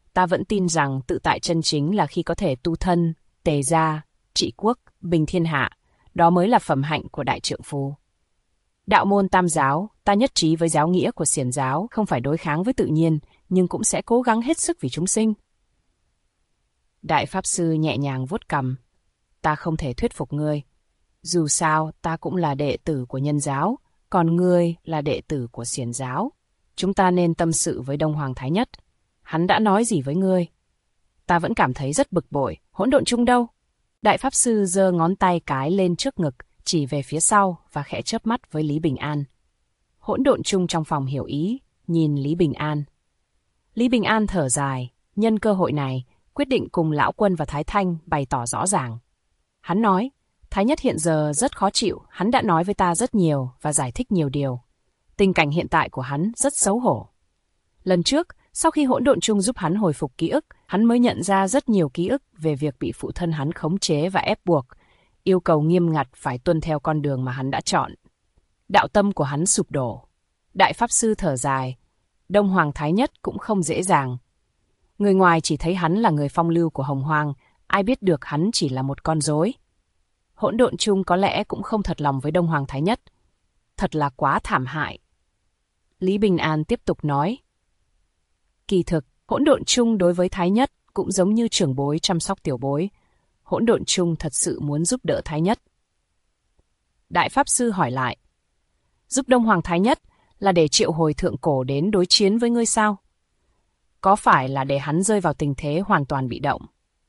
ta vẫn tin rằng tự tại chân chính là khi có thể tu thân, tề gia, trị quốc, bình thiên hạ. Đó mới là phẩm hạnh của đại trượng phu. Đạo môn Tam giáo, ta nhất trí với giáo nghĩa của Xiển giáo, không phải đối kháng với tự nhiên, nhưng cũng sẽ cố gắng hết sức vì chúng sinh. Đại Pháp Sư nhẹ nhàng vuốt cằm. Ta không thể thuyết phục ngươi. Dù sao, ta cũng là đệ tử của Nhân giáo, còn ngươi là đệ tử của Xiển giáo. Chúng ta nên tâm sự với Đông Hoàng Thái Nhất. Hắn đã nói gì với ngươi? Ta vẫn cảm thấy rất bực bội. Hỗn độn chung đâu? Đại Pháp Sư giơ ngón tay cái lên trước ngực, chỉ về phía sau và khẽ chớp mắt với Lý Bình An. Hỗn độn chung trong phòng hiểu ý, nhìn Lý Bình An. Lý Bình An thở dài, nhân cơ hội này, quyết định cùng Lão Quân và Thái Thanh bày tỏ rõ ràng. Hắn nói, Thái Nhất hiện giờ rất khó chịu, hắn đã nói với ta rất nhiều và giải thích nhiều điều. Tình cảnh hiện tại của hắn rất xấu hổ. Lần trước, sau khi hỗn độn chung giúp hắn hồi phục ký ức, hắn mới nhận ra rất nhiều ký ức về việc bị phụ thân hắn khống chế và ép buộc, yêu cầu nghiêm ngặt phải tuân theo con đường mà hắn đã chọn. Đạo tâm của hắn sụp đổ. Đại Pháp Sư thở dài, Đông Hoàng Thái Nhất cũng không dễ dàng. Người ngoài chỉ thấy hắn là người phong lưu của Hồng Hoang, ai biết được hắn chỉ là một con rối. Hỗn độn chung có lẽ cũng không thật lòng với Đông Hoàng Thái Nhất. Thật là quá thảm hại. Lý Bình An tiếp tục nói. Kỳ thực, hỗn độn chung đối với Thái Nhất cũng giống như trưởng bối chăm sóc tiểu bối. Hỗn độn chung thật sự muốn giúp đỡ Thái Nhất. Đại Pháp Sư hỏi lại. Giúp Đông Hoàng Thái Nhất là để triệu hồi thượng cổ đến đối chiến với ngươi sao? Có phải là để hắn rơi vào tình thế hoàn toàn bị động?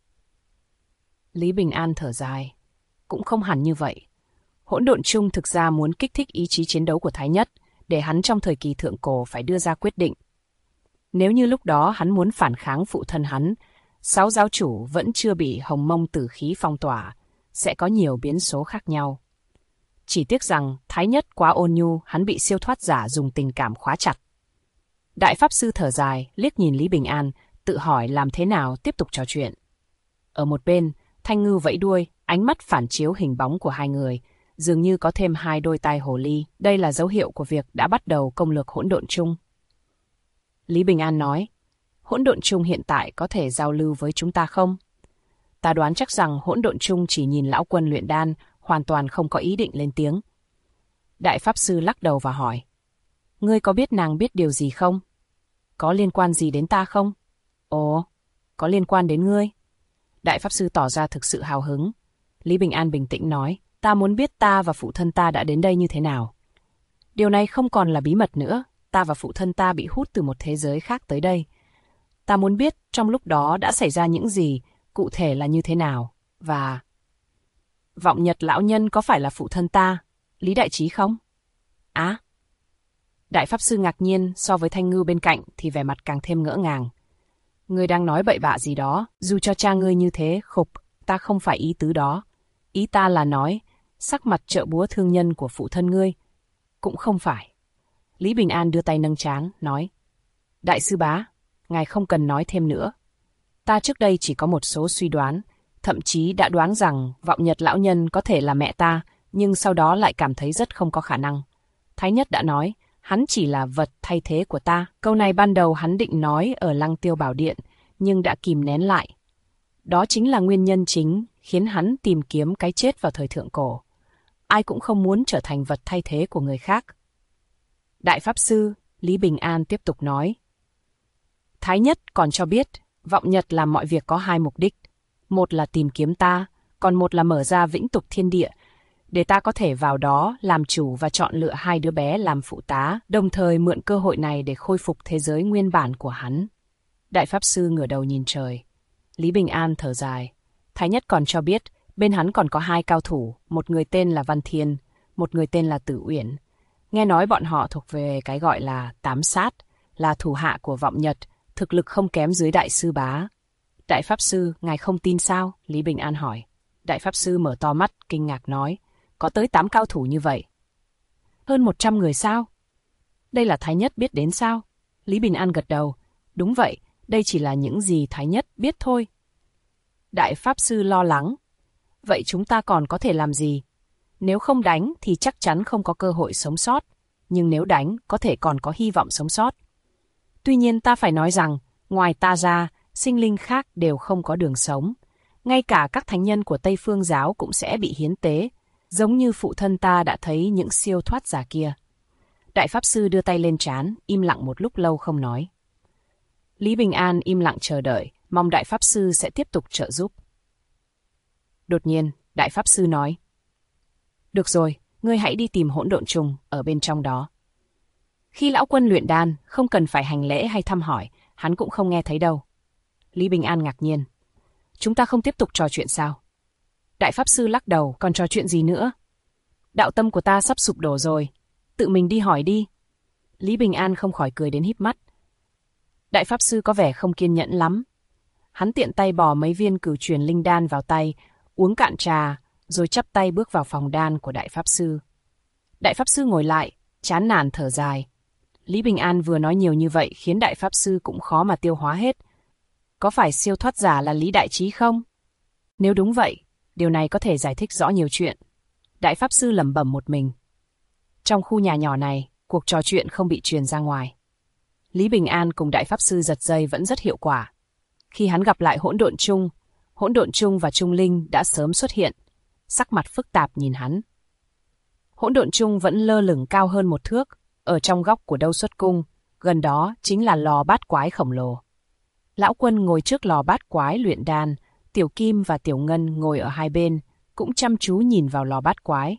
Lý Bình An thở dài. Cũng không hẳn như vậy. Hỗn độn chung thực ra muốn kích thích ý chí chiến đấu của Thái Nhất, để hắn trong thời kỳ thượng cổ phải đưa ra quyết định. Nếu như lúc đó hắn muốn phản kháng phụ thân hắn, 6 giáo chủ vẫn chưa bị hồng mông tử khí phong tỏa, sẽ có nhiều biến số khác nhau. Chỉ tiếc rằng Thái Nhất quá ôn nhu, hắn bị siêu thoát giả dùng tình cảm khóa chặt. Đại Pháp Sư thở dài, liếc nhìn Lý Bình An, tự hỏi làm thế nào tiếp tục trò chuyện. Ở một bên, Thanh Ngư vẫy đuôi, ánh mắt phản chiếu hình bóng của hai người, dường như có thêm 2 đôi tai hồ ly. Đây là dấu hiệu của việc đã bắt đầu công lược hỗn độn chung. Lý Bình An nói, hỗn độn chung hiện tại có thể giao lưu với chúng ta không? Ta đoán chắc rằng hỗn độn chung chỉ nhìn Lão Quân luyện đan, hoàn toàn không có ý định lên tiếng. Đại Pháp Sư lắc đầu và hỏi, ngươi có biết nàng biết điều gì không? Có liên quan gì đến ta không? Ồ, có liên quan đến ngươi. Đại Pháp Sư tỏ ra thực sự hào hứng. Lý Bình An bình tĩnh nói, ta muốn biết ta và phụ thân ta đã đến đây như thế nào. Điều này không còn là bí mật nữa, ta và phụ thân ta bị hút từ một thế giới khác tới đây. Ta muốn biết trong lúc đó đã xảy ra những gì, cụ thể là như thế nào, và... Vọng Nhật lão nhân có phải là phụ thân ta, Lý Đại Trí không? Á! Đại Pháp Sư ngạc nhiên, so với Thanh Ngư bên cạnh thì vẻ mặt càng thêm ngỡ ngàng. Ngươi đang nói bậy bạ gì đó, dù cho cha ngươi như thế, khục, ta không phải ý tứ đó. Ý ta là nói, sắc mặt trợ búa thương nhân của phụ thân ngươi. Cũng không phải. Lý Bình An đưa tay nâng trán, nói. Đại sư bá, ngài không cần nói thêm nữa. Ta trước đây chỉ có một số suy đoán, thậm chí đã đoán rằng Vọng Nhật lão nhân có thể là mẹ ta, nhưng sau đó lại cảm thấy rất không có khả năng. Thái Nhất đã nói, hắn chỉ là vật thay thế của ta. Câu này ban đầu hắn định nói ở Lăng Tiêu Bảo Điện, nhưng đã kìm nén lại. Đó chính là nguyên nhân chính khiến hắn tìm kiếm cái chết vào thời thượng cổ. Ai cũng không muốn trở thành vật thay thế của người khác. Đại Pháp Sư, Lý Bình An tiếp tục nói. Thái Nhất còn cho biết, Vọng Nhật làm mọi việc có 2 mục đích. Một là tìm kiếm ta, còn một là mở ra vĩnh tục thiên địa, để ta có thể vào đó làm chủ và chọn lựa 2 đứa bé làm phụ tá, đồng thời mượn cơ hội này để khôi phục thế giới nguyên bản của hắn. Đại Pháp Sư ngửa đầu nhìn trời. Lý Bình An thở dài. Thái Nhất còn cho biết, bên hắn còn có 2 cao thủ, một người tên là Văn Thiên, một người tên là Tử Uyển. Nghe nói bọn họ thuộc về cái gọi là Tám Sát, là thủ hạ của Vọng Nhật, thực lực không kém dưới Đại Sư Bá. Đại Pháp Sư, ngài không tin sao? Lý Bình An hỏi. Đại Pháp Sư mở to mắt, kinh ngạc nói, có tới 8 cao thủ như vậy. Hơn 100 người sao? Đây là Thái Nhất biết đến sao? Lý Bình An gật đầu. Đúng vậy, đây chỉ là những gì Thái Nhất biết thôi. Đại Pháp Sư lo lắng. Vậy chúng ta còn có thể làm gì? Nếu không đánh thì chắc chắn không có cơ hội sống sót. Nhưng nếu đánh, có thể còn có hy vọng sống sót. Tuy nhiên ta phải nói rằng, ngoài ta ra, sinh linh khác đều không có đường sống. Ngay cả các thánh nhân của Tây Phương giáo cũng sẽ bị hiến tế, giống như phụ thân ta đã thấy những siêu thoát giả kia. Đại Pháp Sư đưa tay lên trán, im lặng một lúc lâu không nói. Lý Bình An im lặng chờ đợi, mong Đại Pháp Sư sẽ tiếp tục trợ giúp. Đột nhiên, Đại Pháp Sư nói: "Được rồi, ngươi hãy đi tìm hỗn độn trùng ở bên trong đó." Khi lão quân luyện đan, không cần phải hành lễ hay thăm hỏi, hắn cũng không nghe thấy đâu. Lý Bình An ngạc nhiên: "Chúng ta không tiếp tục trò chuyện sao?" Đại Pháp Sư lắc đầu: "Còn trò chuyện gì nữa? Đạo tâm của ta sắp sụp đổ rồi, tự mình đi hỏi đi." Lý Bình An không khỏi cười đến híp mắt. Đại Pháp Sư có vẻ không kiên nhẫn lắm. Hắn tiện tay bỏ mấy viên cửu truyền linh đan vào tay, uống cạn trà, rồi chắp tay bước vào phòng đan của Đại Pháp Sư. Đại Pháp Sư ngồi lại, chán nản thở dài. Lý Bình An vừa nói nhiều như vậy khiến Đại Pháp Sư cũng khó mà tiêu hóa hết. Có phải siêu thoát giả là Lý Đại Trí không? Nếu đúng vậy, điều này có thể giải thích rõ nhiều chuyện. Đại Pháp Sư lẩm bẩm một mình. Trong khu nhà nhỏ này, cuộc trò chuyện không bị truyền ra ngoài. Lý Bình An cùng Đại Pháp Sư giật dây vẫn rất hiệu quả. Khi hắn gặp lại Hỗn Độn Trung và Trung Linh đã sớm xuất hiện, sắc mặt phức tạp nhìn hắn. Hỗn Độn Trung vẫn lơ lửng cao hơn một thước, ở trong góc của Đâu Xuất Cung, gần đó chính là lò bát quái khổng lồ. Lão Quân ngồi trước lò bát quái luyện đan, Tiểu Kim và Tiểu Ngân ngồi ở hai bên, cũng chăm chú nhìn vào lò bát quái.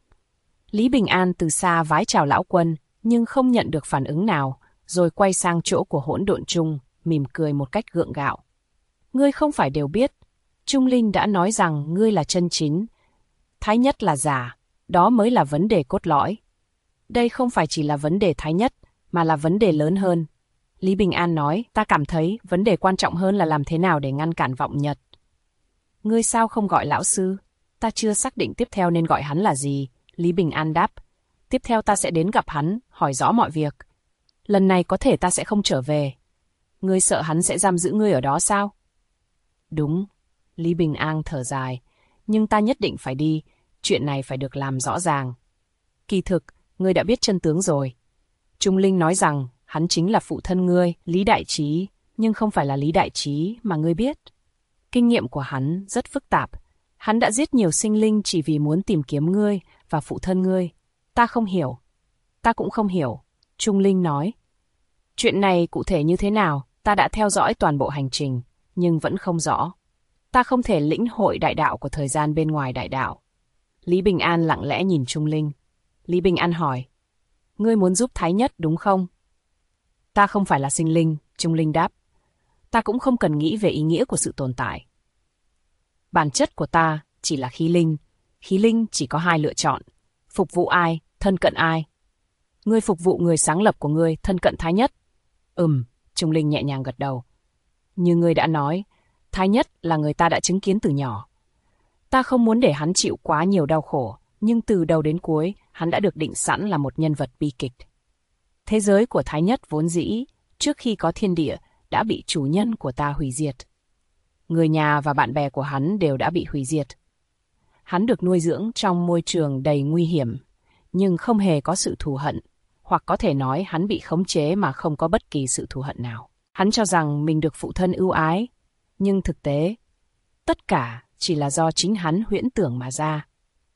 Lý Bình An từ xa vái chào Lão Quân, nhưng không nhận được phản ứng nào, rồi quay sang chỗ của Hỗn Độn Trung, mỉm cười một cách gượng gạo. "Ngươi không phải đều biết, Trung Linh đã nói rằng ngươi là chân chính, Thái Nhất là giả, đó mới là vấn đề cốt lõi. Đây không phải chỉ là vấn đề Thái Nhất, mà là vấn đề lớn hơn." Lý Bình An nói: "Ta cảm thấy vấn đề quan trọng hơn là làm thế nào để ngăn cản vọng Nhật." "Ngươi sao không gọi lão sư?" "Ta chưa xác định tiếp theo nên gọi hắn là gì." Lý Bình An đáp: "Tiếp theo ta sẽ đến gặp hắn, hỏi rõ mọi việc. Lần này có thể ta sẽ không trở về. Ngươi sợ hắn sẽ giam giữ ngươi ở đó sao?" "Đúng." Lý Bình An thở dài. "Nhưng ta nhất định phải đi, chuyện này phải được làm rõ ràng. Kỳ thực, ngươi đã biết chân tướng rồi. Trung Linh nói rằng hắn chính là phụ thân ngươi, Lý Đại Trí, nhưng không phải là Lý Đại Trí mà ngươi biết. Kinh nghiệm của hắn rất phức tạp. Hắn đã giết nhiều sinh linh chỉ vì muốn tìm kiếm ngươi và phụ thân ngươi. Ta không hiểu." "Ta cũng không hiểu." Trung Linh nói. "Chuyện này cụ thể như thế nào, ta đã theo dõi toàn bộ hành trình, nhưng vẫn không rõ. Ta không thể lĩnh hội đại đạo của thời gian bên ngoài đại đạo." Lý Bình An lặng lẽ nhìn Trung Linh. Lý Bình An hỏi: "Ngươi muốn giúp Thái Nhất đúng không?" "Ta không phải là sinh linh." Trung Linh đáp. "Ta cũng không cần nghĩ về ý nghĩa của sự tồn tại. Bản chất của ta chỉ là khí linh. Khí linh chỉ có hai lựa chọn: phục vụ ai, thân cận ai. Ngươi phục vụ người sáng lập của ngươi, thân cận Thái Nhất." Trung Linh nhẹ nhàng gật đầu. "Như ngươi đã nói, Thái Nhất là người ta đã chứng kiến từ nhỏ. Ta không muốn để hắn chịu quá nhiều đau khổ, nhưng từ đầu đến cuối, hắn đã được định sẵn là một nhân vật bi kịch. Thế giới của Thái Nhất vốn dĩ, trước khi có thiên địa, đã bị chủ nhân của ta hủy diệt. Người nhà và bạn bè của hắn đều đã bị hủy diệt. Hắn được nuôi dưỡng trong môi trường đầy nguy hiểm, nhưng không hề có sự thù hận, hoặc có thể nói hắn bị khống chế mà không có bất kỳ sự thù hận nào. Hắn cho rằng mình được phụ thân ưu ái, nhưng thực tế, tất cả chỉ là do chính hắn huyễn tưởng mà ra.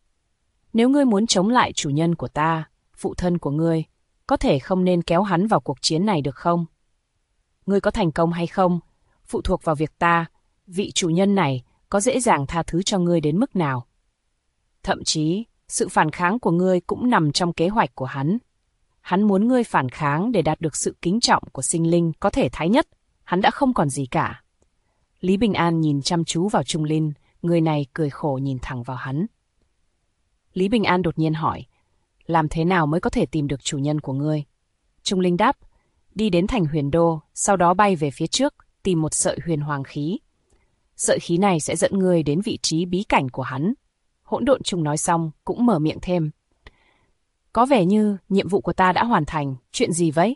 Nếu ngươi muốn chống lại chủ nhân của ta, phụ thân của ngươi, có thể không nên kéo hắn vào cuộc chiến này được không? Ngươi có thành công hay không, phụ thuộc vào việc ta, vị chủ nhân này, có dễ dàng tha thứ cho ngươi đến mức nào. Thậm chí, sự phản kháng của ngươi cũng nằm trong kế hoạch của hắn. Hắn muốn ngươi phản kháng để đạt được sự kính trọng của sinh linh, có thể Thái Nhất, hắn đã không còn gì cả." Lý Bình An nhìn chăm chú vào Trung Linh, người này cười khổ nhìn thẳng vào hắn. Lý Bình An đột nhiên hỏi: "Làm thế nào mới có thể tìm được chủ nhân của ngươi?" Trung Linh đáp: "Đi đến thành Huyền Đô, sau đó bay về phía trước, tìm một sợi huyền hoàng khí. Sợi khí này sẽ dẫn ngươi đến vị trí bí cảnh của hắn." Hỗn Độn Trung nói xong, cũng mở miệng thêm: "Có vẻ như nhiệm vụ của ta đã hoàn thành, chuyện gì vậy?"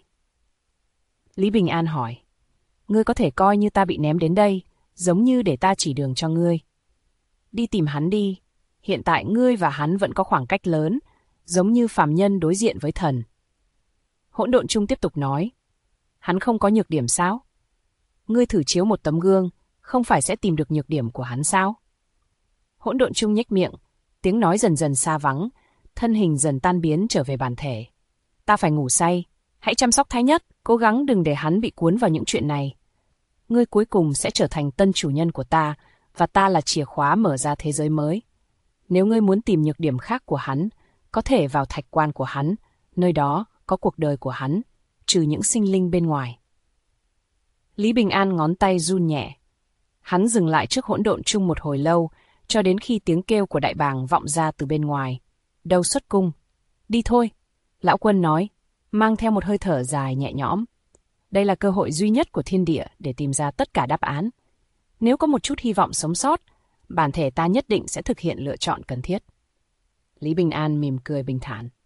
Lý Bình An hỏi: "Ngươi có thể coi như ta bị ném đến đây, giống như để ta chỉ đường cho ngươi. Đi tìm hắn đi, hiện tại ngươi và hắn vẫn có khoảng cách lớn, giống như phàm nhân đối diện với thần." Hỗn Độn Trung tiếp tục nói: "Hắn không có nhược điểm sao?" Ngươi thử chiếu một tấm gương, không phải sẽ tìm được nhược điểm của hắn sao? Hỗn độn chung nhếch miệng, tiếng nói dần dần xa vắng, thân hình dần tan biến trở về bản thể. Ta phải ngủ say, hãy chăm sóc Thái Nhất, cố gắng đừng để hắn bị cuốn vào những chuyện này. Ngươi cuối cùng sẽ trở thành tân chủ nhân của ta, và ta là chìa khóa mở ra thế giới mới. Nếu ngươi muốn tìm nhược điểm khác của hắn, có thể vào thạch quan của hắn, nơi đó có cuộc đời của hắn, trừ những sinh linh bên ngoài. Lý Bình An ngón tay run nhẹ. Hắn dừng lại trước hỗn độn chung một hồi lâu, cho đến khi tiếng kêu của đại bàng vọng ra từ bên ngoài. Đâu xuất cung. Đi thôi, lão quân nói, mang theo một hơi thở dài nhẹ nhõm. Đây là cơ hội duy nhất của thiên địa để tìm ra tất cả đáp án. Nếu có một chút hy vọng sống sót, bản thể ta nhất định sẽ thực hiện lựa chọn cần thiết. Lý Bình An mỉm cười bình thản.